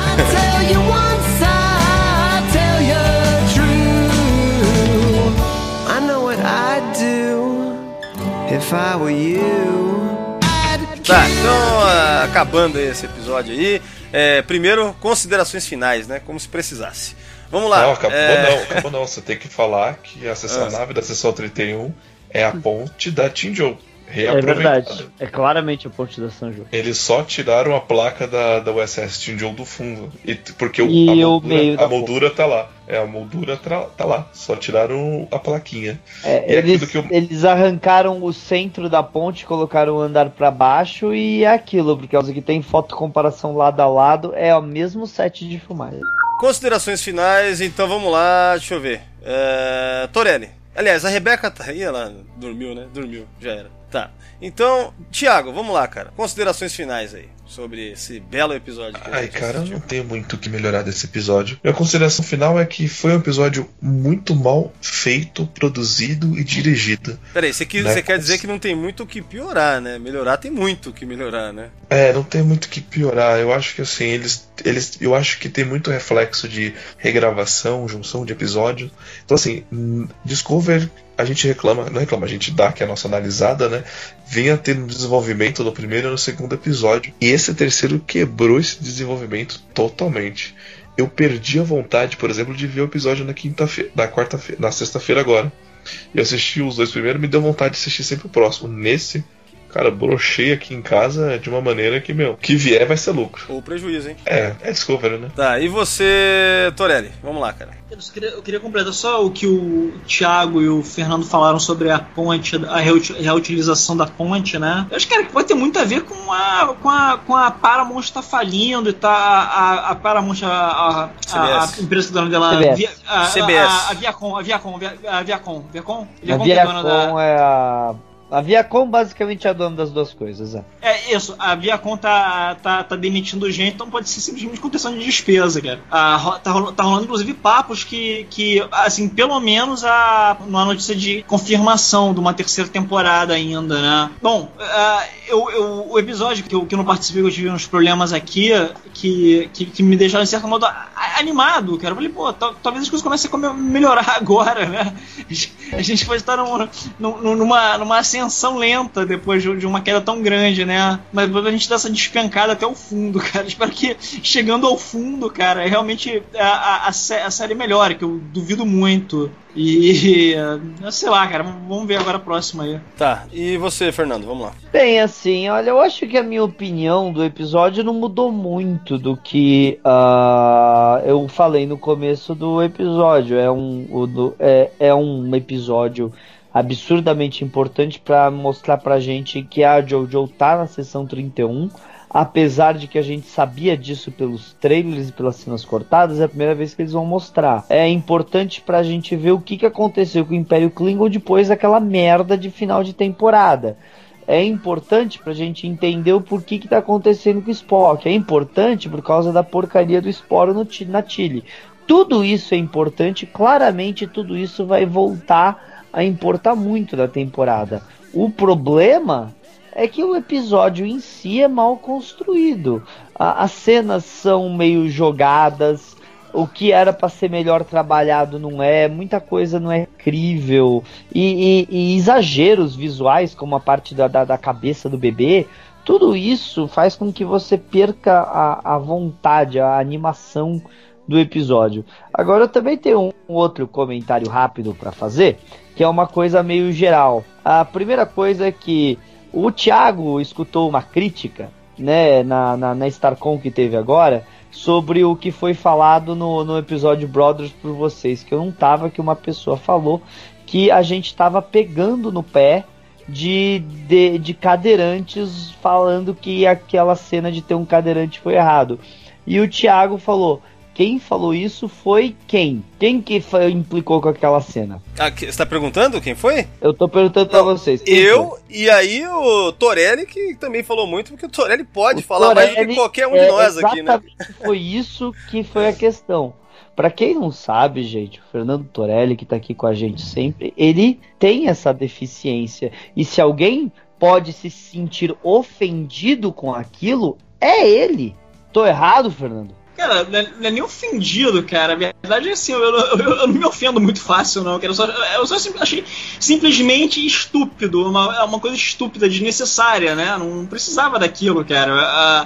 I know what I'd do if I were you. Tá, então, acabando esse episódio aí, primeiro, considerações finais, né, como se precisasse. Vamos lá. Não, acabou não. Você tem que falar que a nave da Seção 31 é a ponte da Tinjou. É verdade, é claramente a ponte da Sanjo. Eles só tiraram a placa da USS Tinjou do fundo, porque a moldura tá lá. A moldura tá lá, só tiraram a plaquinha. Eles arrancaram o centro da ponte, colocaram o andar pra baixo e é aquilo, porque que tem foto comparação lado a lado, é o mesmo set de filmagem. Considerações finais, então vamos lá, deixa eu ver. Torelli. Aliás, a Rebeca tá aí, ela dormiu, né? Dormiu, já era. Tá. Então, Thiago, vamos lá, cara. Considerações finais aí sobre esse belo episódio. Cara, eu não tenho muito o que melhorar desse episódio. Minha consideração final é que foi um episódio muito mal feito, produzido e dirigido. Peraí, você quer dizer que não tem muito o que piorar, né? Melhorar tem muito o que melhorar, né? Não tem muito o que piorar. Eu acho que assim, eu acho que tem muito reflexo de regravação, junção de episódios. Então assim, Discover, a gente a gente dá que é a nossa analisada, né? Vinha tendo desenvolvimento no primeiro e no segundo episódio. E esse terceiro quebrou esse desenvolvimento totalmente. Eu perdi a vontade, por exemplo, de ver o episódio na sexta-feira agora. Eu assisti os dois primeiros, me deu vontade de assistir sempre o próximo. Nesse, cara, brochei aqui em casa de uma maneira que, que vier vai ser lucro. Ou prejuízo, hein? É Discovery, né? Tá, e você, Torelli? Vamos lá, cara. Eu queria completar só o que o Thiago e o Fernando falaram sobre a ponte, a reutilização da ponte, né? Eu acho, cara, que pode ter muito a ver com a Paramount tá falindo e tá a Paramount, a empresa que dona dela... CBS. A Viacom A Viacom basicamente é a dona das duas coisas, É isso, a Viacom tá demitindo gente, então pode ser simplesmente contenção de despesa, cara. Tá rolando inclusive papos que assim, pelo menos uma notícia de confirmação de uma terceira temporada ainda, né? Bom, o episódio que eu não participei, que eu tive uns problemas aqui, que me deixaram de certo modo animado, cara. Eu falei, talvez as coisas comecem a melhorar agora, né? A gente pode estar numa ascensão lenta depois de uma queda tão grande, né? Mas a gente dá essa despencada até o fundo, cara. Espero que chegando ao fundo, cara, realmente a série melhore, que eu duvido muito. E sei lá, cara, vamos ver agora a próxima aí. Tá, e você, Fernando, vamos lá. Bem, assim, olha, eu acho que a minha opinião do episódio não mudou muito do que eu falei no começo do episódio. É um episódio absurdamente importante para mostrar pra gente que a JoJo tá na Seção 31, apesar de que a gente sabia disso pelos trailers e pelas cenas cortadas. É a primeira vez que eles vão mostrar. É importante pra gente ver o que aconteceu com o Império Klingon depois daquela merda de final de temporada. É importante pra gente entender o porquê que tá acontecendo com o Spock. É importante por causa da porcaria do esporo na Tilly. tudo isso é importante, claramente tudo isso vai voltar a importar muito na temporada. O problema é que o episódio em si é mal construído. As cenas são meio jogadas, o que era para ser melhor trabalhado não é, muita coisa não é crível, e exageros visuais, como a parte da cabeça do bebê, tudo isso faz com que você perca a vontade, a animação do episódio. Agora eu também tenho um outro comentário rápido para fazer, que é uma coisa meio geral. A primeira coisa é que o Thiago escutou uma crítica, né, na StarCon que teve agora, sobre o que foi falado no episódio Brothers por vocês, que eu não tava, que uma pessoa falou que a gente tava pegando no pé de cadeirantes, falando que aquela cena de ter um cadeirante foi errado. E o Thiago falou: quem falou isso foi quem? Quem que implicou com aquela cena? Você tá perguntando quem foi? Eu tô perguntando pra vocês. Eu, e aí o Torelli, que também falou muito, porque o Torelli pode falar mais do que qualquer um de nós aqui, né? Foi isso que foi a questão. Pra quem não sabe, gente, o Fernando Torelli, que tá aqui com a gente sempre, ele tem essa deficiência. E se alguém pode se sentir ofendido com aquilo, é ele. Tô errado, Fernando? Cara, não é nem ofendido, cara. A verdade é assim, eu não me ofendo muito fácil, não. Eu só achei simplesmente estúpido. Uma coisa estúpida, desnecessária, né? Não precisava daquilo, cara.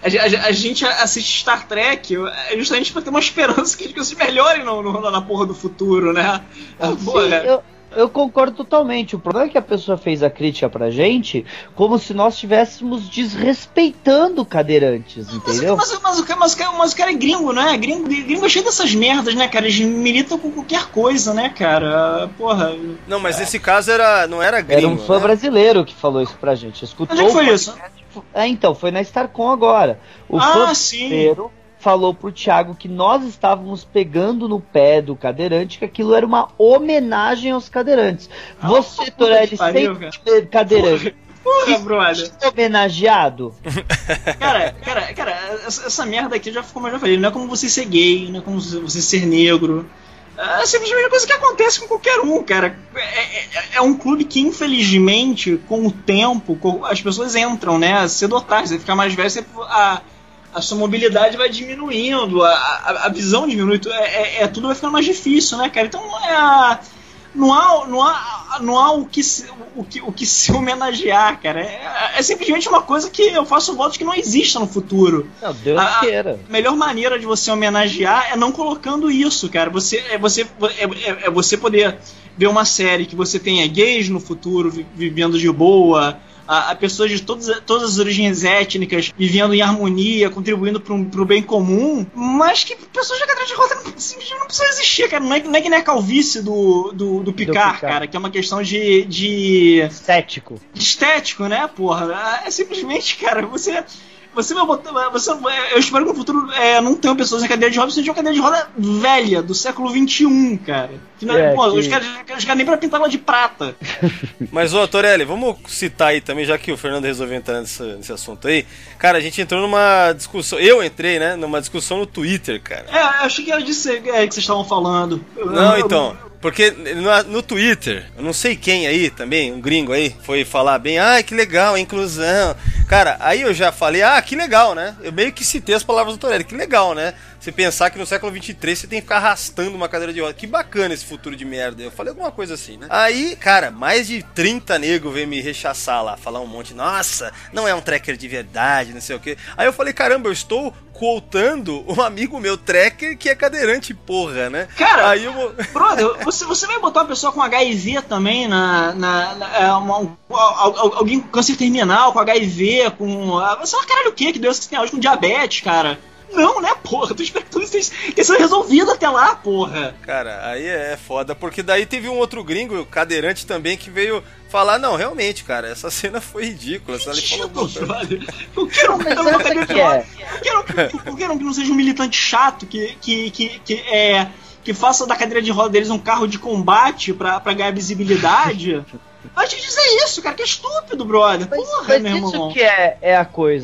A gente assiste Star Trek justamente pra ter uma esperança que as coisas melhorem na porra do futuro, né? Porra. Eu concordo totalmente. O problema é que a pessoa fez a crítica pra gente como se nós estivéssemos desrespeitando cadeirantes, entendeu? Mas o cara é gringo, né? Gringo é cheio dessas merdas, né, cara? Eles militam com qualquer coisa, né, cara? Porra. Não, mas nesse caso não era gringo. Era um fã brasileiro que falou isso pra gente. Escutou. Onde é que foi isso? Então, foi na StarCon agora. O fã brasileiro falou pro Thiago que nós estávamos pegando no pé do cadeirante, que aquilo era uma homenagem aos cadeirantes. Você, Torelli, sempre cadeirante. Porra, brother. Homenageado. Cara, essa merda aqui, como eu já falei, não é como você ser gay, não é como você ser negro. É simplesmente uma coisa que acontece com qualquer um, cara. É um clube que, infelizmente, com o tempo, as pessoas entram, né? Cedo ou tarde, você fica mais velho, a sua mobilidade vai diminuindo, a visão diminui, tudo vai ficando mais difícil, né, cara? Então não há o que se homenagear, cara. É simplesmente uma coisa que eu faço voto que não exista no futuro. Não, Deus queira. A melhor maneira de você homenagear é não colocando isso, cara. Você poder ver uma série que você tenha gays no futuro vivendo de boa, a pessoas de todas as origens étnicas vivendo em harmonia, contribuindo pro bem comum, mas que pessoas de cadeira de roda não precisam existir, cara. Não é que nem a calvície do Picard, cara, que é uma questão de estético, né, porra? É simplesmente, cara, você vai botar. Eu espero que no futuro não tenham pessoas em cadeira de roda, seja uma cadeira de roda velha, do século XXI, cara. Os caras nem pra pintar ela de prata. Mas, Torelli, vamos citar aí também, já que o Fernando resolveu entrar nesse assunto aí. Cara, a gente entrou numa discussão. Eu entrei, né? Numa discussão no Twitter, cara. Eu achei que era disso que vocês estavam falando. Então. Porque no Twitter, eu não sei quem aí também, um gringo aí, foi falar bem, que legal, a inclusão. Cara, aí eu já falei, que legal, né? Eu meio que citei as palavras do Torelli, que legal, né? Você pensar que no século XXIII você tem que ficar arrastando uma cadeira de roda. Que bacana esse futuro de merda. Eu falei alguma coisa assim, né? Aí, cara, mais de 30 negros veio me rechaçar lá, falar um monte. Nossa, não é um tracker de verdade, não sei o quê. Aí eu falei, caramba, eu estou quotando um amigo meu tracker que é cadeirante, porra, né? Cara, aí brother, você vai botar uma pessoa com HIV também alguém com câncer terminal, com HIV, você fala, caralho, o que Deus que tem hoje com diabetes, cara? Não, né, porra? Tô esperando tudo isso ter sido resolvido até lá, porra. Cara, aí é foda, porque daí teve um outro gringo, cadeirante também, que veio falar, não, realmente, cara, essa cena foi ridícula. Qualquer um que não seja um militante chato, que faça da cadeira de roda deles um carro de combate pra ganhar visibilidade... Vai te dizer isso, cara, que é estúpido, brother. Porra, mas meu isso irmão. Que é a coisa.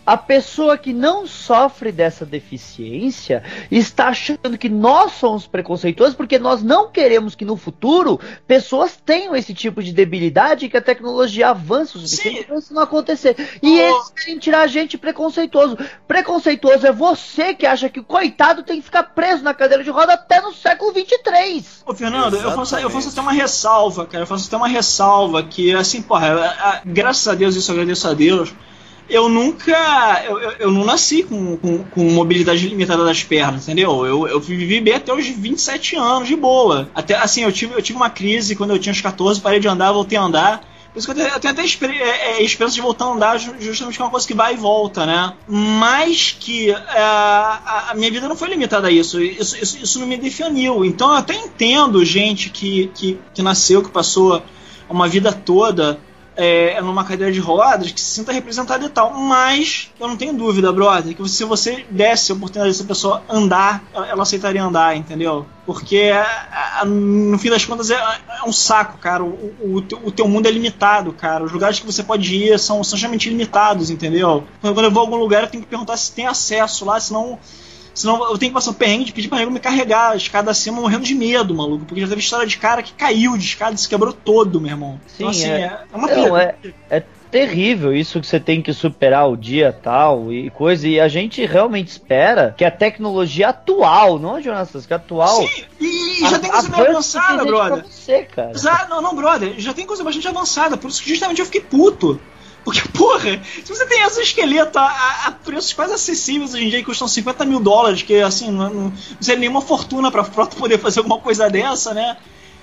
a pessoa que não sofre dessa deficiência está achando que nós somos preconceituosos porque nós não queremos que no futuro pessoas tenham esse tipo de debilidade e que a tecnologia avance o suficiente para isso não acontecer. E eles querem tirar a gente preconceituoso. Preconceituoso é você que acha que o coitado tem que ficar preso na cadeira de roda até no século 23. Ô, Fernando, eu faço até uma ressalva, cara. Eu faço até uma ressalva que, assim, porra, graças a Deus, isso eu agradeço a Deus. Eu não nasci com mobilidade limitada das pernas, entendeu? Eu vivi bem até os 27 anos, de boa. Até, assim, eu tive uma crise quando eu tinha uns 14, parei de andar, voltei a andar. Por isso que eu tenho até esperança de voltar a andar, justamente que é uma coisa que vai e volta, né? Mas que a minha vida não foi limitada a isso. Isso não me definiu. Então eu até entendo gente que nasceu, que passou uma vida toda numa cadeira de rodas, que se sinta representada e tal, mas eu não tenho dúvida, brother, que se você desse a oportunidade dessa pessoa andar, ela aceitaria andar, entendeu? Porque no fim das contas é um saco, cara. O teu mundo é limitado, cara. Os lugares que você pode ir são extremamente limitados, entendeu? Quando eu vou a algum lugar eu tenho que perguntar se tem acesso lá, senão eu tenho que passar o perrengue de pedir pra nego me carregar a escada acima, morrendo de medo, maluco. Porque já teve história de cara que caiu de escada e se quebrou todo, meu irmão. Sim, então, assim, uma é terrível isso que você tem que superar o dia tal e coisa. E a gente realmente espera que a tecnologia atual, não a jornalistas, que a atual... Sim, e já tem coisa meio avançada, brother. Você, cara. Não, brother, já tem coisa bastante avançada. Por isso que justamente eu fiquei puto. Porque, porra, se você tem exoesqueleto a preços quase acessíveis hoje em dia, que custam $50 mil, que assim, não seria nenhuma fortuna pra poder fazer alguma coisa dessa, né?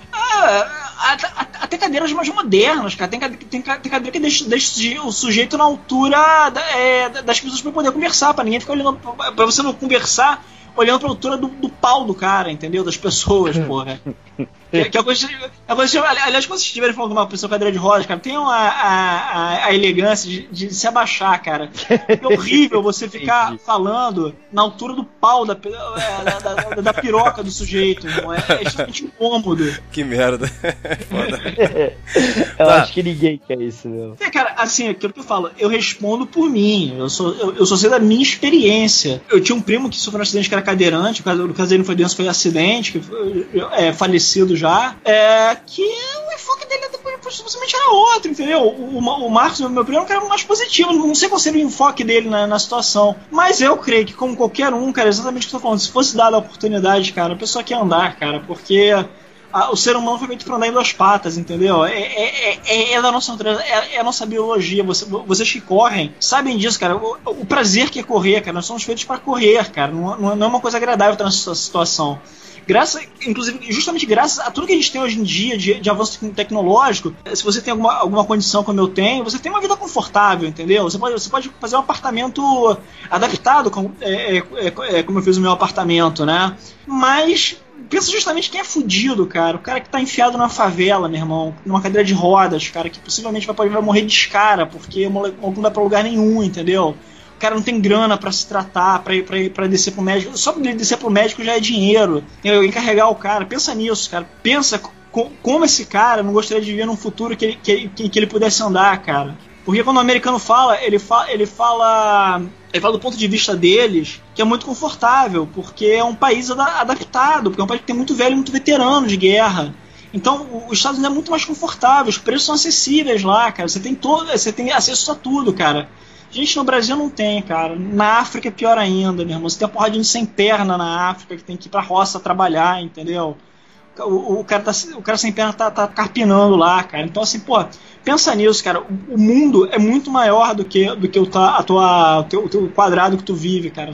Até cadeiras mais modernas, cara. Tem cadeira que deixa o sujeito na altura das pessoas pra poder conversar, pra ninguém ficar olhando, pra você não conversar olhando pra altura do pau do cara, entendeu? Das pessoas, porra. Que é coisa, aliás, quando vocês estiverem falando com uma pessoa com cadeira de rodas, cara, tenham a elegância de se abaixar, cara. É horrível você ficar falando na altura do pau da piroca do sujeito, irmão. É extremamente incômodo. Que merda. Eu acho que ninguém quer isso, meu. Cara, assim, aquilo que eu falo, eu respondo por mim. Eu só sei da minha experiência. Eu tinha um primo que sofreu um acidente que era cadeirante, o caso dele não foi doença, foi acidente, que foi falecido já, que o enfoque dele possivelmente era outro, entendeu? O Marcos, meu primo, era mais positivo, não sei qual seria o enfoque dele na situação, mas eu creio que como qualquer um, cara, exatamente o que eu tô falando, se fosse dada a oportunidade, cara, a pessoa quer andar, cara, porque o ser humano foi feito pra andar em duas patas, entendeu? É da nossa natureza, é a nossa biologia. Vocês que correm sabem disso, cara. O prazer que é correr, cara. Nós somos feitos pra correr, cara. Não é uma coisa agradável estar nessa situação. Inclusive, justamente graças a tudo que a gente tem hoje em dia de avanço tecnológico, se você tem alguma condição como eu tenho, você tem uma vida confortável, entendeu? Você pode fazer um apartamento adaptado, como eu fiz o meu apartamento, né? Mas pensa justamente quem é fudido, cara. O cara que tá enfiado na favela, meu irmão, numa cadeira de rodas, cara, que possivelmente vai morrer de escara, porque não vai pra lugar nenhum, entendeu? O cara não tem grana pra se tratar, pra descer pro médico. Só pra ele descer pro médico já é dinheiro. Encarregar o cara. Pensa nisso, cara. Pensa como esse cara não gostaria de viver num futuro que ele pudesse andar, cara. Porque quando o americano fala, ele fala do ponto de vista deles, que é muito confortável, porque é um país adaptado, porque é um país que tem muito velho e muito veterano de guerra. Então, os Estados Unidos é muito mais confortável, os preços são acessíveis lá, cara. Você tem acesso a tudo, cara. Gente, no Brasil não tem, cara. Na África é pior ainda, meu irmão. Você tem uma porradinha sem perna na África, que tem que ir pra roça trabalhar, entendeu? O cara sem perna tá carpinando lá, cara. Então, assim, pô, pensa nisso, cara. O mundo é muito maior do que o teu quadrado que tu vive, cara.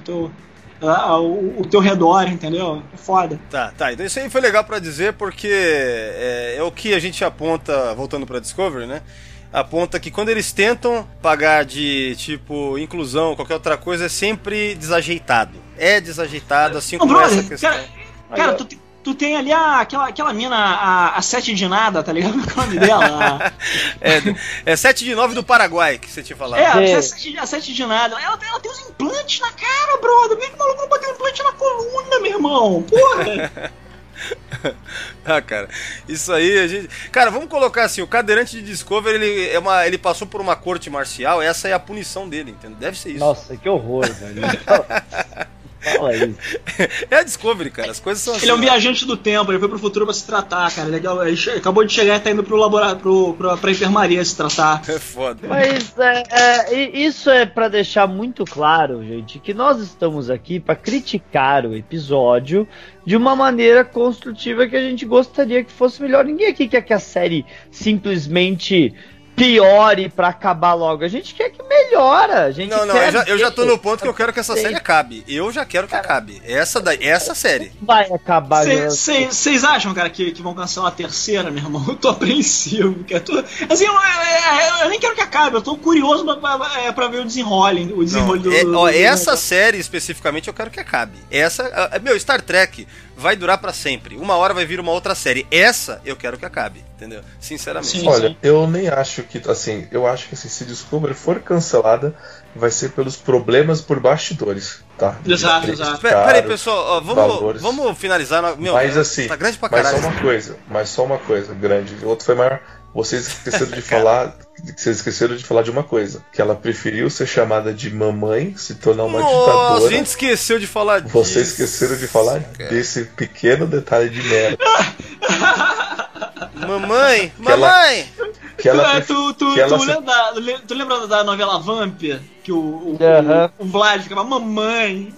O teu redor, entendeu? É foda. Tá. Então isso aí foi legal pra dizer, porque é o que a gente aponta, voltando pra Discovery, né? Aponta que quando eles tentam pagar de, tipo, inclusão, qualquer outra coisa, é sempre desajeitado. É desajeitado, assim como essa questão. Cara, tu tem ali aquela mina, a 7 de nada, tá ligado? Qual é o nome dela? É 7 de 9 do Paraguai, que você tinha falado. A 7 de nada. Ela tem os implantes na cara, brother. Por que o maluco não boteu um implante na coluna, meu irmão? Porra! Ah, cara, isso aí a gente... Cara, vamos colocar assim, o cadeirante de Discovery, ele passou por uma corte marcial, essa é a punição dele, entendeu? Deve ser isso. Nossa, que horror, velho. Fala isso. É a Discovery, cara, as coisas são assim. Ele é um viajante do tempo, ele foi pro futuro pra se tratar, cara. Ele acabou de chegar e tá indo pro laboratório, pra enfermaria se tratar. É foda. Mas isso é pra deixar muito claro, gente, que nós estamos aqui pra criticar o episódio de uma maneira construtiva que a gente gostaria que fosse melhor. Ninguém aqui quer que a série simplesmente piore pra acabar logo. A gente quer que melhora. A gente eu já tô no ponto que eu quero que essa série acabe. Eu já quero que acabe. Essa série. Vai acabar. Vocês acham, cara, que vão cancelar a terceira, meu irmão? Eu tô apreensivo. Assim, eu nem quero que acabe. Eu tô curioso pra ver o desenrole do... Essa série, especificamente, eu quero que acabe. Star Trek vai durar pra sempre. Uma hora vai vir uma outra série. Essa, eu quero que acabe. Entendeu? Sinceramente. Sim, olha, eu nem acho que, assim, se Discovery for cancelada, vai ser pelos problemas por bastidores, tá? Exato. Peraí, pessoal, vamos finalizar. Mas assim, tá grande pra caralho. Mas só uma coisa grande. O outro foi maior. Vocês esqueceram de falar de uma coisa, que ela preferiu ser chamada de mamãe, se tornar uma ditadora. A gente esqueceu de falar disso. Vocês esqueceram de falar desse pequeno detalhe de merda. Mamãe! Tu lembra da novela Vamp? Que o Vlad ficava mamãe.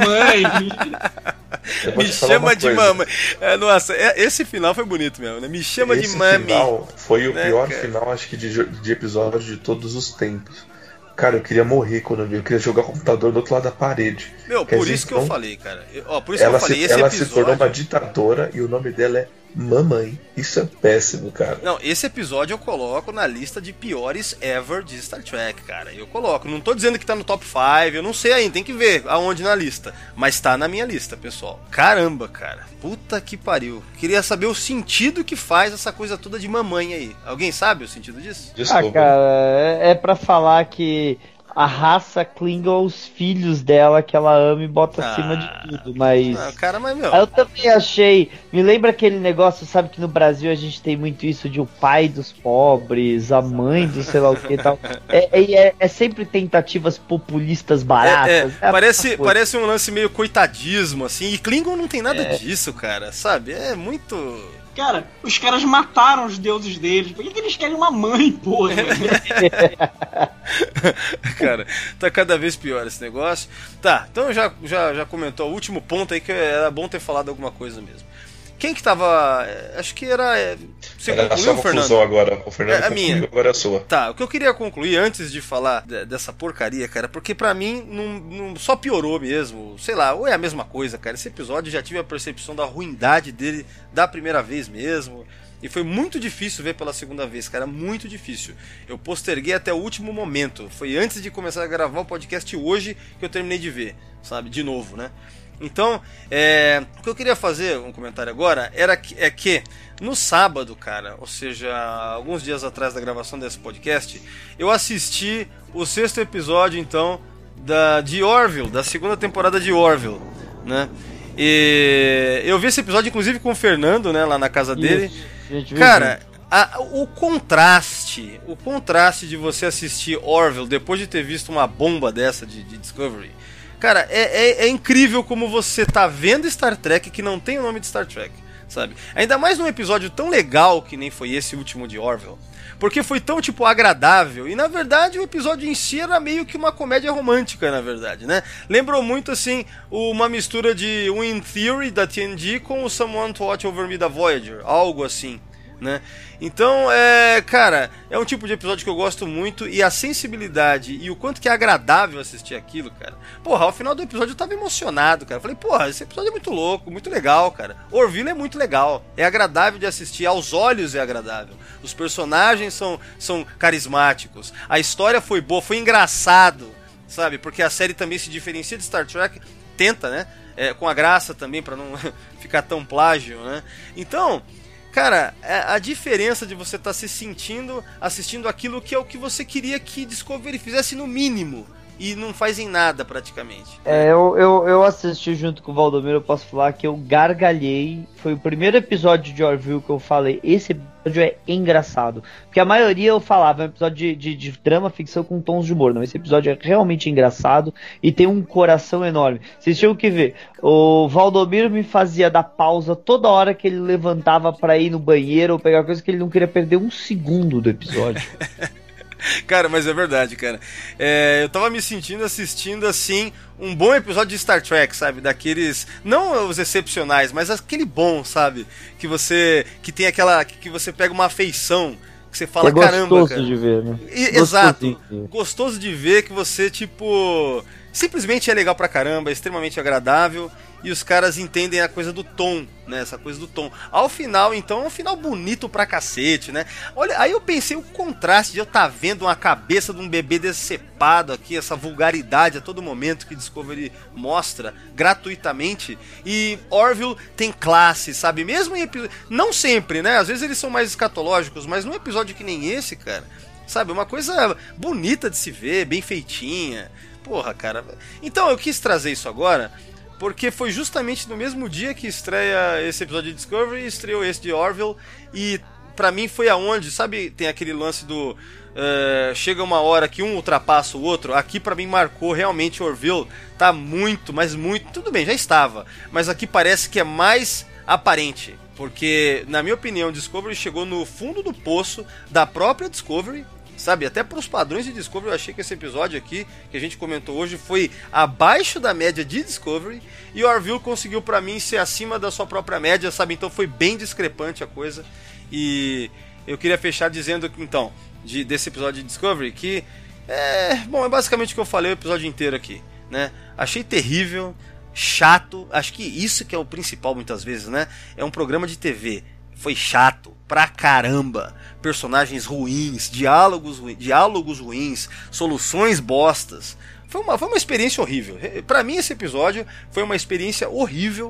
Me chama de mamãe. Nossa, esse final foi bonito mesmo, né? Me chama de mami. Esse final foi o pior final, acho que, de episódio de todos os tempos. Cara, eu queria morrer quando eu vi. Eu queria jogar o computador do outro lado da parede. Por isso que eu falei, cara. Por isso que eu falei, esse ela episódio... se tornou uma ditadora e o nome dela é Mamãe. Isso é péssimo, cara. Não, esse episódio eu coloco na lista de piores ever de Star Trek, cara. Eu coloco. Não tô dizendo que tá no top 5, eu não sei ainda, tem que ver aonde na lista. Mas tá na minha lista, pessoal. Caramba, cara. Puta que pariu. Queria saber o sentido que faz essa coisa toda de mamãe aí. Alguém sabe o sentido disso? Desculpa. Cara, é pra falar que a raça Klingon, os filhos dela que ela ama e bota acima de tudo, mas... Eu também achei... Me lembra aquele negócio, sabe, que no Brasil a gente tem muito isso de o pai dos pobres, a mãe do sei lá o que e tal. É sempre tentativas populistas baratas. Parece um lance meio coitadismo, assim, e Klingon não tem nada disso, cara, sabe? É muito... Cara, os caras mataram os deuses deles. Por que eles querem uma mãe, porra? Cara, tá cada vez pior esse negócio. Tá, então já comentou o último ponto aí, que era bom ter falado alguma coisa mesmo. Quem que tava... Acho que era... Você concluiu, a Fernando? Agora. O Fernando concluiu, agora é a sua. Tá, o que eu queria concluir antes de falar dessa porcaria, cara, porque pra mim não só piorou mesmo. Sei lá, ou é a mesma coisa, cara. Esse episódio já tive a percepção da ruindade dele da primeira vez mesmo. E foi muito difícil ver pela segunda vez, cara, muito difícil. Eu posterguei até o último momento. Foi antes de começar a gravar o podcast hoje que eu terminei de ver, sabe, de novo, né? Então, o que eu queria fazer, um comentário agora, é que no sábado, cara, ou seja, alguns dias atrás da gravação desse podcast, eu assisti o 6º episódio, então, de Orville, da 2ª temporada de Orville, né? E eu vi esse episódio, inclusive, com o Fernando, né, lá na casa dele. Cara, o contraste de você assistir Orville depois de ter visto uma bomba dessa de Discovery, cara, é incrível como você tá vendo Star Trek que não tem o nome de Star Trek, sabe? Ainda mais num episódio tão legal que nem foi esse último de Orville, porque foi tão, tipo, agradável, e na verdade o episódio em si era meio que uma comédia romântica, na verdade, né? Lembrou muito, assim, uma mistura de In Theory, da TNG, com o Someone to Watch Over Me, da Voyager, algo assim, né? Então, cara, é um tipo de episódio que eu gosto muito, e a sensibilidade e o quanto que é agradável assistir aquilo, cara. Porra, ao final do episódio eu tava emocionado, cara. Eu falei, porra, esse episódio é muito louco, muito legal, cara. Orville é muito legal, é agradável de assistir, aos olhos é agradável. Os personagens são carismáticos, a história foi boa, foi engraçado, sabe? Porque a série também se diferencia de Star Trek, tenta, né? Com a graça também, pra não ficar tão plágio, né? Então... Cara, a diferença de você estar se sentindo, assistindo aquilo que é o que você queria que Discovery fizesse no mínimo, e não fazem nada praticamente. Eu assisti junto com o Valdomiro, eu posso falar que eu gargalhei. Foi o primeiro episódio de Orville que eu falei, esse episódio é engraçado. Porque a maioria eu falava, é um episódio de drama, ficção com tons de humor. Não, esse episódio é realmente engraçado e tem um coração enorme. Vocês tinham que ver, o Valdomiro me fazia dar pausa toda hora que ele levantava pra ir no banheiro ou pegar coisa que ele não queria perder um segundo do episódio. Cara, mas é verdade, cara. Eu tava me sentindo assistindo, assim, um bom episódio de Star Trek, sabe? Daqueles, não os excepcionais, mas aquele bom, sabe? Que tem aquela, que você pega uma afeição, que você fala, caramba, gostoso cara. De ver, né? Exato. Gostoso de ver, que você, tipo, simplesmente é legal pra caramba, é extremamente agradável. E os caras entendem a coisa do tom, né? Essa coisa do tom. Ao final, então, é um final bonito pra cacete, né? Olha, aí eu pensei o contraste de eu estar vendo uma cabeça de um bebê decepado aqui, essa vulgaridade a todo momento que Discovery mostra gratuitamente. E Orville tem classe, sabe? Mesmo em episódios. Não sempre, né? Às vezes eles são mais escatológicos, mas num episódio que nem esse, cara, sabe? Uma coisa bonita de se ver, bem feitinha. Porra, cara. Então eu quis trazer isso agora, porque foi justamente no mesmo dia que estreia esse episódio de Discovery e estreou esse de Orville. E pra mim foi aonde, sabe, tem aquele lance do chega uma hora que um ultrapassa o outro. Aqui pra mim marcou realmente Orville. Tá muito, mas muito, tudo bem, já estava, mas aqui parece que é mais aparente, porque na minha opinião Discovery chegou no fundo do poço da própria Discovery, sabe, até para os padrões de Discovery. Eu achei que esse episódio aqui, que a gente comentou hoje, foi abaixo da média de Discovery, e Orville conseguiu para mim ser acima da sua própria média, sabe, então foi bem discrepante a coisa. E eu queria fechar dizendo que, então, desse episódio de Discovery, que é basicamente o que eu falei o episódio inteiro aqui, né, achei terrível, chato, acho que isso que é o principal muitas vezes, né, é um programa de TV, foi chato pra caramba, personagens ruins, diálogos ruins, soluções bostas. Foi uma experiência horrível. Pra mim esse episódio foi uma experiência horrível.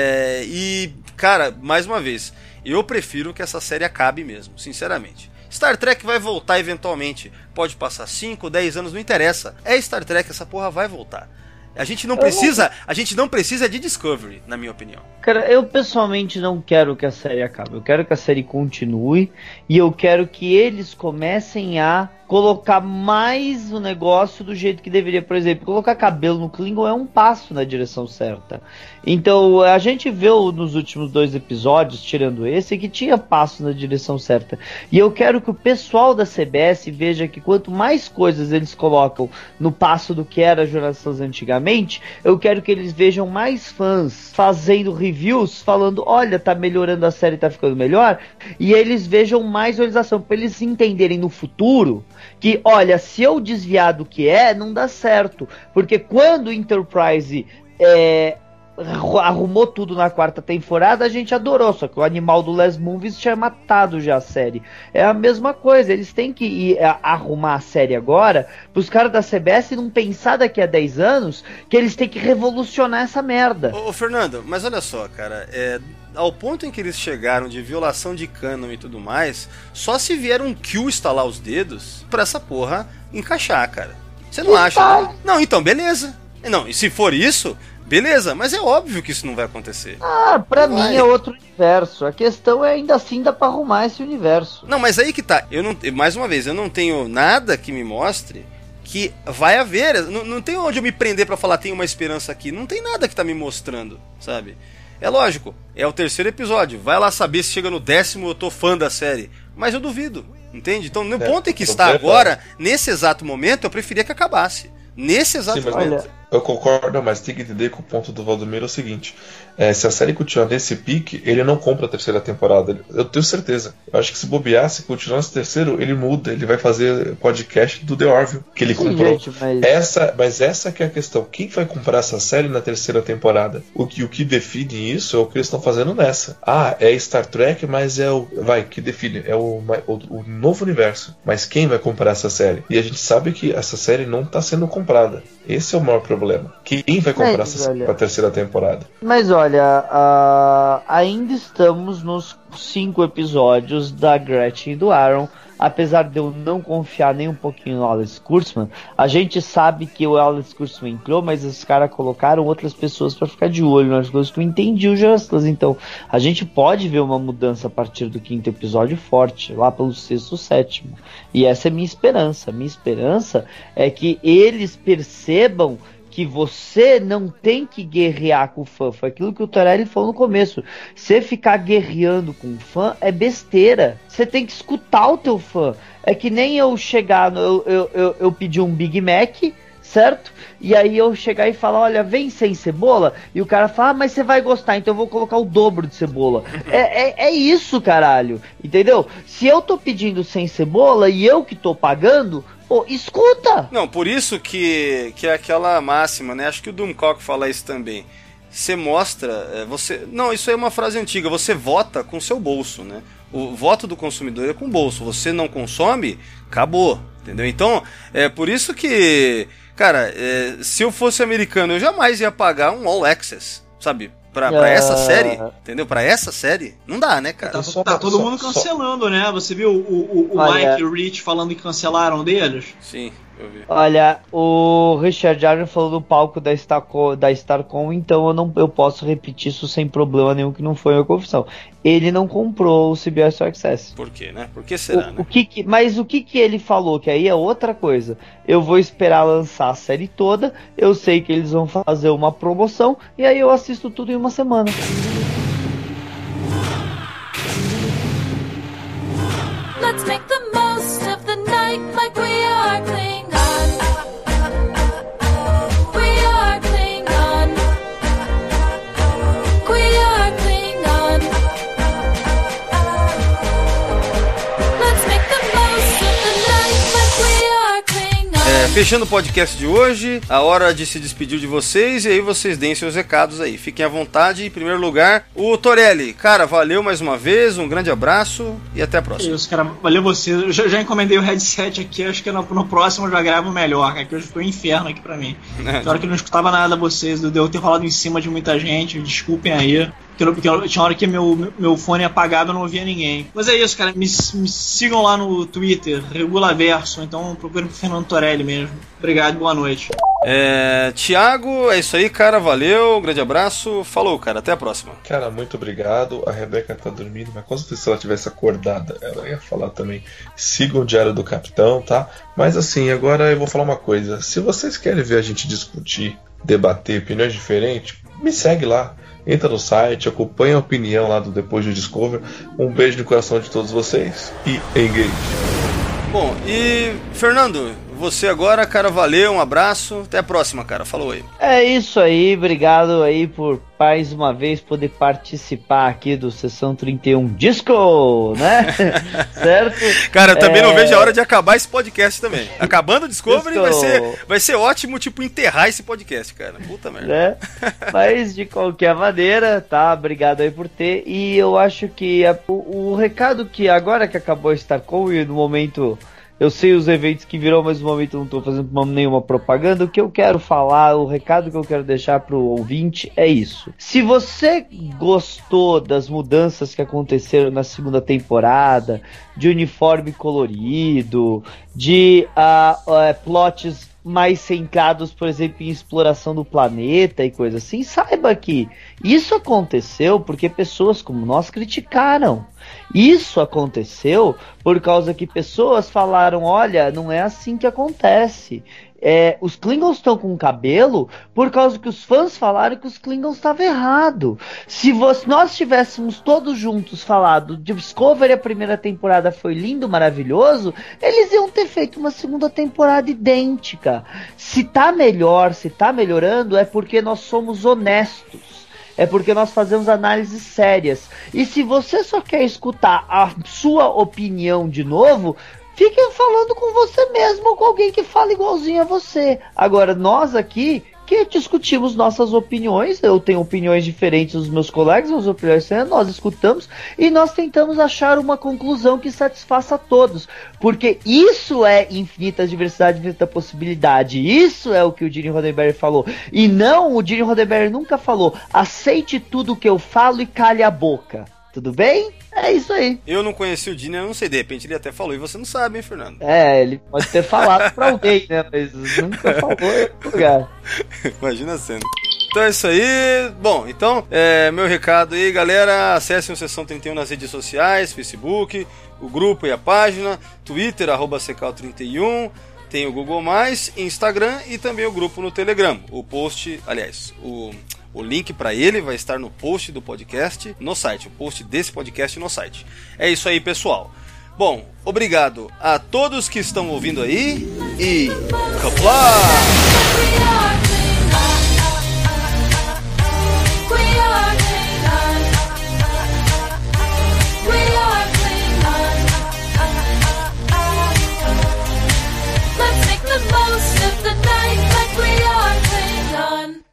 E, cara, mais uma vez, eu prefiro que essa série acabe mesmo, sinceramente. Star Trek vai voltar eventualmente. Pode passar 5, 10 anos, não interessa. É Star Trek, essa porra vai voltar. A gente não precisa de Discovery, na minha opinião. Cara, eu pessoalmente não quero que a série acabe. Eu quero que a série continue e eu quero que eles comecem a colocar mais o negócio do jeito que deveria. Por exemplo, colocar cabelo no Klingon é um passo na direção certa. Então, a gente viu nos últimos 2 episódios, tirando esse, que tinha passo na direção certa. E eu quero que o pessoal da CBS veja que quanto mais coisas eles colocam no passo do que era a Jornadas antigamente, eu quero que eles vejam mais fãs fazendo reviews, falando, olha, tá melhorando a série, tá ficando melhor, e eles vejam mais visualização, para eles entenderem no futuro que, olha, se eu desviar do que não dá certo, porque quando o Enterprise arrumou tudo na 4ª temporada, a gente adorou, só que o animal do Les Moonves tinha matado já a série. É a mesma coisa, eles têm que ir arrumar a série agora, pros caras da CBS não pensar daqui a 10 anos que eles têm que revolucionar essa merda. Ô Fernando, mas olha só, cara, ao ponto em que eles chegaram de violação de canon e tudo mais, só se vier um Q estalar os dedos pra essa porra encaixar, cara. Você não acha? Não, então beleza. Não, e se for isso, beleza, mas é óbvio que isso não vai acontecer. Pra mim é outro universo. A questão é ainda assim dá pra arrumar esse universo. Não, mas aí que tá. Mais uma vez, eu não tenho nada que me mostre que vai haver. Não tem onde eu me prender pra falar tem uma esperança aqui. Não tem nada que tá me mostrando, sabe? É lógico, é o 3º episódio. Vai lá saber se chega no 10º eu tô fã da série. Mas eu duvido, entende? Então, no ponto em que está agora, nesse exato momento, eu preferia que acabasse. Nesse exato momento. Eu concordo, mas tem que entender que o ponto do Valdomiro é o seguinte: se a série continuar nesse pique, ele não compra a 3ª temporada. Eu tenho certeza. Eu acho que se bobear, se continuar nesse 3º, ele muda. Ele vai fazer podcast do The Orville, que ele comprou. Gente, mas essa que é a questão. Quem vai comprar essa série na 3ª temporada? O que define isso é o que eles estão fazendo nessa. É Star Trek, mas que define? É o novo universo. Mas quem vai comprar essa série? E a gente sabe que essa série não está sendo comprada. Esse é o maior problema. Quem vai comprar a 3ª temporada? Mas olha, ainda estamos nos 5 episódios da Gretchen e do Aaron. apesar de eu não confiar nem um pouquinho no Alex Kurtzman, a gente sabe que o Alex Kurtzman entrou, mas os caras colocaram outras pessoas pra ficar de olho nas coisas que eu entendi o Justlas. Então, a gente pode ver uma mudança a partir do 5º episódio forte, lá pelo 6º, 7º. E essa é minha esperança. Minha esperança é que eles percebam que você não tem que guerrear com o fã. Foi aquilo que o Torelli falou no começo. Você ficar guerreando com o fã é besteira. Você tem que escutar o teu fã. É que nem eu chegar, eu pedi um Big Mac, certo? E aí eu chegar e falar, olha, vem sem cebola. E o cara fala, mas você vai gostar, então eu vou colocar o dobro de cebola. É isso, caralho. Entendeu? Se eu tô pedindo sem cebola e eu que tô pagando... Pô, escuta! Não, por isso que é aquela máxima, né? Acho que o Doomcock fala isso também. Você mostra, você... Não, isso aí é uma frase antiga. Você vota com seu bolso, né? O voto do consumidor é com o bolso. Você não consome, acabou, entendeu? Então, é por isso que... Cara, se eu fosse americano, eu jamais ia pagar um All Access, sabe? Pra essa série, entendeu? Pra essa série, não dá, né, cara? Tá todo mundo cancelando, né? Você viu o Mike e o Rich falando que cancelaram deles? Sim, eu vi. Olha, o Richard Arden falou no palco da Starcom, então eu posso repetir isso sem problema nenhum, que não foi uma confissão. Ele não comprou o CBS All Access. Por quê, né? Por que será, né? Mas o que ele falou, que aí é outra coisa. Eu vou esperar lançar a série toda, eu sei que eles vão fazer uma promoção, e aí eu assisto tudo em uma semana. Let's make the most of the night like we are Klingon. We are Klingon. We are Klingon. Let's make the most of the night like we are Klingon. Fechando o podcast de hoje, a hora de se despedir de vocês, e aí vocês deem seus recados aí. Fiquem à vontade. Em primeiro lugar, o Torelli. Cara, valeu mais uma vez, um grande abraço e até a próxima. Isso, cara, valeu você. Eu já encomendei o headset aqui, acho que no próximo eu já gravo melhor, cara, que hoje foi um inferno aqui pra mim. Na hora que eu não escutava nada de vocês, deu ter rolado em cima de muita gente, desculpem aí. Porque tinha hora que meu fone apagado, eu não ouvia ninguém. Mas é isso, cara. Me sigam lá no Twitter, Regulaverso. Então procurem pro Fernando Torelli mesmo. Obrigado, boa noite. Tiago, é isso aí, cara. Valeu, um grande abraço. Falou, cara. Até a próxima. Cara, muito obrigado. A Rebeca tá dormindo, mas com certeza se ela tivesse acordada, ela ia falar também. Sigam o Diário do Capitão, tá? Mas assim, agora eu vou falar uma coisa. Se vocês querem ver a gente discutir, debater opiniões diferentes, me segue lá. Entra no site, acompanha a opinião lá do Depois do Discover. Um beijo no coração de todos vocês e engage. Bom, e Fernando, você agora, cara, valeu, um abraço, até a próxima, cara, falou aí. É isso aí, obrigado aí por mais uma vez poder participar aqui do Sessão 31 Disco, né? Certo? Cara, eu também não vejo a hora de acabar esse podcast também. Acabando o Discovery, vai ser ótimo, tipo, enterrar esse podcast, cara. Puta merda. Mas, de qualquer maneira, tá? Obrigado aí por ter. E eu acho que o recado que agora que acabou a Starcom e no momento... Eu sei os eventos que virão, mas no momento eu não estou fazendo nenhuma propaganda. O que eu quero falar, o recado que eu quero deixar pro ouvinte é isso. Se você gostou das mudanças que aconteceram na segunda temporada, de uniforme colorido, de plots mais centrados, por exemplo, em exploração do planeta e coisa assim, saiba que isso aconteceu porque pessoas como nós criticaram. Isso aconteceu por causa que pessoas falaram, olha, não é assim que acontece. Os Klingons estão com cabelo por causa que os fãs falaram que os Klingons estavam errados. Se nós tivéssemos todos juntos falado de Discovery, a primeira temporada foi lindo, maravilhoso, eles iam ter feito uma segunda temporada idêntica. Se tá melhor, se tá melhorando, é porque nós somos honestos. É porque nós fazemos análises sérias. E se você só quer escutar a sua opinião de novo, fique falando com você mesmo ou com alguém que fala igualzinho a você. Agora, nós aqui que discutimos nossas opiniões, eu tenho opiniões diferentes dos meus colegas, as opiniões nós escutamos e nós tentamos achar uma conclusão que satisfaça a todos, porque isso é infinita diversidade, infinita possibilidade, isso é o que o Gene Roddenberry falou, e não, o Gene Roddenberry nunca falou, aceite tudo que eu falo e cale a boca. Tudo bem? É isso aí. Eu não conheci o Dini, eu não sei, de repente ele até falou e você não sabe, hein, Fernando? Ele pode ter falado pra alguém, né? Mas nunca falou em outro lugar. Imagina a cena. Então é isso aí. Bom, então, meu recado aí, galera. Acessem o Sessão 31 nas redes sociais, Facebook, o grupo e a página, Twitter, @secal31, tem o Google+, Instagram e também o grupo no Telegram. O post, aliás, o link para ele vai estar no post do podcast no site, o post desse podcast no site. É isso aí, pessoal. Bom, obrigado a todos que estão ouvindo aí e Kapla! Let's make the most of the night like we are Klingon.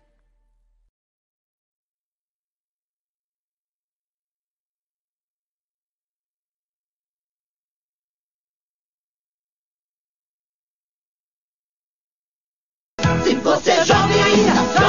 Se você é jovem ainda,